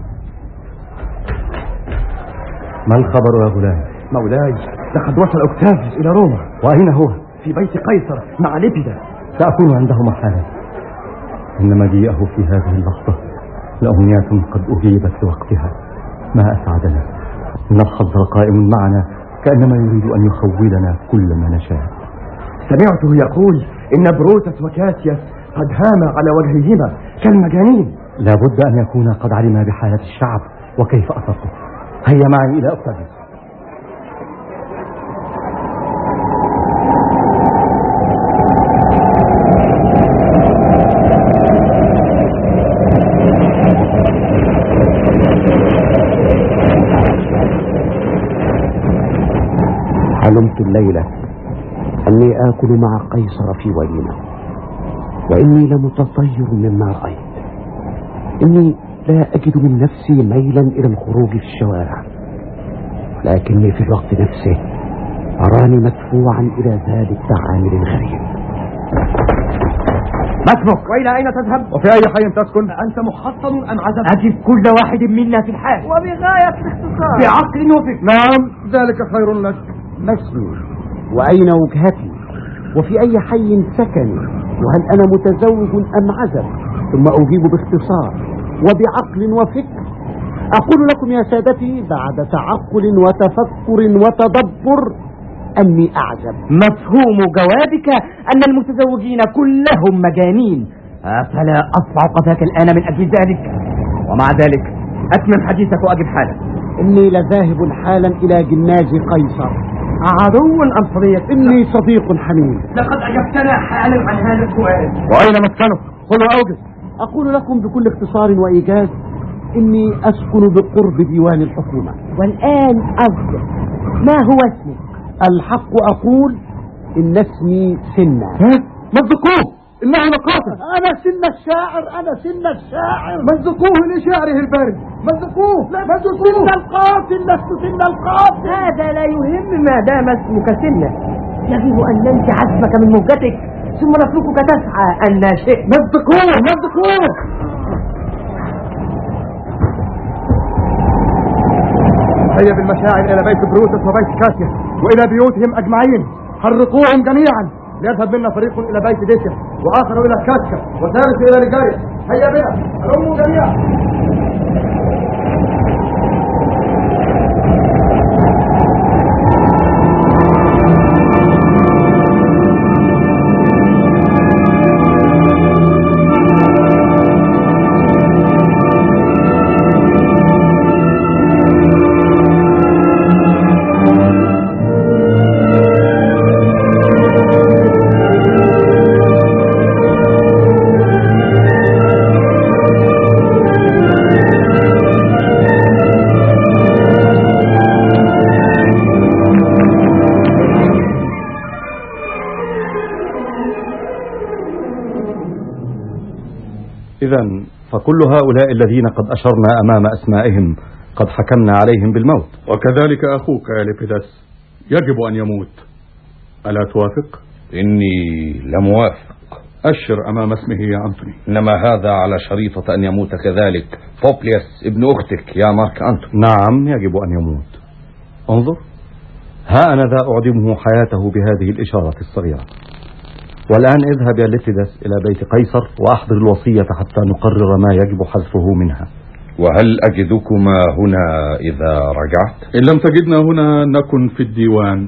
ما الخبر يا غلام؟ مولاي، لقد وصل أوكتافيوس إلى روما. وأين هو؟ في بيت قيصر مع ليبيدا. سأكون عنده حالا. إن مجيئه في هذه اللحظة لأمنيات قد أجيبت لوقتها. ما أسعدنا إن الحظ قائم معنا، كأنما يريد أن يخولنا كل ما نشاء. سمعته يقول إن بروتس وكاسياس قد هاما على وجههما كالمجانين. لا بد أن يكون قد علم بحالة الشعب وكيف أصبته. هيا معي إلى أوكتافيوس. حلمت الليلة أني آكل مع قيصر في وليمة، وإني لمتطير مما رأيت. إني لا أجد من نفسي ميلا إلى الخروج في الشوارع، لكني في الوقت نفسه أراني مدفوعا إلى ذلك التعامل الغريب. ما اسمك؟ وإلى أين تذهب؟ وفي أي حي تسكن؟ أنت محصن أم عزب؟ أجد كل واحد منا في الحال وبغاية الاختصار بعقل وفكر. نعم ذلك خير لك. ما اسمي وأين وجهتي وفي أي حي سكني وهل أنا متزوج أم عزب؟ ثم أجيب باختصار وبعقل وفكر. أقول لكم يا سادتي بعد تعقل وتفكر وتدبر أني أعزب. مفهوم جوابك أن المتزوجين كلهم مجانين، أفلا أصفع قفاك الآن من أجل ذلك؟ ومع ذلك أتمم حديثك وأجب حالك. إني لذاهب حالا إلى جناز قيصر. عدو أم صديق؟ إني صديق حميم. لقد أجبتنا حالا عن هذا السؤال. وأين مسكنه؟ قل أوجد. أقول لكم بكل اختصار وإيجاز إني أسكن بقرب ديوان الحكومة. والآن أصدق، ما هو اسمك؟ الحق أقول إن اسمي سنة. مزقوه إنه لقاتل. أنا سنة الشاعر، أنا سنة الشاعر. مزقوه لشعره البارد. مزقوه مزقوه. سنة القاتل، لست سنة القاتل. هذا لا يهم ما دام اسمك سنة. يجب أن ننسي عزمك من موجتك ثم نتركك تسعى أن لا شيء. مزقوه مزقوه. هيا بالمشاعر إلى بيت بروتس وبيت كاسيا وإلى بيوتهم أجمعين، حرقوهم جميعا. ليذهب منا فريق إلى بيت ديسيا وآخر إلى كاسكا وثالث إلى ريجاريا. هيا بنا هلموا جميعا. إذن فكل هؤلاء الذين قد أشرنا أمام أسمائهم قد حكمنا عليهم بالموت. وكذلك أخوك يا ليبيدس يجب أن يموت، ألا توافق؟ إني لموافق. أشر أمام اسمه يا أنتوني. إنما هذا على شريطة أن يموت كذلك بوبليوس ابن أختك يا مارك أنتوني. نعم يجب أن يموت. انظر، ها أنا ذا أعدمه حياته بهذه الإشارة الصغيرة. والآن اذهب يا ليبيدس إلى بيت قيصر وأحضر الوصية حتى نقرر ما يجب حذفه منها. وهل أجدكما هنا إذا رجعت؟ إن لم تجدنا هنا نكن في الديوان.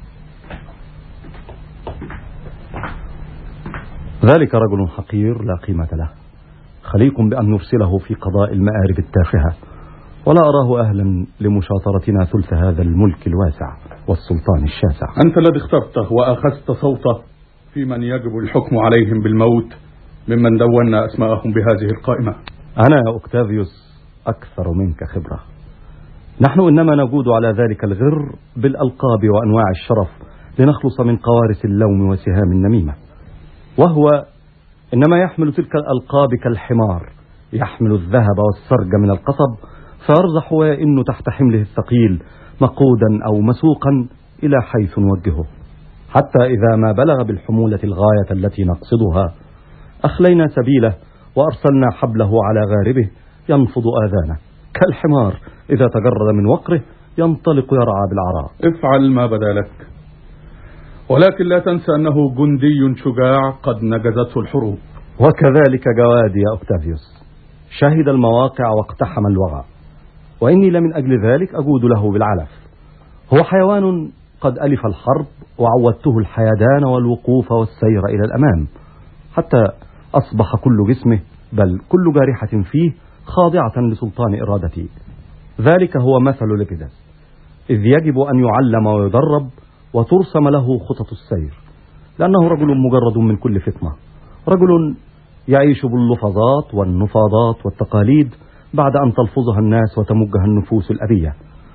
ذلك رجل حقير لا قيمة له، خليق بأن نرسله في قضاء المآرب التافهة، ولا أراه أهلا لمشاطرتنا ثلث هذا الملك الواسع والسلطان الشاسع. أنت الذي اخترته وأخذت صوته في من يجب الحكم عليهم بالموت ممن دوننا أسماءهم بهذه القائمة. أنا يا أوكتافيوس أكثر منك خبرة. نحن إنما نجود على ذلك الغر بالألقاب وأنواع الشرف لنخلص من قوارث اللوم وسهام النميمة، وهو إنما يحمل تلك الألقاب كالحمار يحمل الذهب والسرج من القصب، فيرزح ويئن تحت حمله الثقيل مقودا أو مسوقا إلى حيث نوجهه، حتى إذا ما بلغ بالحمولة الغاية التي نقصدها أخلينا سبيله وأرسلنا حبله على غاربه ينفض آذانه، كالحمار إذا تجرد من وقره ينطلق يرعى بالعراء. افعل ما بدا لك، ولكن لا تنسى أنه جندي شجاع قد نجزته الحروب. وكذلك جوادي يا أوكتافيوس، شهد المواقع واقتحم الوغى، وإني لمن أجل ذلك أجود له بالعلف. هو حيوان قد ألف الحرب وعودته الحيدان والوقوف والسير إلى الأمام، حتى أصبح كل جسمه بل كل جارحة فيه خاضعة لسلطان إرادتي. ذلك هو مثل ليبيدس، إذ يجب أن يعلم ويدرب وترسم له خطط السير، لأنه رجل مجرد من كل فطنة، رجل يعيش باللفظات والنفاضات والتقاليد بعد أن تلفظها الناس وتمجها النفوس الأبية.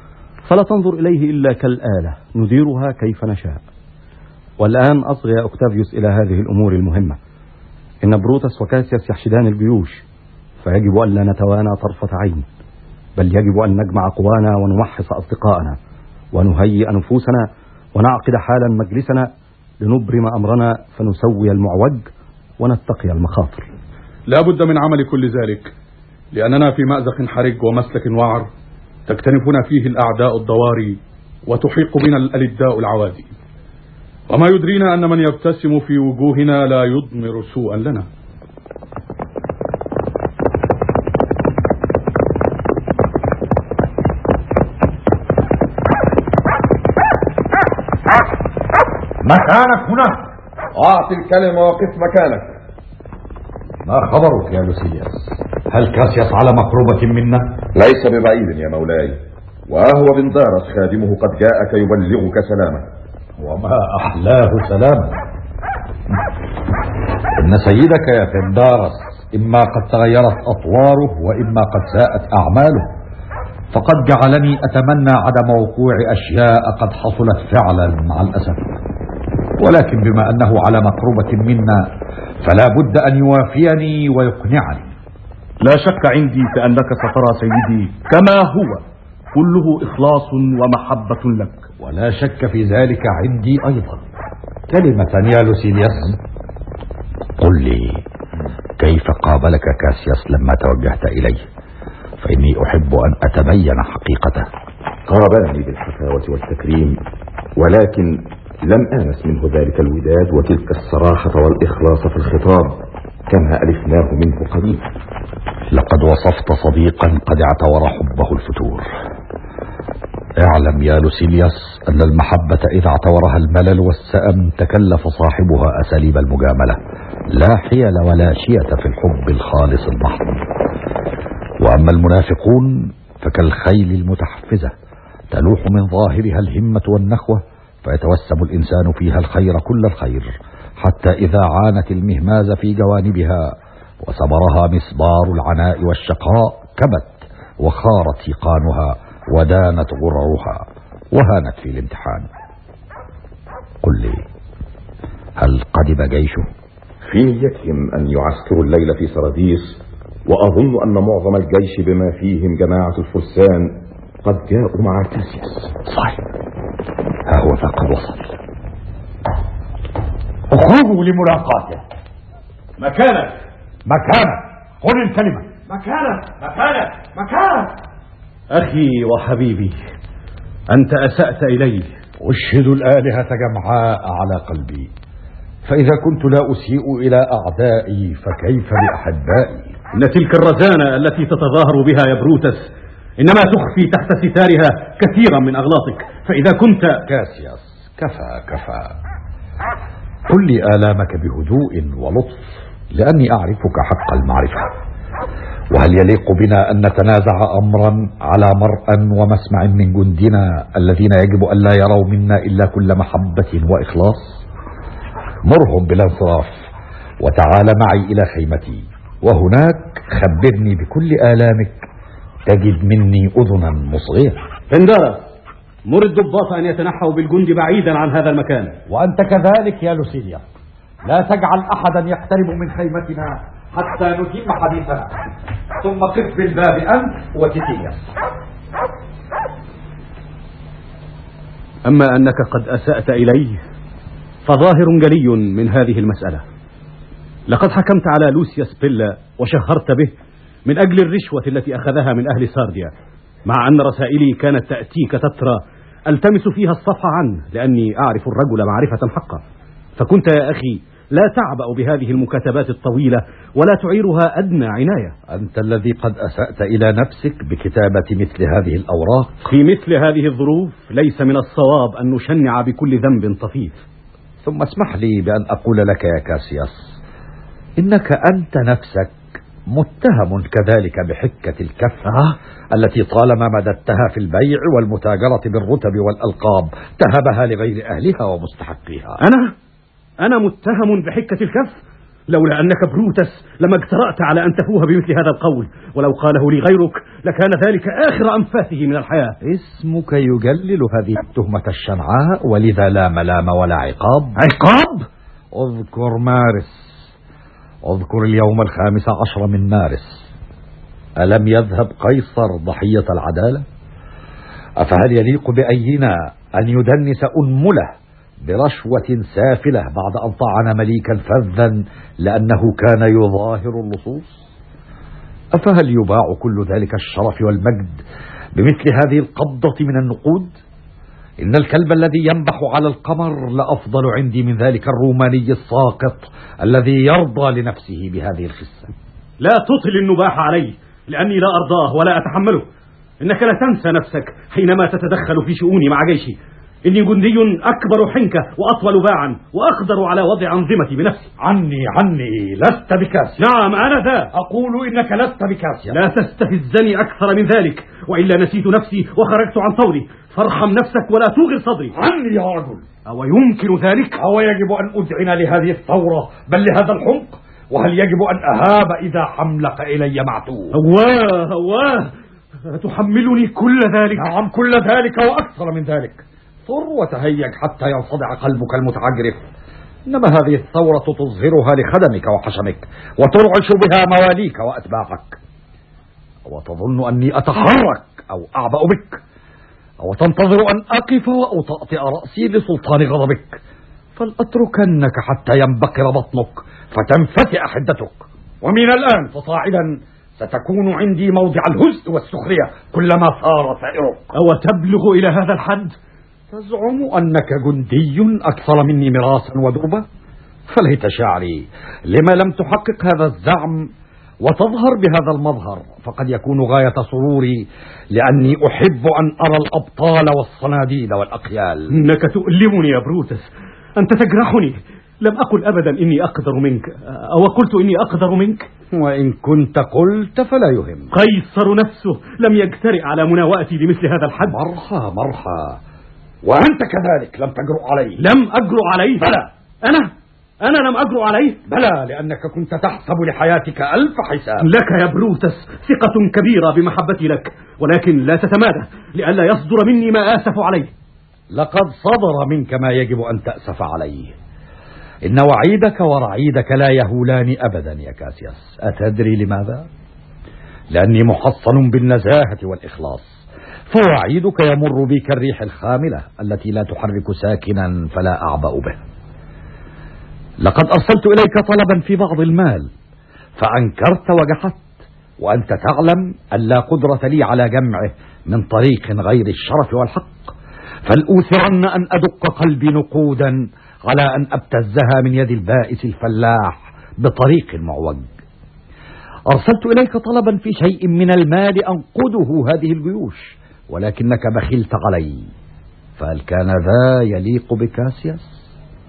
فلا تنظر إليه إلا كالآلة نديرها كيف نشاء. والآن أصغ يا أكتافيوس إلى هذه الأمور المهمة. إن بروتس وكاسياس يحشدان الجيوش، فيجب أن لا نتوانى طرفة عين، بل يجب أن نجمع قوانا ونمحص أصدقائنا ونهيئ نفوسنا ونعقد حالا مجلسنا لنبرم أمرنا فنسوي المعوج ونتقي المخاطر. لا بد من عمل كل ذلك، لأننا في مأزق حرج ومسلك وعر تكتنفنا فيه الأعداء الضواري وتحيق بنا الألداء العوادي، وما يدرينا أن من يبتسم في وجوهنا لا يضمر سوءا لنا. مكانك هنا. أعطي الكلمة وقف مكانك. ما خبرك يا لوسياس؟ هل كاسياس على مقربة منا؟ ليس ببعيد يا مولاي، وهو بندارس خادمه قد جاءك يبلغك سلامه. وما أحلاه سلامه. إن سيدك يا بندارس إما قد تغيرت أطواره وإما قد ساءت أعماله، فقد جعلني أتمنى عدم وقوع أشياء قد حصلت فعلا مع الأسف، ولكن بما أنه على مقربة منا فلا بد أن يوافيني ويقنعني. لا شك عندي في أنك سترى سيدي كما هو كله إخلاص ومحبة لك. ولا شك في ذلك عندي أيضا. كلمة يا لوسيلياس، قل لي كيف قابلك كاسياس لما توجهت إليه، فإني أحب أن أتبين حقيقته. قابلني بالحفاوة والتكريم، ولكن لم آنس منه ذلك الوداد وتلك الصراحة والإخلاص في الخطاب كما ألفناه منه قديما. لقد وصفت صديقا قد اعتور حبه الفتور. اعلم يا لوسيلياس أن المحبة إذا اعتورها الملل والسأم تكلف صاحبها أساليب المجاملة، لا حيل ولا شية في الحب الخالص المحض. وأما المنافقون فكالخيل المتحفزة تلوح من ظاهرها الهمة والنخوة، فيتوسم الإنسان فيها الخير كل الخير، حتى إذا عانت المهماز في جوانبها وثمرها مسبار العناء والشقاء كبت وخارت يقانها ودانت غررها وهانت في الامتحان. قل لي، هل قدم جيشه؟ في نيتهم أن يعسكروا الليل في سراديس، وأظن أن معظم الجيش بما فيهم جماعة الفرسان قد جاءوا مع كاسياس. صحيح، ها هو قد وصل. اخرجوا لملاقاته. مكانك مكانك. خذ الكلمة. مكانك مكانك مكانك. أخي وحبيبي، أنت أسأت إلي. أشهد الآلهة جمعاء على قلبي، فإذا كنت لا أسيء إلى أعدائي فكيف بأحبائي؟ إن تلك الرزانة التي تتظاهر بها يا بروتس إنما تخفي تحت ستارها كثيرا من أغلاطك، فإذا كنت كاسياس كفى كفى. قل لي آلامك بهدوء ولطف، لأني أعرفك حق المعرفة. وهل يليق بنا أن نتنازع أمرا على مرأى ومسمع من جندنا الذين يجب أن لا يروا منا إلا كل محبة وإخلاص؟ مرهم بالانصراف وتعال معي إلى خيمتي، وهناك خبرني بكل آلامك تجد مني أذنا مصغية. بندارس، مر الضباط أن يتنحوا بالجند بعيدا عن هذا المكان. وأنت كذلك يا لوسيليا، لا تجعل أحدا يقترب من خيمتنا حتى نتم حديثنا، ثم قف بالباب أنت وتيتياس. أما أنك قد أسأت إليه فظاهر جلي من هذه المسألة. لقد حكمت على لوسياس بيلا وشهرت به من أجل الرشوة التي أخذها من أهل سارديا، مع أن رسائلي كانت تأتيك تترى ألتمس فيها الصفح عنه، لأني أعرف الرجل معرفة حقا. فكنت يا أخي لا تعبأ بهذه المكاتبات الطويلة ولا تعيرها أدنى عناية. أنت الذي قد أسأت إلى نفسك بكتابة مثل هذه الأوراق. في مثل هذه الظروف ليس من الصواب أن نشنع بكل ذنب طفيف. ثم اسمح لي بأن أقول لك يا كاسياس، إنك أنت نفسك متهم كذلك بحكة الكفة التي طالما مددتها في البيع والمتاجرة بالرتب والألقاب تهبها لغير أهلها ومستحقيها. أنا؟ أنا متهم بحكة الكف؟ لولا أنك بروتس لما اجترأت على أن تفوه بمثل هذا القول، ولو قاله لي غيرك لكان ذلك آخر أنفاسه من الحياة. اسمك يجلل هذه التهمة الشنعاء، ولذا لا ملام ولا عقاب. عقاب؟ اذكر مارس، اذكر اليوم الخامس عشر من مارس. ألم يذهب قيصر ضحية العدالة؟ أفهل يليق بأينا أن يدنس أنمله برشوة سافلة بعد أن طعن مليكا فذا لأنه كان يظاهر اللصوص؟ أفهل يباع كل ذلك الشرف والمجد بمثل هذه القبضة من النقود؟ إن الكلب الذي ينبح على القمر لأفضل عندي من ذلك الروماني الساقط الذي يرضى لنفسه بهذه الخسة. لا تطل النباح علي، لأني لا أرضاه ولا أتحمله. إنك لا تنسى نفسك حينما تتدخل في شؤوني مع جيشي. إني جندي أكبر حنكة وأطول باعا وأقدر على وضع أنظمتي بنفسي. عني عني لست بكاسيا. نعم أنا ذا. أقول إنك لست بكاسيا. لا تستفزني أكثر من ذلك، وإلا نسيت نفسي وخرجت عن طولي. فارحم نفسك ولا توغر صدري. عني يا رجل. أو يمكن ذلك؟ أو يجب أن أذعن لهذه الثورة بل لهذا الحمق؟ وهل يجب أن أهاب إذا حملق إلي معتوه؟ هواه هواه تحملني كل ذلك؟ نعم كل ذلك وأكثر من ذلك. ثر وتهيج حتى ينصدع قلبك المتعجرف. إنما هذه الثورة تظهرها لخدمك وحشمك وترعش بها مواليك وأتباعك. وتظن أني أتحرك أو أعبأ بك، أو تنتظر أن أقف وأطأطئ رأسي لسلطان غضبك؟ فلأتركنك حتى ينبقر بطنك فتنفتئ حدتك، ومن الآن فصاعدا ستكون عندي موضع الهزء والسخرية كلما صار ثائرك. أو تبلغ إلى هذا الحد؟ تزعم أنك جندي أكثر مني مراسا ودربة؟ فليت شعري لما لم تحقق هذا الزعم وتظهر بهذا المظهر، فقد يكون غاية سروري لأني أحب أن أرى الأبطال والصناديد والأقيال. إنك تؤلمني يا بروتس، أنت تجرحني. لم أقل أبدا إني أقدر منك، أو قلت إني أقدر منك؟ وإن كنت قلت فلا يهم. قيصر نفسه لم يجترئ على مناوئتي لمثل هذا الحد. مرحى مرحى. وأنت كذلك لم تجرؤ عليه. لم أجرؤ عليه؟ بلى. أنا أنا لم أجرؤ عليه؟ بلى، لأنك كنت تحسب لحياتك ألف حساب. لك يا بروتس ثقة كبيرة بمحبتي لك، ولكن لا تتمادى لئلا يصدر مني ما آسف عليه. لقد صدر منك ما يجب أن تأسف عليه. إن وعيدك ورعيدك لا يهولان أبدا يا كاسياس. أتدري لماذا؟ لأني محصن بالنزاهة والإخلاص، فوعيدك يمر بي كالريح الخاملة التي لا تحرك ساكنا فلا أعبأ به. لقد أرسلت إليك طلبا في بعض المال فأنكرت وجحدت، وأنت تعلم أن لا قدرة لي على جمعه من طريق غير الشرف والحق، فلأوثرن أن أدق قلبي نقودا على أن أبتزها من يد البائس الفلاح بطريق معوج. أرسلت إليك طلبا في شيء من المال أنقذه هذه الجيوش، ولكنك بخلت علي. فهل كان ذا يليق بكاسياس؟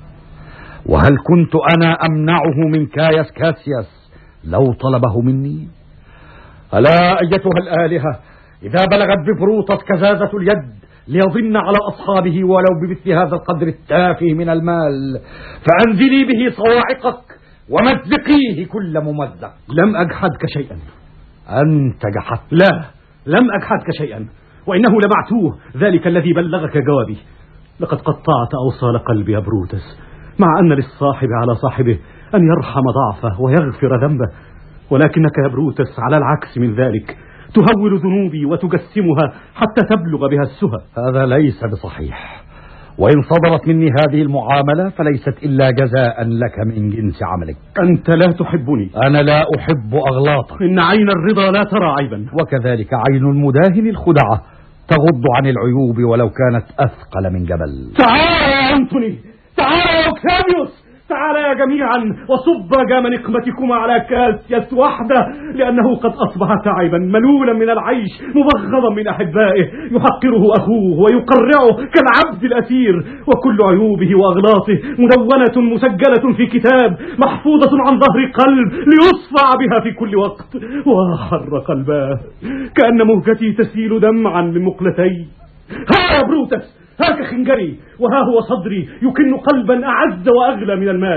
وهل كنت أنا أمنعه من كاياس كاسياس لو طلبه مني؟ ألا أيتها الآلهة، إذا بلغت ببروتس كزازة اليد ليضن على أصحابه ولو بمثل هذا القدر التافه من المال، فأنزلي به صواعقك ومزقيه كل ممزق. لم أجحدك شيئا. أنت جحدت. لا، لم أجحدك شيئا، وإنه لمعتوه ذلك الذي بلغك جوابي. لقد قطعت أوصال قلبي يا بروتس، مع أن للصاحب على صاحبه أن يرحم ضعفه ويغفر ذنبه، ولكنك يا بروتس على العكس من ذلك تهول ذنوبي وتجسمها حتى تبلغ بها السهى. هذا ليس بصحيح، وإن صدرت مني هذه المعاملة فليست إلا جزاء لك من جنس عملك. أنت لا تحبني. أنا لا أحب أغلاطك. إن عين الرضا لا ترى عيبا، وكذلك عين المداهن الخدعة تغض عن العيوب ولو كانت أثقل من جبل. تعال يا أنتوني، تعال يا أوكتافيوس، تعال يا جميعا وصب جام نقمتكما على كاسياس وحده، لأنه قد أصبح تعبا ملولا من العيش مبغضا من أحبائه، يحقره أخوه ويقرعه كالعبد الأسير، وكل عيوبه وأغلاطه مدونة مسجلة في كتاب محفوظة عن ظهر قلب ليصفع بها في كل وقت. وحر قلباه كأن مهجتي تسيل دمعا من مقلتي. ها يا بروتس، هاك خنجري، وها هو صدري يكن قلبا أعز وأغلى من المال،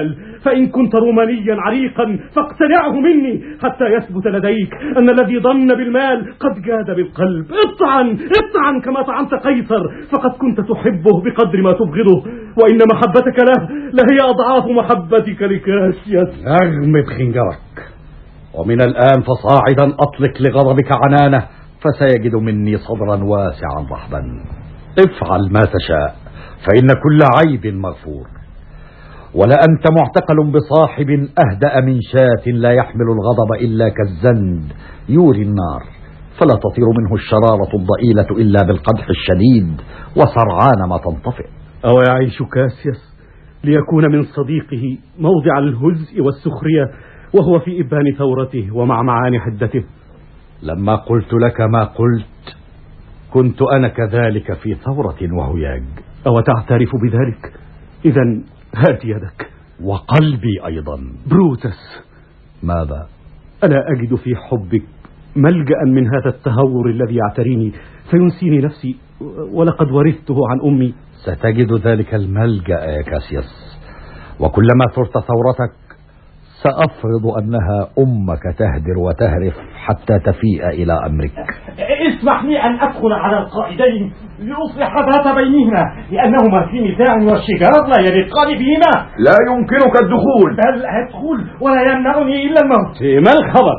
فإن كنت رومانيا عريقا فاقتنعه مني حتى يثبت لديك أن الذي ظن بالمال قد جاد بالقلب. اطعن اطعن كما طعنت قيصر، فقد كنت تحبه بقدر ما تبغضه، وإن محبتك له لهي أضعاف محبتك لكاسياس. أغمد خنجرك، ومن الآن فصاعدا أطلق لغضبك عنانه، فسيجد مني صدرا واسعا رحبا. افعل ما تشاء، فإن كل عيب مغفور. ولأنت معتقل بصاحب أهدأ من شاة لا يحمل الغضب إلا كالزند يوري النار، فلا تطير منه الشرارة الضئيلة إلا بالقدح الشديد، وسرعان ما تنطفئ. أو يعيش كاسياس ليكون من صديقه موضع الهزء والسخرية وهو في إبان ثورته ومعمعان حدته؟ لما قلت لك ما قلت كنت أنا كذلك في ثورة وهياج. أو تعترف بذلك؟ إذن هات يدك. وقلبي أيضا. بروتس، ماذا؟ ألا أجد في حبك ملجأ من هذا التهور الذي يعتريني فينسيني نفسي، ولقد ورثته عن أمي؟ ستجد ذلك الملجأ يا كاسياس، وكلما ثرت ثورتك سأفرض أنها أمك تهدر وتهرف حتى تفيء إلى أمرك. اسمح لي أن أدخل على القائدين لأصلح ذات بينهما، لأنهما في نزاع والشجار لا يليقان بهما. لا يمكنك الدخول. بل أدخل ولا يمنعني إلا الموت. ما الخبر؟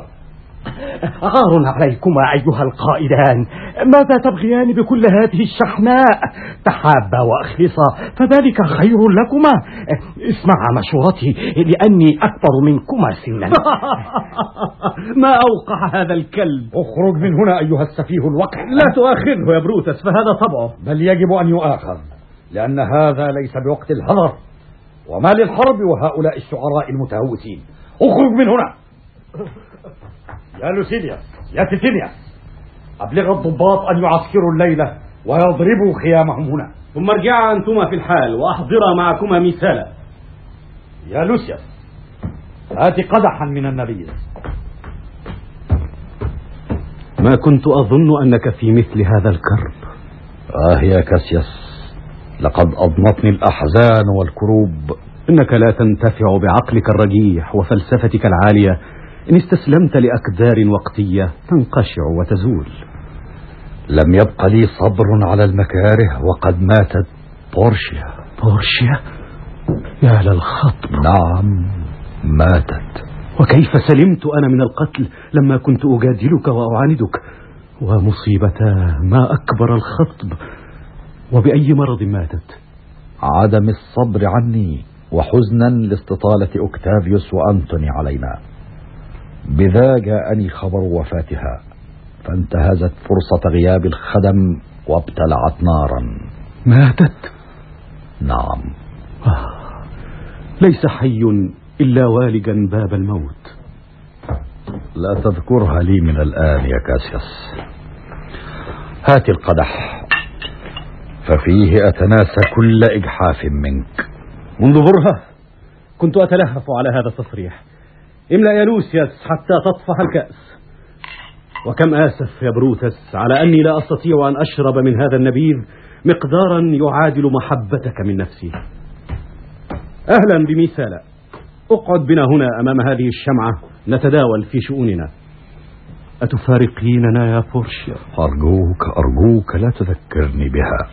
غار عليكما أيها القائدان، ماذا تبغيان بكل هذه الشحناء؟ تحابا وأخلصا فذلك خير لكما. اسمع مشورتي لأني أكبر منكما سنا. ما أوقع هذا الكلب. اخرج من هنا أيها السفيه الوقح. لا تؤاخذه يا بروتس، فهذا طبعه. بل يجب أن يؤاخذ، لأن هذا ليس بوقت الهذر، وما للحرب وهؤلاء الشعراء المتهوسين. اخرج من هنا. يا لوسيلياس، يا تيتينياس، أبلغ الضباط أن يعسكروا الليلة ويضربوا خيامهم هنا، ثم ارجعا أنتما في الحال وأحضرا معكما مثالا. يا لوسياس، هات قدحا من النبيذ. ما كنت أظن أنك في مثل هذا الكرب. آه يا كاسياس، لقد أضنتني الأحزان والكروب. إنك لا تنتفع بعقلك الرجيح وفلسفتك العالية إن استسلمت لأكدار وقتية تنقشع وتزول. لم يبق لي صبر على المكاره وقد ماتت بورشيا. بورشيا؟ يا للخطب. نعم ماتت. وكيف سلمت أنا من القتل لما كنت أجادلك وأعاندك؟ ومصيبتاه ما أكبر الخطب. وبأي مرض ماتت؟ عدم الصبر عني وحزنا لاستطالة أوكتافيوس وأنتوني علينا. بذا جاءني خبر وفاتها، فانتهزت فرصة غياب الخدم وابتلعت نارا. ماتت؟ نعم. آه. ليس حي إلا والجا باب الموت. لا تذكرها لي من الآن يا كاسياس. هات القدح ففيه أتناسى كل إجحاف منك. منذ برهة كنت أتلهف على هذا التصريح. املأ يا لوسياس حتى تطفح الكأس. وكم آسف يا بروتس على أني لا أستطيع أن أشرب من هذا النبيذ مقدارا يعادل محبتك من نفسي. أهلا بمثالة، اقعد بنا هنا أمام هذه الشمعة نتداول في شؤوننا. أتفارقيننا يا بورشيا؟ أرجوك أرجوك لا تذكرني بها.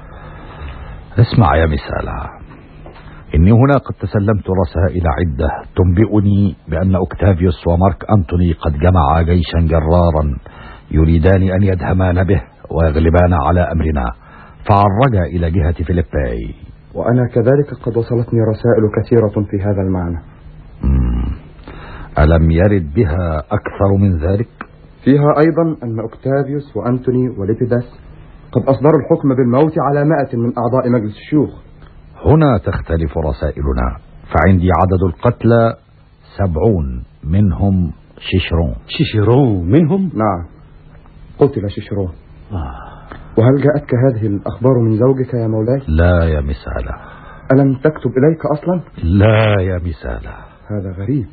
اسمع يا مثالة، إني هنا قد تسلمت رسائل عدة تنبئني بأن أوكتافيوس ومارك أنتوني قد جمعا جيشا جرارا يريدان أن يدهمان به ويغلبان على أمرنا، فعرجا إلى جهة فيليباي. وأنا كذلك قد وصلتني رسائل كثيرة في هذا المعنى. مم. ألم يرد بها أكثر من ذلك؟ فيها أيضا أن أوكتافيوس وأنتوني وليبيداس قد أصدروا الحكم بالموت على مائة من أعضاء مجلس الشيوخ. هنا تختلف رسائلنا، فعندي عدد القتلى سبعون، منهم شيشرون. شيشرون منهم؟ نعم، قتل شيشرون. آه. وهل جاءتك هذه الأخبار من زوجك يا مولاي؟ لا يا مثالة. ألم تكتب إليك أصلا؟ لا يا مثالة. هذا غريب.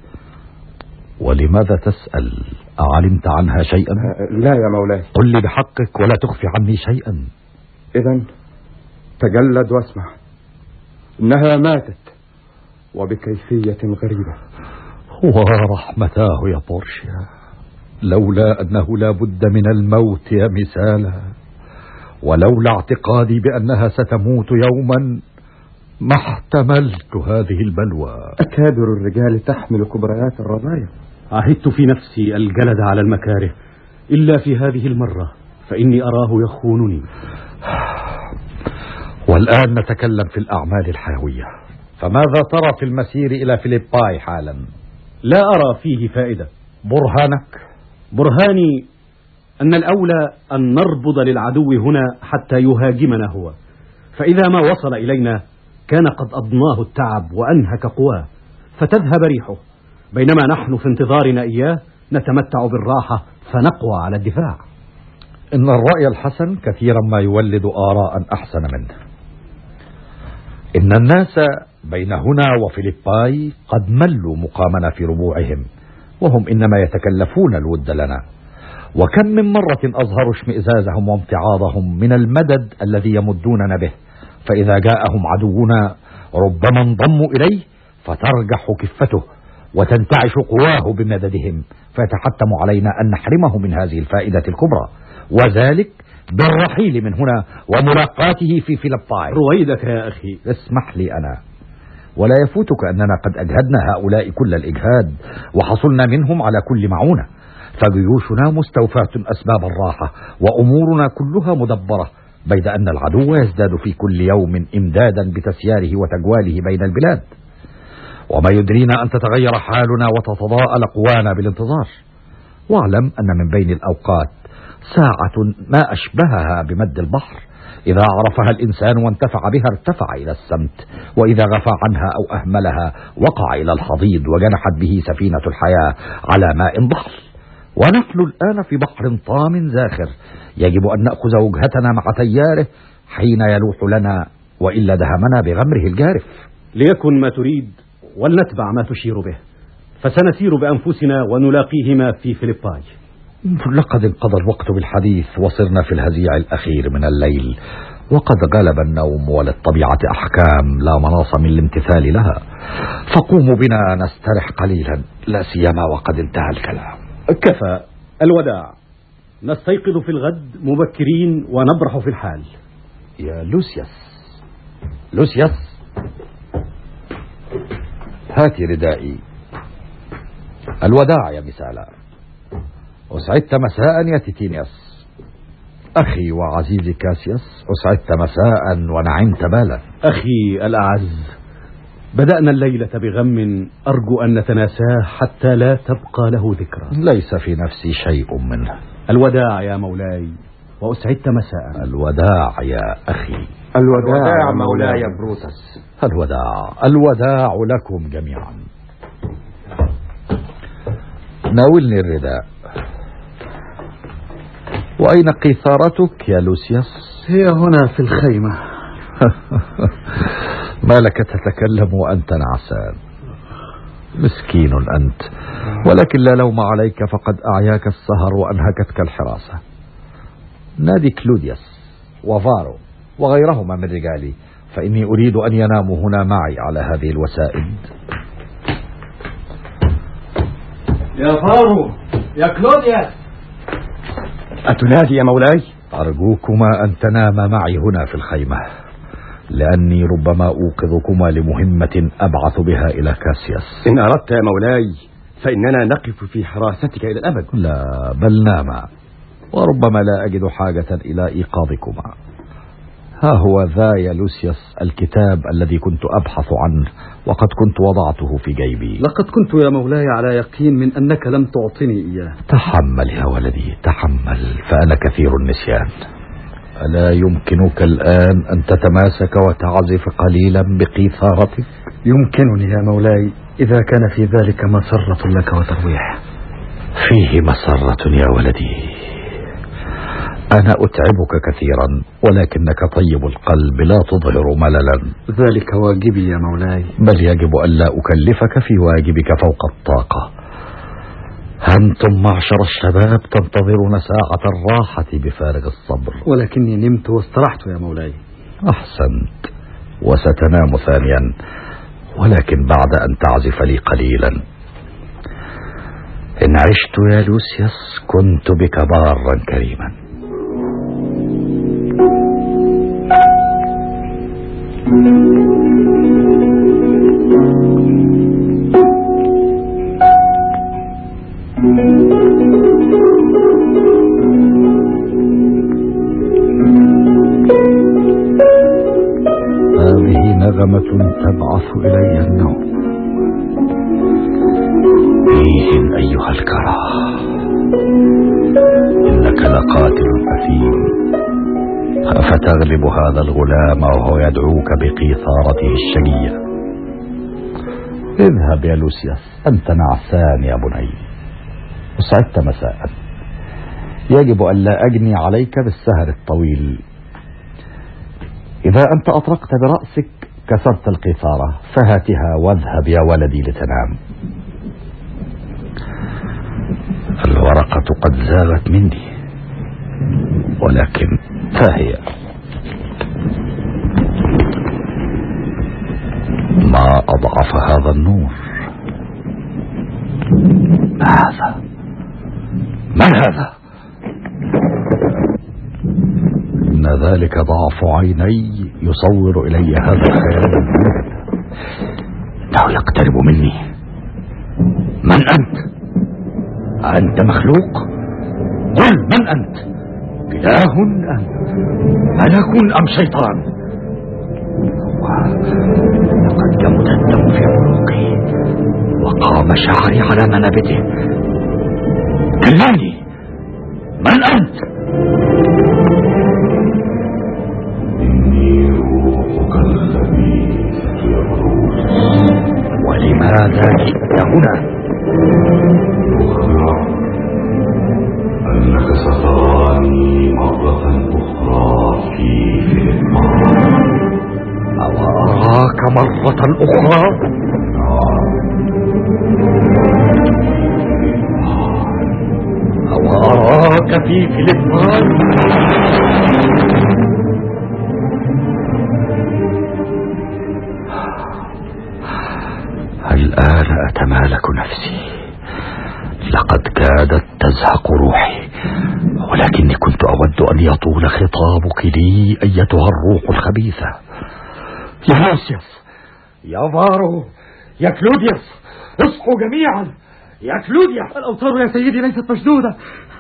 ولماذا تسأل؟ أعلمت عنها شيئا؟ لا يا مولاي. قل لي بحقك ولا تخفي عني شيئا. إذن تجلد واسمع. إنها ماتت وبكيفية غريبة. ورحمتاه يا بورشيا، لولا أنه لا بد من الموت يا مثالا، ولولا اعتقادي بأنها ستموت يوما ما احتملت هذه البلوى. أكابر الرجال تحمل كبريات الرضايا. عهدت في نفسي الجلد على المكاره، إلا في هذه المرة فإني أراه يخونني. والآن نتكلم في الأعمال الحيوية. فماذا ترى في المسير إلى فيليباي حالا؟ لا أرى فيه فائدة. برهانك؟ برهاني أن الأولى أن نربض للعدو هنا حتى يهاجمنا هو، فإذا ما وصل إلينا كان قد أضناه التعب وأنهك قواه فتذهب ريحه، بينما نحن في انتظارنا إياه نتمتع بالراحة فنقوى على الدفاع. إن الرأي الحسن كثيرا ما يولد آراء أحسن منه. إن الناس بين هنا وفيليباي قد ملوا مقامنا في ربوعهم، وهم إنما يتكلفون الود لنا. وكم من مرة أظهروا اشمئزازهم وامتعاضهم من المدد الذي يمدوننا به، فإذا جاءهم عدونا ربما انضموا إليه فترجح كفته وتنتعش قواه بمددهم، فيتحتم علينا أن نحرمه من هذه الفائدة الكبرى، وذلك بالرحيل من هنا وملاقاته في فيليباي. رويدك يا أخي. اسمح لي أنا. ولا يفوتك أننا قد أجهدنا هؤلاء كل الإجهاد وحصلنا منهم على كل معونة، فجيوشنا مستوفاة أسباب الراحة وأمورنا كلها مدبرة، بيد أن العدو يزداد في كل يوم إمدادا بتسياره وتجواله بين البلاد. وما يدرينا أن تتغير حالنا وتتضاءل قوانا بالانتظار. واعلم أن من بين الأوقات ساعة ما أشبهها بمد البحر، إذا عرفها الإنسان وانتفع بها ارتفع إلى السمت، وإذا غفى عنها أو أهملها وقع إلى الحضيض وجنحت به سفينة الحياة على ماء ضحل. ونحن الآن في بحر طام زاخر، يجب أن نأخذ وجهتنا مع تياره حين يلوح لنا، وإلا دهمنا بغمره الجارف. ليكن ما تريد ولنتبع ما تشير به، فسنسير بأنفسنا ونلاقيهما في فيليباي. لقد انقضى الوقت بالحديث وصرنا في الهزيع الأخير من الليل، وقد غلب النوم، وللطبيعة أحكام لا مناص من الامتثال لها. فقوموا بنا نسترح قليلا، لا سيما وقد انتهى الكلام. كفى. الوداع. نستيقظ في الغد مبكرين ونبرح في الحال. يا لوسياس، لوسياس، هاتي ردائي. الوداع يا مثالا. أسعدت مساء يا تيتينياس. أخي وعزيزي كاسياس، أسعدت مساء ونعمت بالا. أخي الأعز، بدأنا الليلة بغم أرجو أن نتناساه حتى لا تبقى له ذكرى. ليس في نفسي شيء منه. الوداع يا مولاي، وأسعدت مساء. الوداع يا أخي. الوداع, الوداع مولاي بروتس. الوداع. الوداع لكم جميعا. ناولني الرداء. وأين قيثارتك يا لوسياس؟ هي هنا في الخيمة. ما لك تتكلم وأنت نعسان؟ مسكين أنت، ولكن لا لوم عليك، فقد أعياك السهر وأنهكتك الحراسة. نادي كلودياس وفارو وغيرهما من رجالي، فإني أريد أن يناموا هنا معي على هذه الوسائد. يا فارو، يا كلودياس، أتنادي يا مولاي؟ أرجوكما أن تناما معي هنا في الخيمة، لأني ربما أوقظكما لمهمة أبعث بها إلى كاسياس. إن أردت يا مولاي فإننا نقف في حراستك إلى الأبد. لا، بل ناما، وربما لا أجد حاجة إلى إيقاظكما. ها هو ذا يا لوسياس الكتاب الذي كنت أبحث عنه، وقد كنت وضعته في جيبي. لقد كنت يا مولاي على يقين من أنك لم تعطني إياه. تحمل يا ولدي، تحمل، فأنا كثير النسيان. ألا يمكنك الآن أن تتماسك وتعزف قليلا بقيثارتك؟ يمكنني يا مولاي، إذا كان في ذلك مسرة لك وترويح. فيه مسرة يا ولدي. أنا أتعبك كثيرا، ولكنك طيب القلب لا تظهر مللا. ذلك واجبي يا مولاي. بل يجب ألا أكلفك في واجبك فوق الطاقة. أنتم معشر الشباب تنتظرون ساعة الراحة بفارغ الصبر، ولكني نمت واسترحت يا مولاي. أحسنت، وستنام ثانيا، ولكن بعد أن تعزف لي قليلا. إن عشت يا لوسيوس كنت بك بارا كريما. هذه نغمة تبعث إلي النوم. فيه أيها الكراه، إنك لقاتل أثيم، أفتغلب هذا الغلام وهو يدعوك بقيثارته الشقية؟ اذهب يا لوسيوس، أنت نعسان يا بني، وسعدت مساء. يجب أن لا أجني عليك بالسهر الطويل. إذا أنت أطرقت برأسك كسرت القيثارة، فهاتها واذهب يا ولدي لتنام. الورقة قد زاغت مني، ولكن ها هي. ما أضعف هذا النور. ما هذا؟ من هذا؟ إن ذلك ضعف عيني يصور إلي هذا الخيال المذهل. إنه يقترب مني. من أنت؟ أنت مخلوق؟ قل من أنت؟ إله أم ملك أم شيطان؟ لقد جمد الدم في عنقي وقام شعري على منابته. كلمني، من أنت؟ إني روحك الذي يبرز. ولماذا جئت هنا؟ أنك ستراني مرة أخرى في فيلم. أو أراك مرة أخرى؟ أو أراك في فيلم. الآن أتمالك نفسي. لقد كادت تزهق روحي، ولكني كنت أود أن يطول خطابك لي أيتها الروح الخبيثة. يا لوسيوس، يا فارو، يا كلوديوس، اصحوا جميعا. يا كلوديوس، الأوتار يا سيدي ليست مشدودة.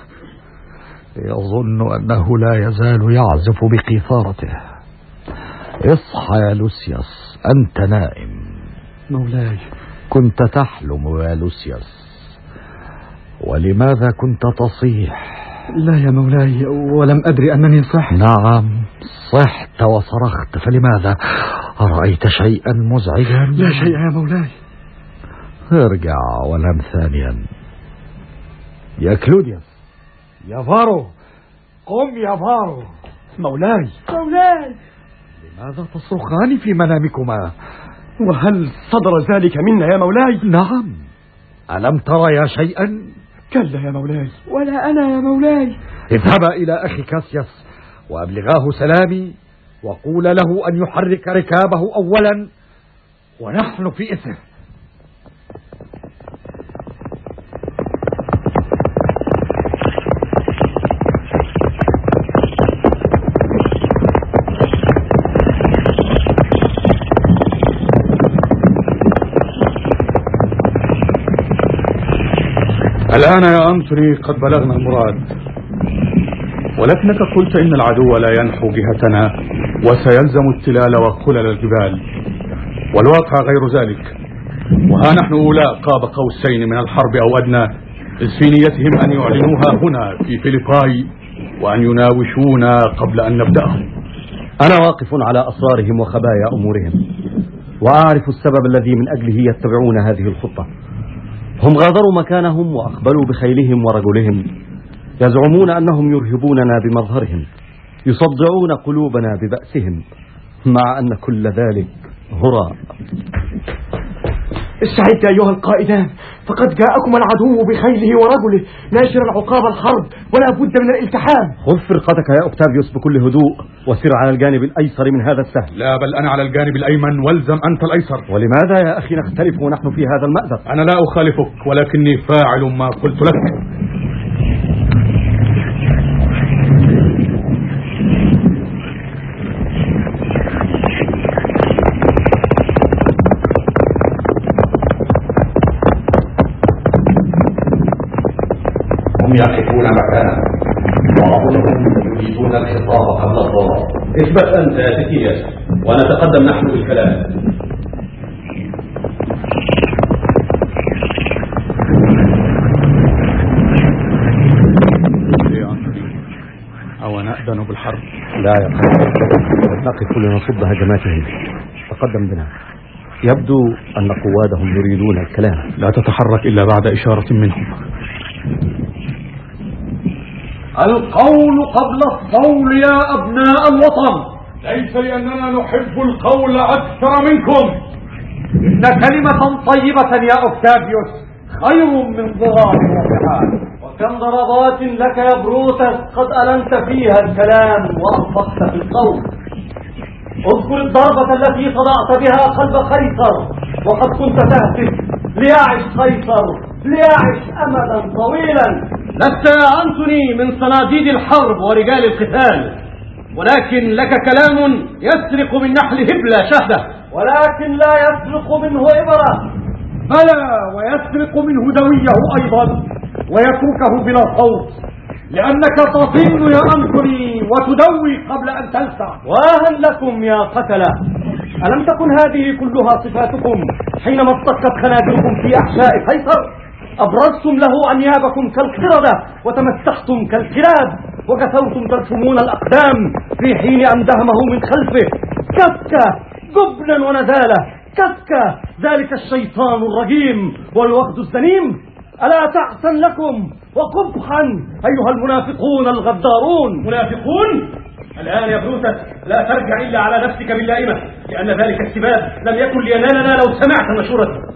يظن أنه لا يزال يعزف بقيثارته. اصحى يا لوسيوس، أنت نائم. مولاي، كنت تحلم يا لوسيوس. ولماذا كنت تصيح؟ لا يا مولاي، ولم أدري أنني صحت. نعم صحت وصرخت، فلماذا؟ أرأيت شيئا مزعجا؟ لا شيء يا مولاي. ارجع ونم ثانيا. يا كلوديوس، يا فارو، قم يا فارو. مولاي مولاي، لماذا تصرخان في منامكما؟ وهل صدر ذلك منا يا مولاي؟ نعم. ألم تريا شيئا؟ كلا يا مولاي. ولا أنا يا مولاي. اذهبا إلى أخي كاسياس وأبلغاه سلامي، وقول له أن يحرك ركابه أولا ونحن في إثر. الآن يا أنتوني قد بلغنا المراد، ولكنك قلت إن العدو لا ينحو جهتنا وسيلزم التلال وقلل الجبال، والواقع غير ذلك. وها نحن أولاء قاب قوسين من الحرب أو أدنى، إذ في نيتهم أن يعلنوها هنا في فيليباي وأن يناوشونا قبل أن نبدأهم. أنا واقف على أسرارهم وخبايا أمورهم، وأعرف السبب الذي من أجله يتبعون هذه الخطة. هم غادروا مكانهم وأقبلوا بخيلهم ورجلهم، يزعمون أنهم يرهبوننا بمظهرهم، يصدعون قلوبنا ببأسهم، مع أن كل ذلك هراء. استعد أيها القائدان، فقد جاءكم العدو بخيله ورجله ناشرا عقاب الحرب ولا بد من الالتحام. خذ فرقتك يا أوكتافيوس بكل هدوء وسر على الجانب الأيسر من هذا السهل. لا، بل أنا على الجانب الأيمن والزم أنت الأيسر. ولماذا يا أخي نختلف ونحن في هذا المأزق؟ أنا لا أخالفك ولكني فاعل ما قلت لك. هم يقفون مكانا وأظنهم يريدون الخطاب قبل الضرر. اثبت أنت يا تكياس ونتقدم نحن بالكلام. أو نأذن بالحرب؟ لا يا قائد، نقف لنصد هجماتهم. تقدم بنا. يبدو أن قوادهم يريدون الكلام. لا تتحرك إلا بعد إشارة منهم. القول قبل الصول يا أبناء الوطن. ليس لأننا نحب القول أكثر منكم، إن كلمة طيبة يا أوكتافيوس خير من ضراب وفحال. وكم ضربات لك يا بروتس قد ألنت فيها الكلام وأنفقت في القول. اذكر الضربة التي صدعت بها قلب قيصر وقد كنت تهتف ليعش قيصر ليعش أمدا طويلا. لست يا أنتوني من صناديد الحرب ورجال القتال، ولكن لك كلام يسرق من نحل هبلة شهدة، ولكن لا يسرق منه إبرة. بلى، ويسرق منه دويه أيضا ويتركه بلا صوت، لأنك تطين يا أنتوني وتدوي قبل أن تلسع. واهن لكم يا قتلة، ألم تكن هذه كلها صفاتكم حينما اصطكت خناجركم في أحشاء قيصر؟ أبرزتم له أنيابكم كالقردة وتمسحتم كالكلاب وكثوتم ترسمون الأقدام في حين أن دهمه من خلفه. كفكة جبنا ونزالة، كفكة ذلك الشيطان الرجيم والوفد الزنيم. ألا تحسن لكم وقبحا أيها المنافقون الغدارون. منافقون؟ الآن يا بروتس لا ترجع إلا على نفسك باللائمة، لأن ذلك السباب لم يكن لينالنا لو سمعت مشورته.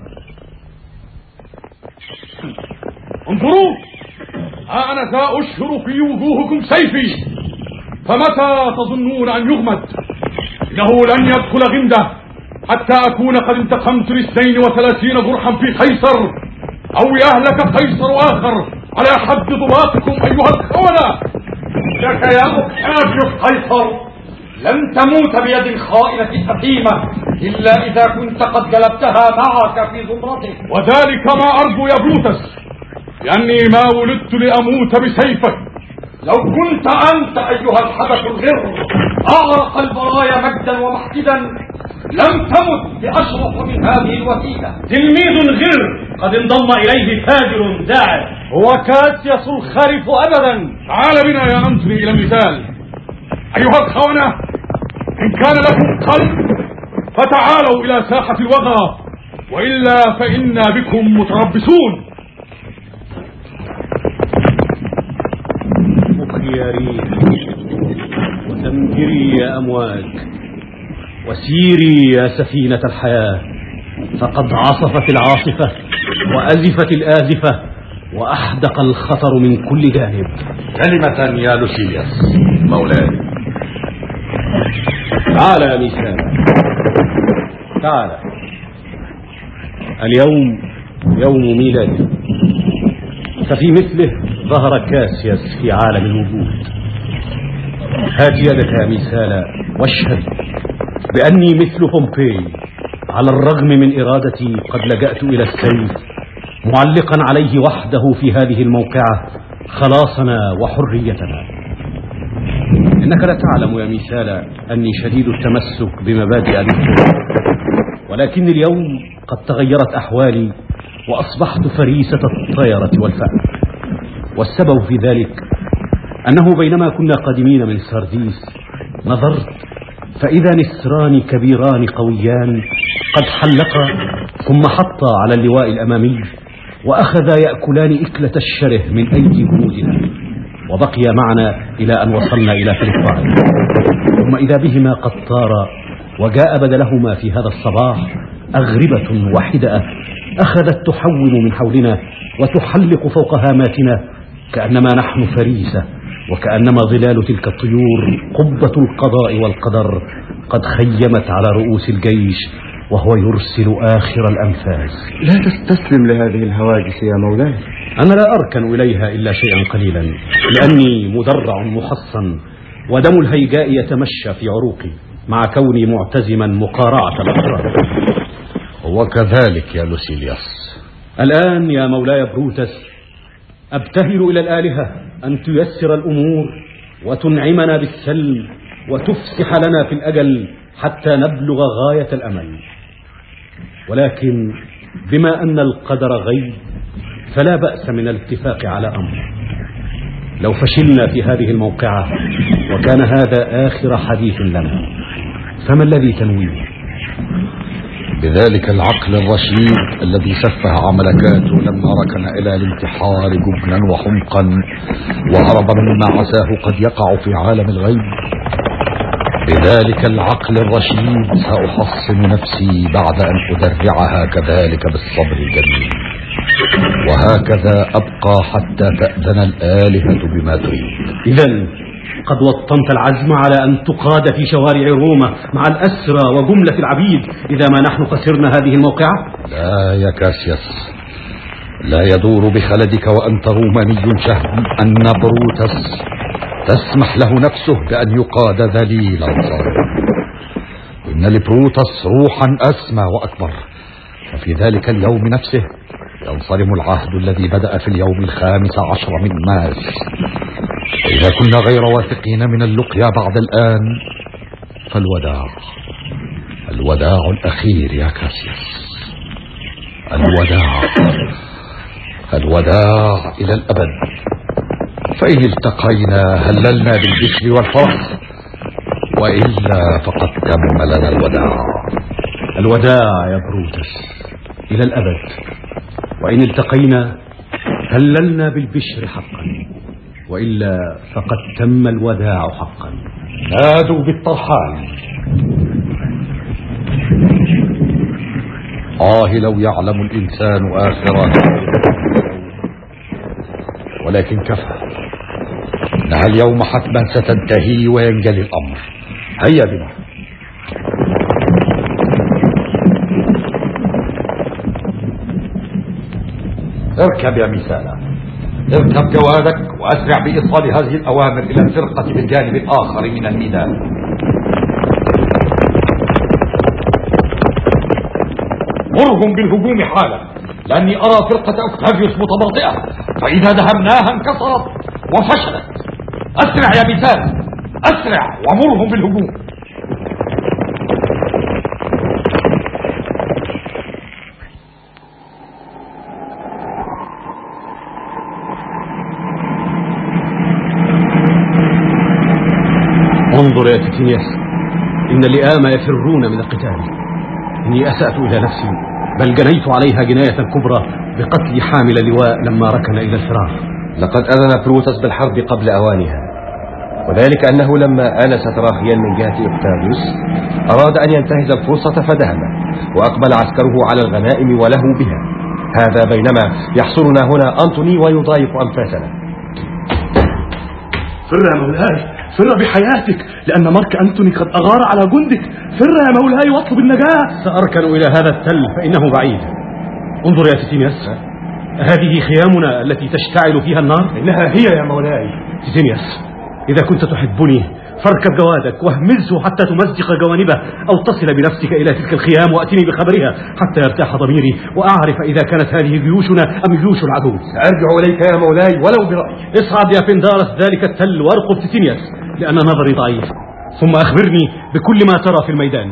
انظروا، ها أنا ذا أشهر في وجوهكم سيفي، فمتى تظنون أن يغمد؟ إنه لن يدخل غمده حتى أكون قد انتقمت لاثنين وثلاثين جرحا في قيصر، أو يهلك قيصر آخر على حد ضباطكم أيها الخونة. لك يا أوكتافيوس قيصر لن تموت بيد خائنة حكيمة إلا إذا كنت قد جلبتها معك في زمرتك. وذلك ما أرجو يا بروتس، لأني ما ولدت لأموت بسيفك. لو كنت أنت أيها الحدث الغر أعرق البرايا مجدا ومحتدا لم تمت بأشرف من هذه الوسيلة. تلميذ غر قد انضم إليه تاجر داعر، هو كاسياس الخرف أبدا. تعال بنا يا أنتوني إلى المثال. أيها الخونة، إن كان لكم قلب فتعالوا إلى ساحة الوغى، وإلا فإنا بكم متربصون. يا ريح ودمجري يا أمواج، وسيري يا سفينة الحياة، فقد عصفت العاصفة وأزفت الآزفة وأحدق الخطر من كل جانب. كلمة يا لوسيلياس مولاي. تعال يا ميسان، تعال. اليوم يوم ميلادي، ففي مثله ظهر كاسياس في عالم الوجود. هات يدك يا ميسالا واشهد بأني مثل بومبي، على الرغم من إرادتي قد لجأت إلى السيف معلقا عليه وحده في هذه الموقعة خلاصنا وحريتنا. إنك لا تعلم يا ميسالا أني شديد التمسك بمبادئ الإسلام، ولكن اليوم قد تغيرت أحوالي وأصبحت فريسة الطيرة والفأر. والسبب في ذلك أنه بينما كنا قادمين من سارديس نظرت فإذا نسران كبيران قويان قد حلقا ثم حطا على اللواء الأمامي وأخذا يأكلان إكلة الشره من أيدي جنودنا، وبقي معنا إلى أن وصلنا إلى فلسطين. ثم إذا بهما قد طارا وجاء بدلهما في هذا الصباح أغربة وحدة أخذت تحول من حولنا وتحلق فوق هاماتنا كأنما نحن فريسة، وكأنما ظلال تلك الطيور قبة القضاء والقدر قد خيمت على رؤوس الجيش وهو يرسل آخر الأنفاس. لا تستسلم لهذه الهواجس يا مولاي. أنا لا أركن إليها إلا شيئا قليلا، لأني مدرع محصن ودم الهيجاء يتمشى في عروقي مع كوني معتزما مقارعة الأطراف. وكذلك يا لوسيليوس. الآن يا مولاي بروتس أبتهل إلى الآلهة أن تيسر الأمور وتنعمنا بالسلم وتفسح لنا في الأجل حتى نبلغ غاية الأمل. ولكن بما أن القدر غيب فلا بأس من الاتفاق على أمر. لو فشلنا في هذه الموقعة وكان هذا آخر حديث لنا، فما الذي تنويه؟ بذلك العقل الرشيد الذي سفه ملكاته لما ركن إلى الانتحار جبنا وحمقا وهرب مما عساه قد يقع في عالم الغيب، بذلك العقل الرشيد سأحصن نفسي بعد أن أدرعها كذلك بالصبر الجميل، وهكذا أبقى حتى تأذن الآلهة بما تريد. إذن قد وطنت العزم على أن تقاد في شوارع روما مع الأسرى وجملة العبيد إذا ما نحن خسرنا هذه الموقعة؟ لا يا كاسياس، لا يدور بخلدك وأنت روماني شهم أن بروتس تسمح له نفسه بأن يقاد ذليلا صارما. إن لبروتس روحا أسمى وأكبر، ففي ذلك اليوم نفسه ينصرم العهد الذي بدأ في اليوم الخامس عشر من مارس. وإذا كنا غير واثقين من اللقيا بعد الآن فالوداع، الوداع الأخير يا كاسياس، الوداع، الوداع إلى الأبد. فإن التقينا هللنا بالبشر والفرح، وإلا فقد تم لنا الوداع. الوداع يا بروتس إلى الأبد، وإن التقينا هللنا بالبشر حقا، وإلا فقد تم الوداع حقا. نادوا بالطرحان. آه لو يعلم الإنسان آخرة، ولكن كفى، إنها اليوم حتما ستنتهي وينجلي الأمر. هيا بنا. اركب يا مثالا، اركب جوادك وأسرع بإيصال هذه الأوامر إلى الفرقة بالجانب الآخر من الميدان. مرهم بالهجوم حالا، لأني أرى فرقة أوكتافيوس متباطئة، فإذا دهمناها انكسرت وفشلت. أسرع يا مثال، أسرع ومرهم بالهجوم. انظر يا تيتينياس، إن اللئام يفرون من القتال. إني أسأت إلى نفسي، بل جنيت عليها جناية كبرى بقتل حامل لواء لما ركن إلى الفراغ. لقد أذن بروتس بالحرب قبل أوانها، وذلك أنه لما آنست راخيا من جهة أوكتافيوس أراد أن ينتهز الفرصة فدهم، وأقبل عسكره على الغنائم وله بها. هذا بينما يحصرنا هنا أنطوني ويضايق أنفاسنا. فر يا مولاي، فر بحياتك، لأن مارك أنتوني قد أغار على جندك. فر يا مولاي واطلب النجاة. سأركن إلى هذا التل فإنه بعيد. انظر يا تيتينياس، هذه خيامنا التي تشتعل فيها النار. إنها هي يا مولاي. تيتينياس، إذا كنت تحبني فاركب جوادك واهمزه حتى تمزق جوانبه، أو تصل بنفسك إلى تلك الخيام وأتني بخبرها حتى يرتاح ضميري وأعرف إذا كانت هذه جيوشنا أم جيوش العدو. سأرجع إليك يا مولاي ولو برأيي. اصعد يا فندارس ذلك التل وارقب تيتينياس، لأن نظري ضعيف، ثم أخبرني بكل ما ترى في الميدان.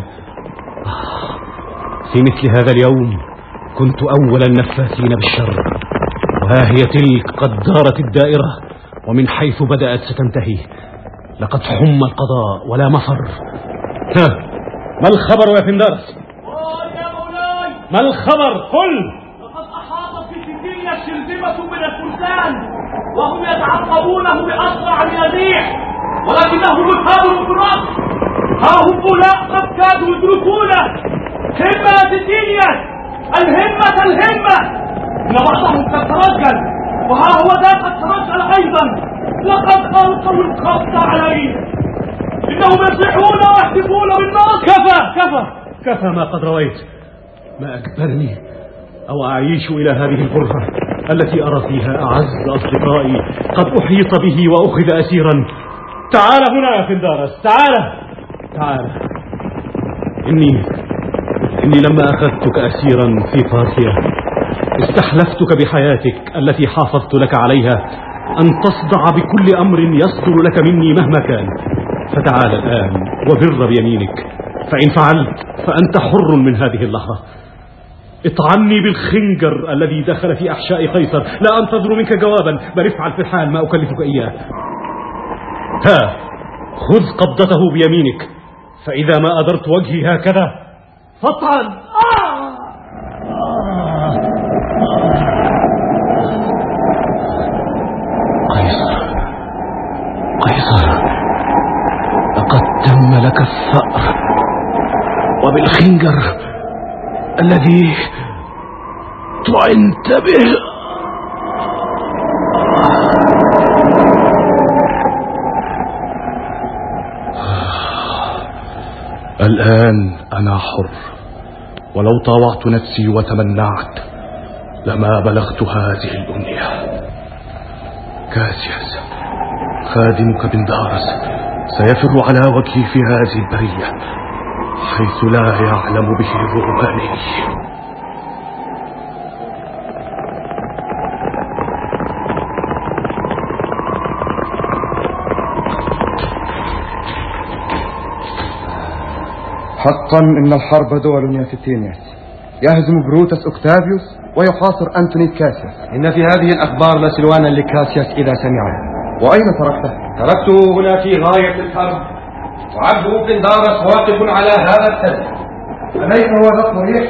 في مثل هذا اليوم كنت أول النفاثين بالشر، وها هي تلك قد دارت الدائرة، ومن حيث بدأت ستنتهي. لقد حم القضاء ولا مفر. ها، ما الخبر يا فندارس؟ يا مولاي، ما الخبر؟ قل. لقد أحاطت في تيتينياس شرذمة من الفرسان، وهم يتعقبونه بأسرع من الريح، ولكنهم يحاولوا بالرأس. ها هم أولاء قد كادوا يدركونه. همة يا تيتينياس، الهمة قلة الهمة، إن بعضهم قد ترجل، وها هو ذا قد ترجل أيضا. لقد ألقوا القبض عليه، إنهم يصيحون ويهتفون بالنصر. كفى كفى كفى ما قد رويت. ما أكبرني أو أعيش إلى هذه الغرفة التي أرى فيها أعز أصدقائي قد أحيط به وأخذ أسيرا. تعال هنا يا فندارس، تعال تعال. إني إني لما أخذتك أسيرا في بارثيا استحلفتك بحياتك التي حافظت لك عليها أن تصدع بكل أمر يصدر لك مني مهما كان. فتعال الآن وبر بيمينك، فإن فعلت فأنت حر من هذه اللحظة. اطعني بالخنجر الذي دخل في أحشاء قيصر. لا أنتظر منك جوابا، بل افعل في الحال ما أكلفك إياه. ها، خذ قبضته بيمينك، فإذا ما أدرت وجهي هكذا فاطعن. آه! آه! قيصر قيصر، لقد تم لك الثأر، وبالخنجر الذي طعنت به. الآن أنا حر، ولو طاوعت نفسي وتمنعت لما بلغت هذه الأمنية. كاسياس خادمك بندارس سيفر على وجهي في هذه البرية حيث لا يعلم به الروماني. حقا إن الحرب دول يا ستينياس. يهزم بروتس أوكتافيوس ويحاصر أنتوني كاسياس. إن في هذه الأخبار لسلوانا لكاسياس إذا سمعه. وأين تركته؟ تركته هنا في غاية الحرب، وعبده بندارس واقف على هذا التل. أليس هو ذا الطريق؟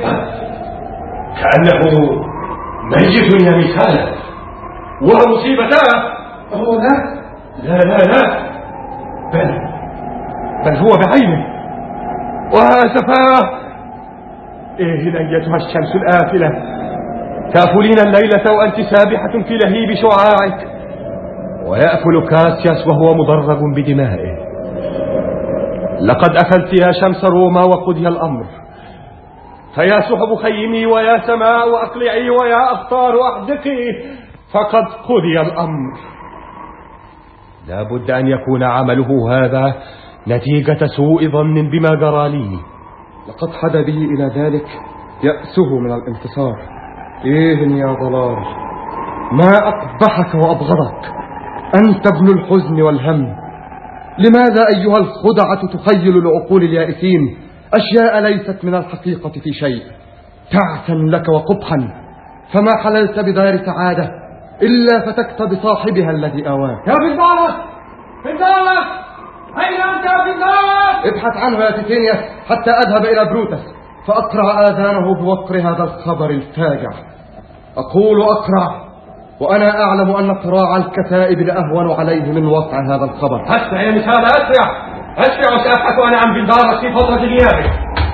كأنه ميت يا مثالا، ومصيبتاه. هو ذا؟ لا لا لا، بل بل هو بعينه. واسفاه. إيه أيتها الشمس الآفلة، تأكلين الليلة وأنت سابحة في لهيب شعاعك، ويأكل كاسياس وهو مضرب بدمائه. لقد أكلت يا شمس روما وقضي الأمر، فيا سحب خيمي ويا سماء أقلعي ويا أخطار أحدقي، فقد قضي الأمر. لا بد أن يكون عمله هذا نتيجة سوء ظن بما جرى لي. لقد حدا به إلى ذلك يأسه من الانتصار. إيه يا ضلال، ما أقبحك وأبغضك، أنت ابن الحزن والهم. لماذا أيها الخدعة تخيل لعقول اليائسين أشياء ليست من الحقيقة في شيء؟ تعسا لك وقبحا، فما حللت بدار سعادة إلا فتكت بصاحبها الذي آواك. يا بندارس بندارس، أين أنت يا بندارس؟ ابحث عنه يا تيتينياس حتى أذهب إلى بروتس فأقرع آذانه بوقر هذا الخبر الفاجع. أقول أقرع وأنا أعلم أن قراع الكتائب لأهون عليه من وقع هذا الخبر. أسرع يا مثال، أسرع أسرع، وسأبحث أنا عن بندارس في فترة غيابه.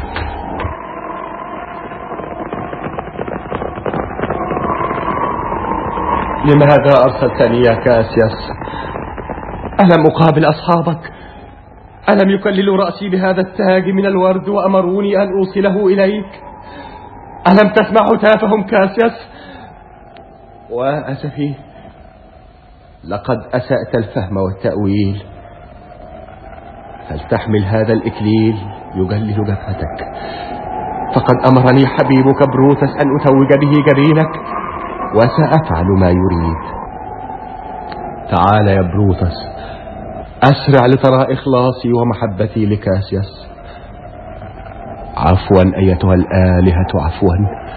لماذا أرسلتني يا كاسياس؟ ألم أقابل أصحابك؟ ألم يكللوا رأسي بهذا التاج من الورد وأمروني أن أوصله إليك؟ ألم تسمع هتافهم كاسياس؟ وأسفي، لقد أسأت الفهم والتأويل، فلتحمل هذا الإكليل يجلل جبهتك، فقد أمرني حبيبك بروتس أن أتوج به جبينك، وسأفعل ما يريد. تعال يا بروتس، أسرع لترى إخلاصي ومحبتي لكاسياس. عفوا أيتها الآلهة، عفوا،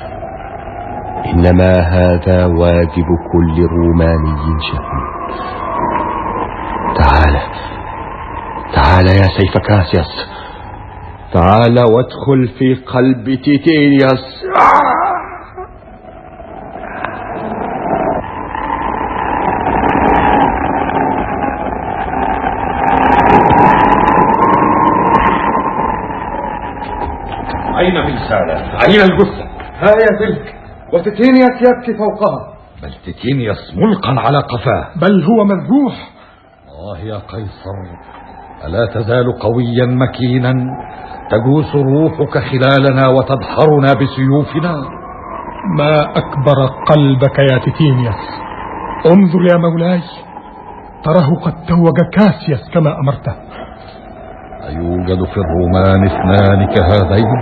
إنما هذا واجب كل روماني شهم. تعال تعال يا سيف كاسياس، تعال وادخل في قلب تيتينياس. أين بلسانة؟ أين الجثة؟ ها يا تلك، وتيتينيوس يبكي فوقها. بل تيتينيوس ملقا على قفاه، بل هو مذبوح. آه يا قيصر، ألا تزال قويا مكينا تجوس روحك خلالنا وتدحرنا بسيوفنا؟ ما أكبر قلبك يا تيتينيوس. انظر يا مولاي، تراه قد توج كاسياس كما أمرته. أيوجد في الرومان اثنان كهذين؟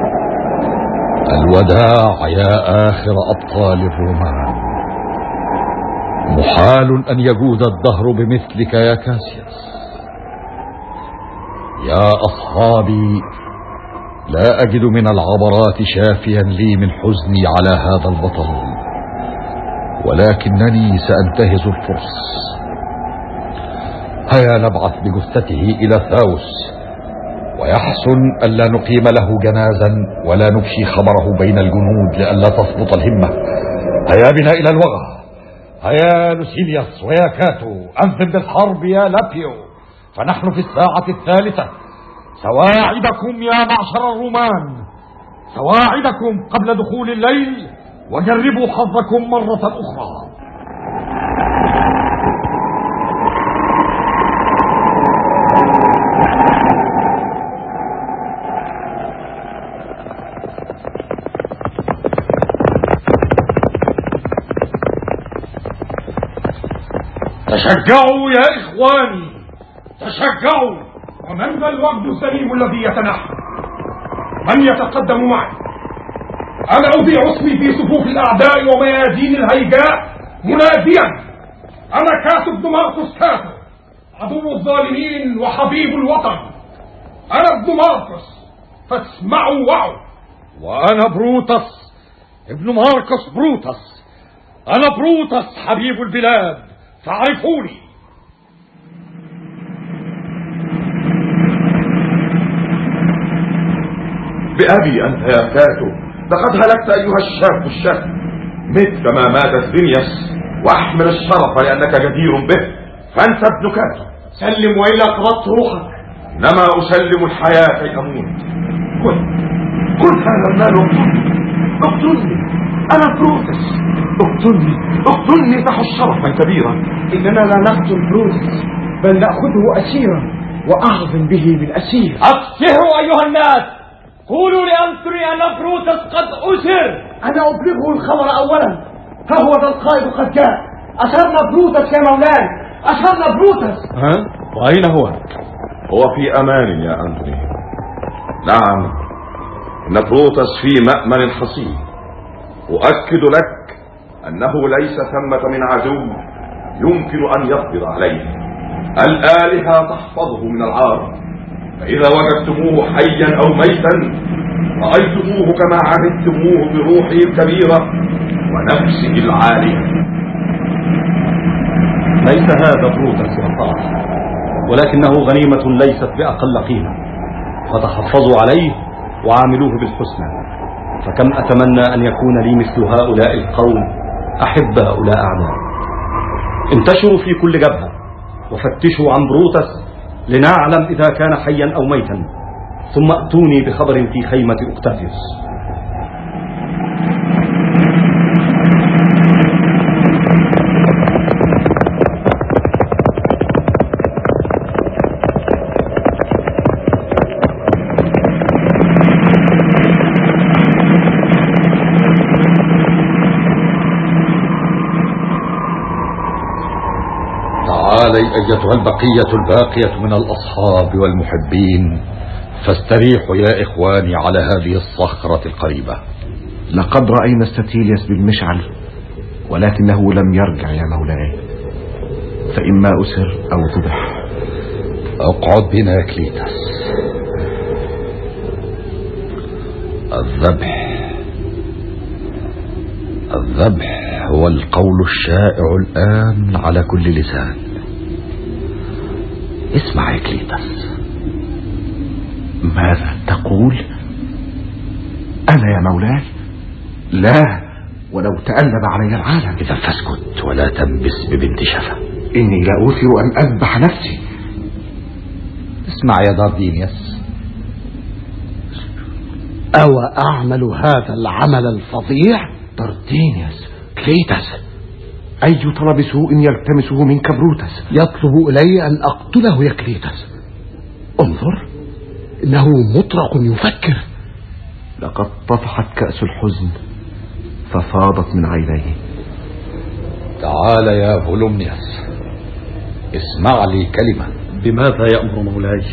الوداع يا آخر أبطال الرومان. محال أن يجود الدهر بمثلك يا كاسياس. يا أصحابي، لا أجد من العبرات شافيا لي من حزني على هذا البطل، ولكنني سأنتهز الفرص. هيا نبعث بجثته إلى ثاوس، ويحسن ألا نقيم له جنازا ولا نفشي خبره بين الجنود لئلا تسقط الهمة. هيا بنا إلى الوغى. هيا لوسيليوس ويا كاتو، أنذر بالحرب يا لابيو، فنحن في الساعة الثالثة. سواعدكم يا معشر الرومان، سواعدكم قبل دخول الليل، وجربوا حظكم مرة أخرى. تشجعوا يا إخواني، تشجعوا. ومن ذا الوفد السليم الذي يتنحى؟ من يتقدم معي؟ أنا أذيع اسمي في صفوف الأعداء وميادين الهيجاء مناديا: أنا كاتو ابن ماركوس كاتو، عدو الظالمين وحبيب الوطن. أنا ابن ماركوس، فاسمعوا وعوا. وأنا بروتس ابن ماركوس بروتس، أنا بروتس حبيب البلاد، فاعرفوني. بأبي أنت يا كاتو، لقد هلكت أيها الشاب الشاب، مت كما مات ثرينيوس، واحمل الشرف لأنك جدير به، فأنت ابن كاتو. سلم وإلا قبضت روحك. إنما أسلم الحياة كي أموت. قل قل هذا المال واقتلني، اقتلني، أنا بروتس، اقتلني اقتلني تحو شرفا كبيرا. إننا لا نقتل بروتس، بل نأخذه أسيرا وأعظم به بالأسير. أبشروا أيها الناس، قولوا لأنتوني أن بروتس قد أسر. أنا أبلغه الخبر أولا، ها هو ذا القائد قد جاء. أسرنا بروتس يا مولاي، أسرنا بروتس. ها؟ وأين هو؟ هو في أمان يا أنتوني. نعم، إن بروتس في مأمن حصين. أؤكد لك أنه ليس ثمة من عدو يمكن أن يقدر عليه. الآلهة تحفظه من العار، فإذا وجدتموه حيا أو ميتا رأيتموه كما عبدتموه بروحه الكبيرة ونفسه العالية. ليس هذا بروتس يا صاحبي، ولكنه غنيمة ليست بأقل قيمة، فتحفظوا عليه وعاملوه بالحسنى، فكم أتمنى أن يكون لي مثل هؤلاء القوم أحب هؤلاء أعداء. انتشروا في كل جبهة وفتشوا عن بروتس لنعلم إذا كان حيا أو ميتا، ثم أتوني بخبر في خيمة أوكتافيوس. تعالي أيتها البقية الباقية من الأصحاب والمحبين، فاستريحوا يا إخواني على هذه الصخرة القريبة. لقد رأينا ستيليوس بالمشعل، ولكنه لم يرجع يا مولاي، فإما أسر أو ذبح. اقعد بنا يا كليتس. الذبح الذبح هو القول الشائع الآن على كل لسان. اسمع يا كليتس. ماذا تقول؟ أنا يا مولاي؟ لا، ولو تألب علي العالم. إذا فاسكت ولا تنبس ببنت شفا. إني لأوثر أن أذبح نفسي. اسمع يا داردينيوس، أو أعمل هذا العمل الفظيع؟ ترتينيوس، كليتس، أي طلب سوء يلتمسه منك بروتس؟ يطلب إلي أن أقتله يا كليتس. انظر، إنه مطرق يفكر. لقد طفحت كأس الحزن ففاضت من عينيه. تعال يا فولومنيوس، اسمع لي كلمة. بماذا يأمر مولاي؟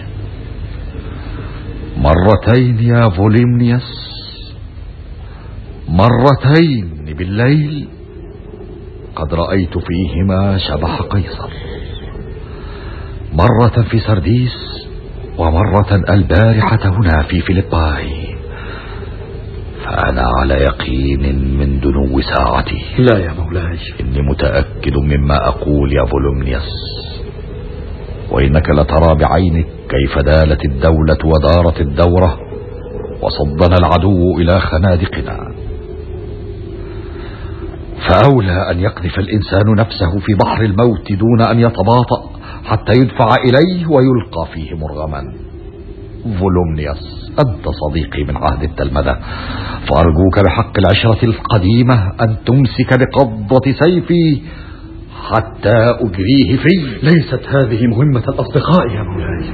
مرتين يا فولومنيوس، مرتين بالليل قد رأيت فيهما شبح قيصر، مرة في سرديس ومرة البارحة هنا في فيليباي، فأنا على يقين من دنو ساعتي. لا يا مولاي، إني متأكد مما أقول يا فولومنيوس، وإنك لترى بعينك كيف دالت الدولة ودارت الدورة وصدنا العدو إلى خنادقنا. فأولى أن يقذف الإنسان نفسه في بحر الموت دون أن يتباطأ حتى يدفع إليه ويلقى فيه مرغما. فولومنيوس، أنت صديقي من عهد التلمذة، فأرجوك بحق العشرة القديمة أن تمسك بقبضة سيفي حتى أجريه فيه. ليست هذه مهمة الأصدقاء يا مولاي.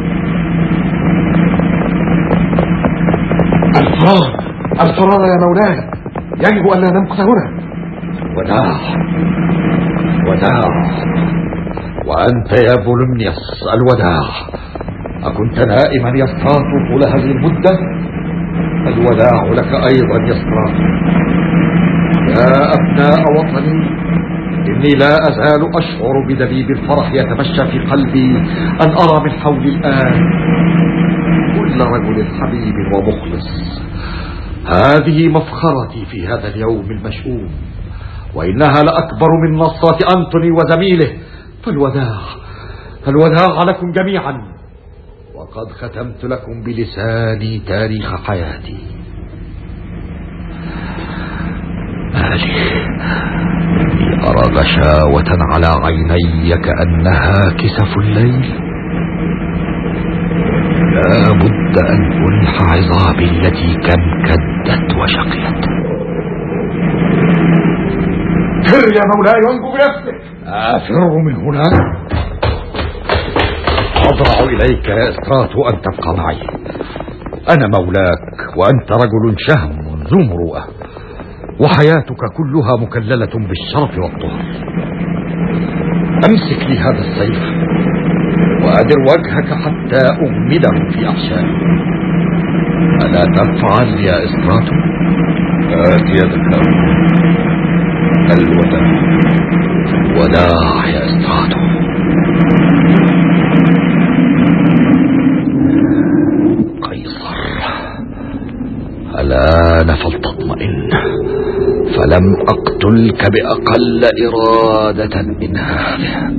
الفرار، الفرار يا مولاي، يجب أن لا نمكث هنا. وداع وداع، وأنت يا فولومنيوس الوداع. أكنت نائما يا ستراتو طول هذه المدة؟ الوداع لك أيضا يا ستراتو. يا أبناء وطني، إني لا أزال أشعر بدبيب الفرح يتمشى في قلبي أن أرى من حولي الآن كل رجل حبيب ومخلص. هذه مفخرتي في هذا اليوم المشؤوم، وإنها لأكبر من نصرة أنتوني وزميله. فالوداع، الوداع لكم جميعا، وقد ختمت لكم بلساني تاريخ حياتي. مالي أرى غشاوة على عيني كأنها كسف الليل. لا بد أن ألح عظامي التي كنكدت وشقيت. فر يا مولاي وانجو بنفسك. أفر من هنا؟ أضرع إليك يا إستراتو أن تبقى معي. أنا مولاك وأنت رجل شهم ذو مروءة، وحياتك كلها مكللة بالشرف والطهر. أمسك لي هذا السيف وأدر وجهك حتى أغمده في أحشائي. ألا تفعل يا إستراتو؟ آت يدك. الوداع، وداع يا إستراتو. قيصر، الآن فلتطمئن، فلم أقتلك بأقل إرادة من هذه.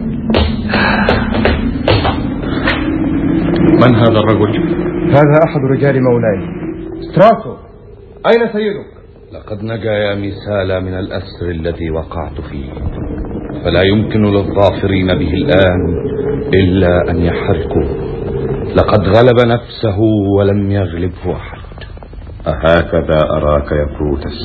من هذا الرجل؟ هذا أحد رجال مولاي. ستراتو، أين سيدك؟ لقد نجا يا ميسالا من الأسر الذي وقعت فيه، فلا يمكن للظافرين به الآن إلا أن يحرقوه. لقد غلب نفسه ولم يغلبه أحد. أهكذا أراك يا بروتس؟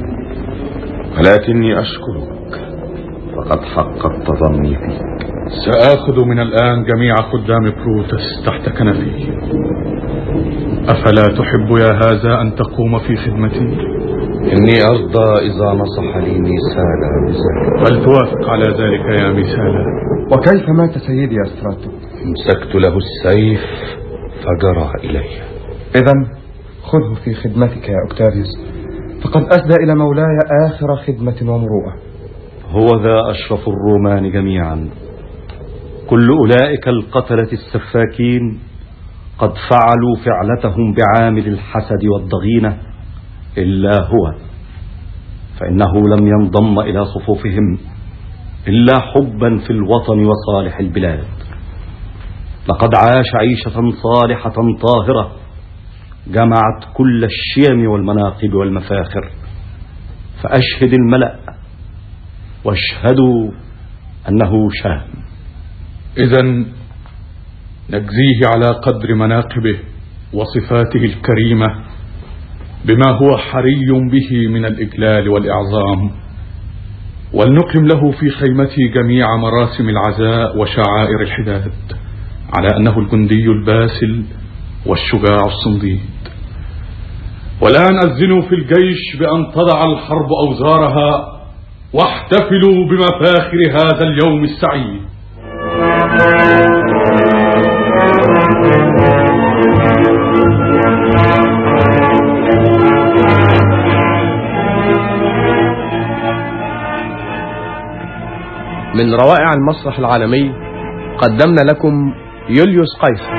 ولكني أشكرك، فقد حققت ظني فيك. سآخذ من الآن جميع خدام بروتس تحت كنفي. أفلا تحب يا هذا أن تقوم في خدمتي؟ إني أرضى إذا نصح لي ميسالا بذلك. هل توافق على ذلك يا ميسالا؟ وكيف مات سيدي يا ستراتو؟ مسكت له السيف فجرى إلي. إذن خذه في خدمتك يا أوكتافيوس، فقد أسدى إلى مولاي آخر خدمة ومروءة. هو ذا أشرف الرومان جميعا. كل أولئك القتلة السفاكين قد فعلوا فعلتهم بعامل الحسد والضغينة، إلا هو، فإنه لم ينضم إلى صفوفهم إلا حبا في الوطن وصالح البلاد. لقد عاش عيشة صالحة طاهرة جمعت كل الشيم والمناقب والمفاخر. فأشهد الملأ واشهدوا أنه شهم. إذن نجزيه على قدر مناقبه وصفاته الكريمة بما هو حري به من الإجلال والإعظام، ولنقم له في خيمته جميع مراسم العزاء وشعائر الحداد، على أنه الجندي الباسل والشجاع الصنديد. والآن أذنوا في الجيش بأن تضع الحرب أوزارها، واحتفلوا بمفاخر هذا اليوم السعيد. من روائع المسرح العالمي قدمنا لكم يوليوس قيصر.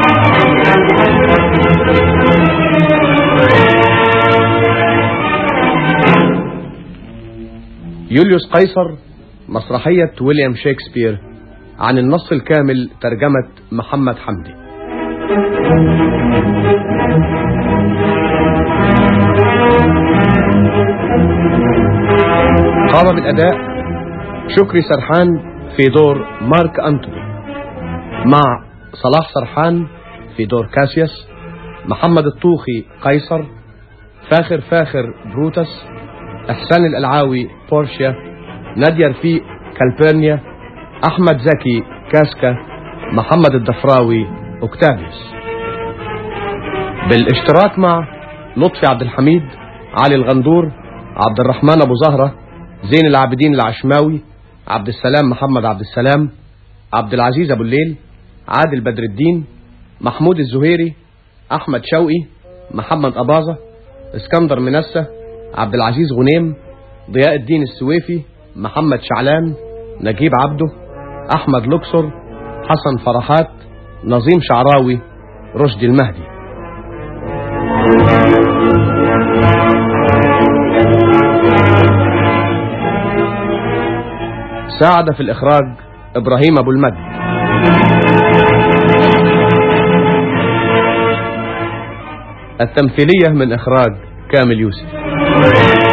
يوليوس قيصر مسرحية ويليام شكسبير، عن النص الكامل ترجمة محمد حمدي. قام بالأداء شكري سرحان في دور مارك أنتوني، مع صلاح سرحان في دور كاسياس، محمد الطوخي قيصر، فاخر فاخر بروتس، إحسان الألعاوي بورشيا، نادية رفيق كالبيرنيا، أحمد زكي كاسكا، محمد الدفراوي أوكتافيوس، بالاشتراك مع لطفي عبد الحميد، علي الغندور، عبد الرحمن أبو زهرة، زين العابدين العشماوي، عبد السلام محمد عبد السلام، عبد العزيز أبو الليل، عادل بدر الدين، محمود الزهيري، أحمد شوقي، محمد أباظة، اسكندر منسة، عبد العزيز غنيم، ضياء الدين السويفي، محمد شعلان، نجيب عبده، أحمد لوكسور، حسن فرحات، نظيم شعراوي، رشدي المهدي. ساعد في الإخراج إبراهيم أبو المجد. التمثيلية من إخراج كامل يوسف.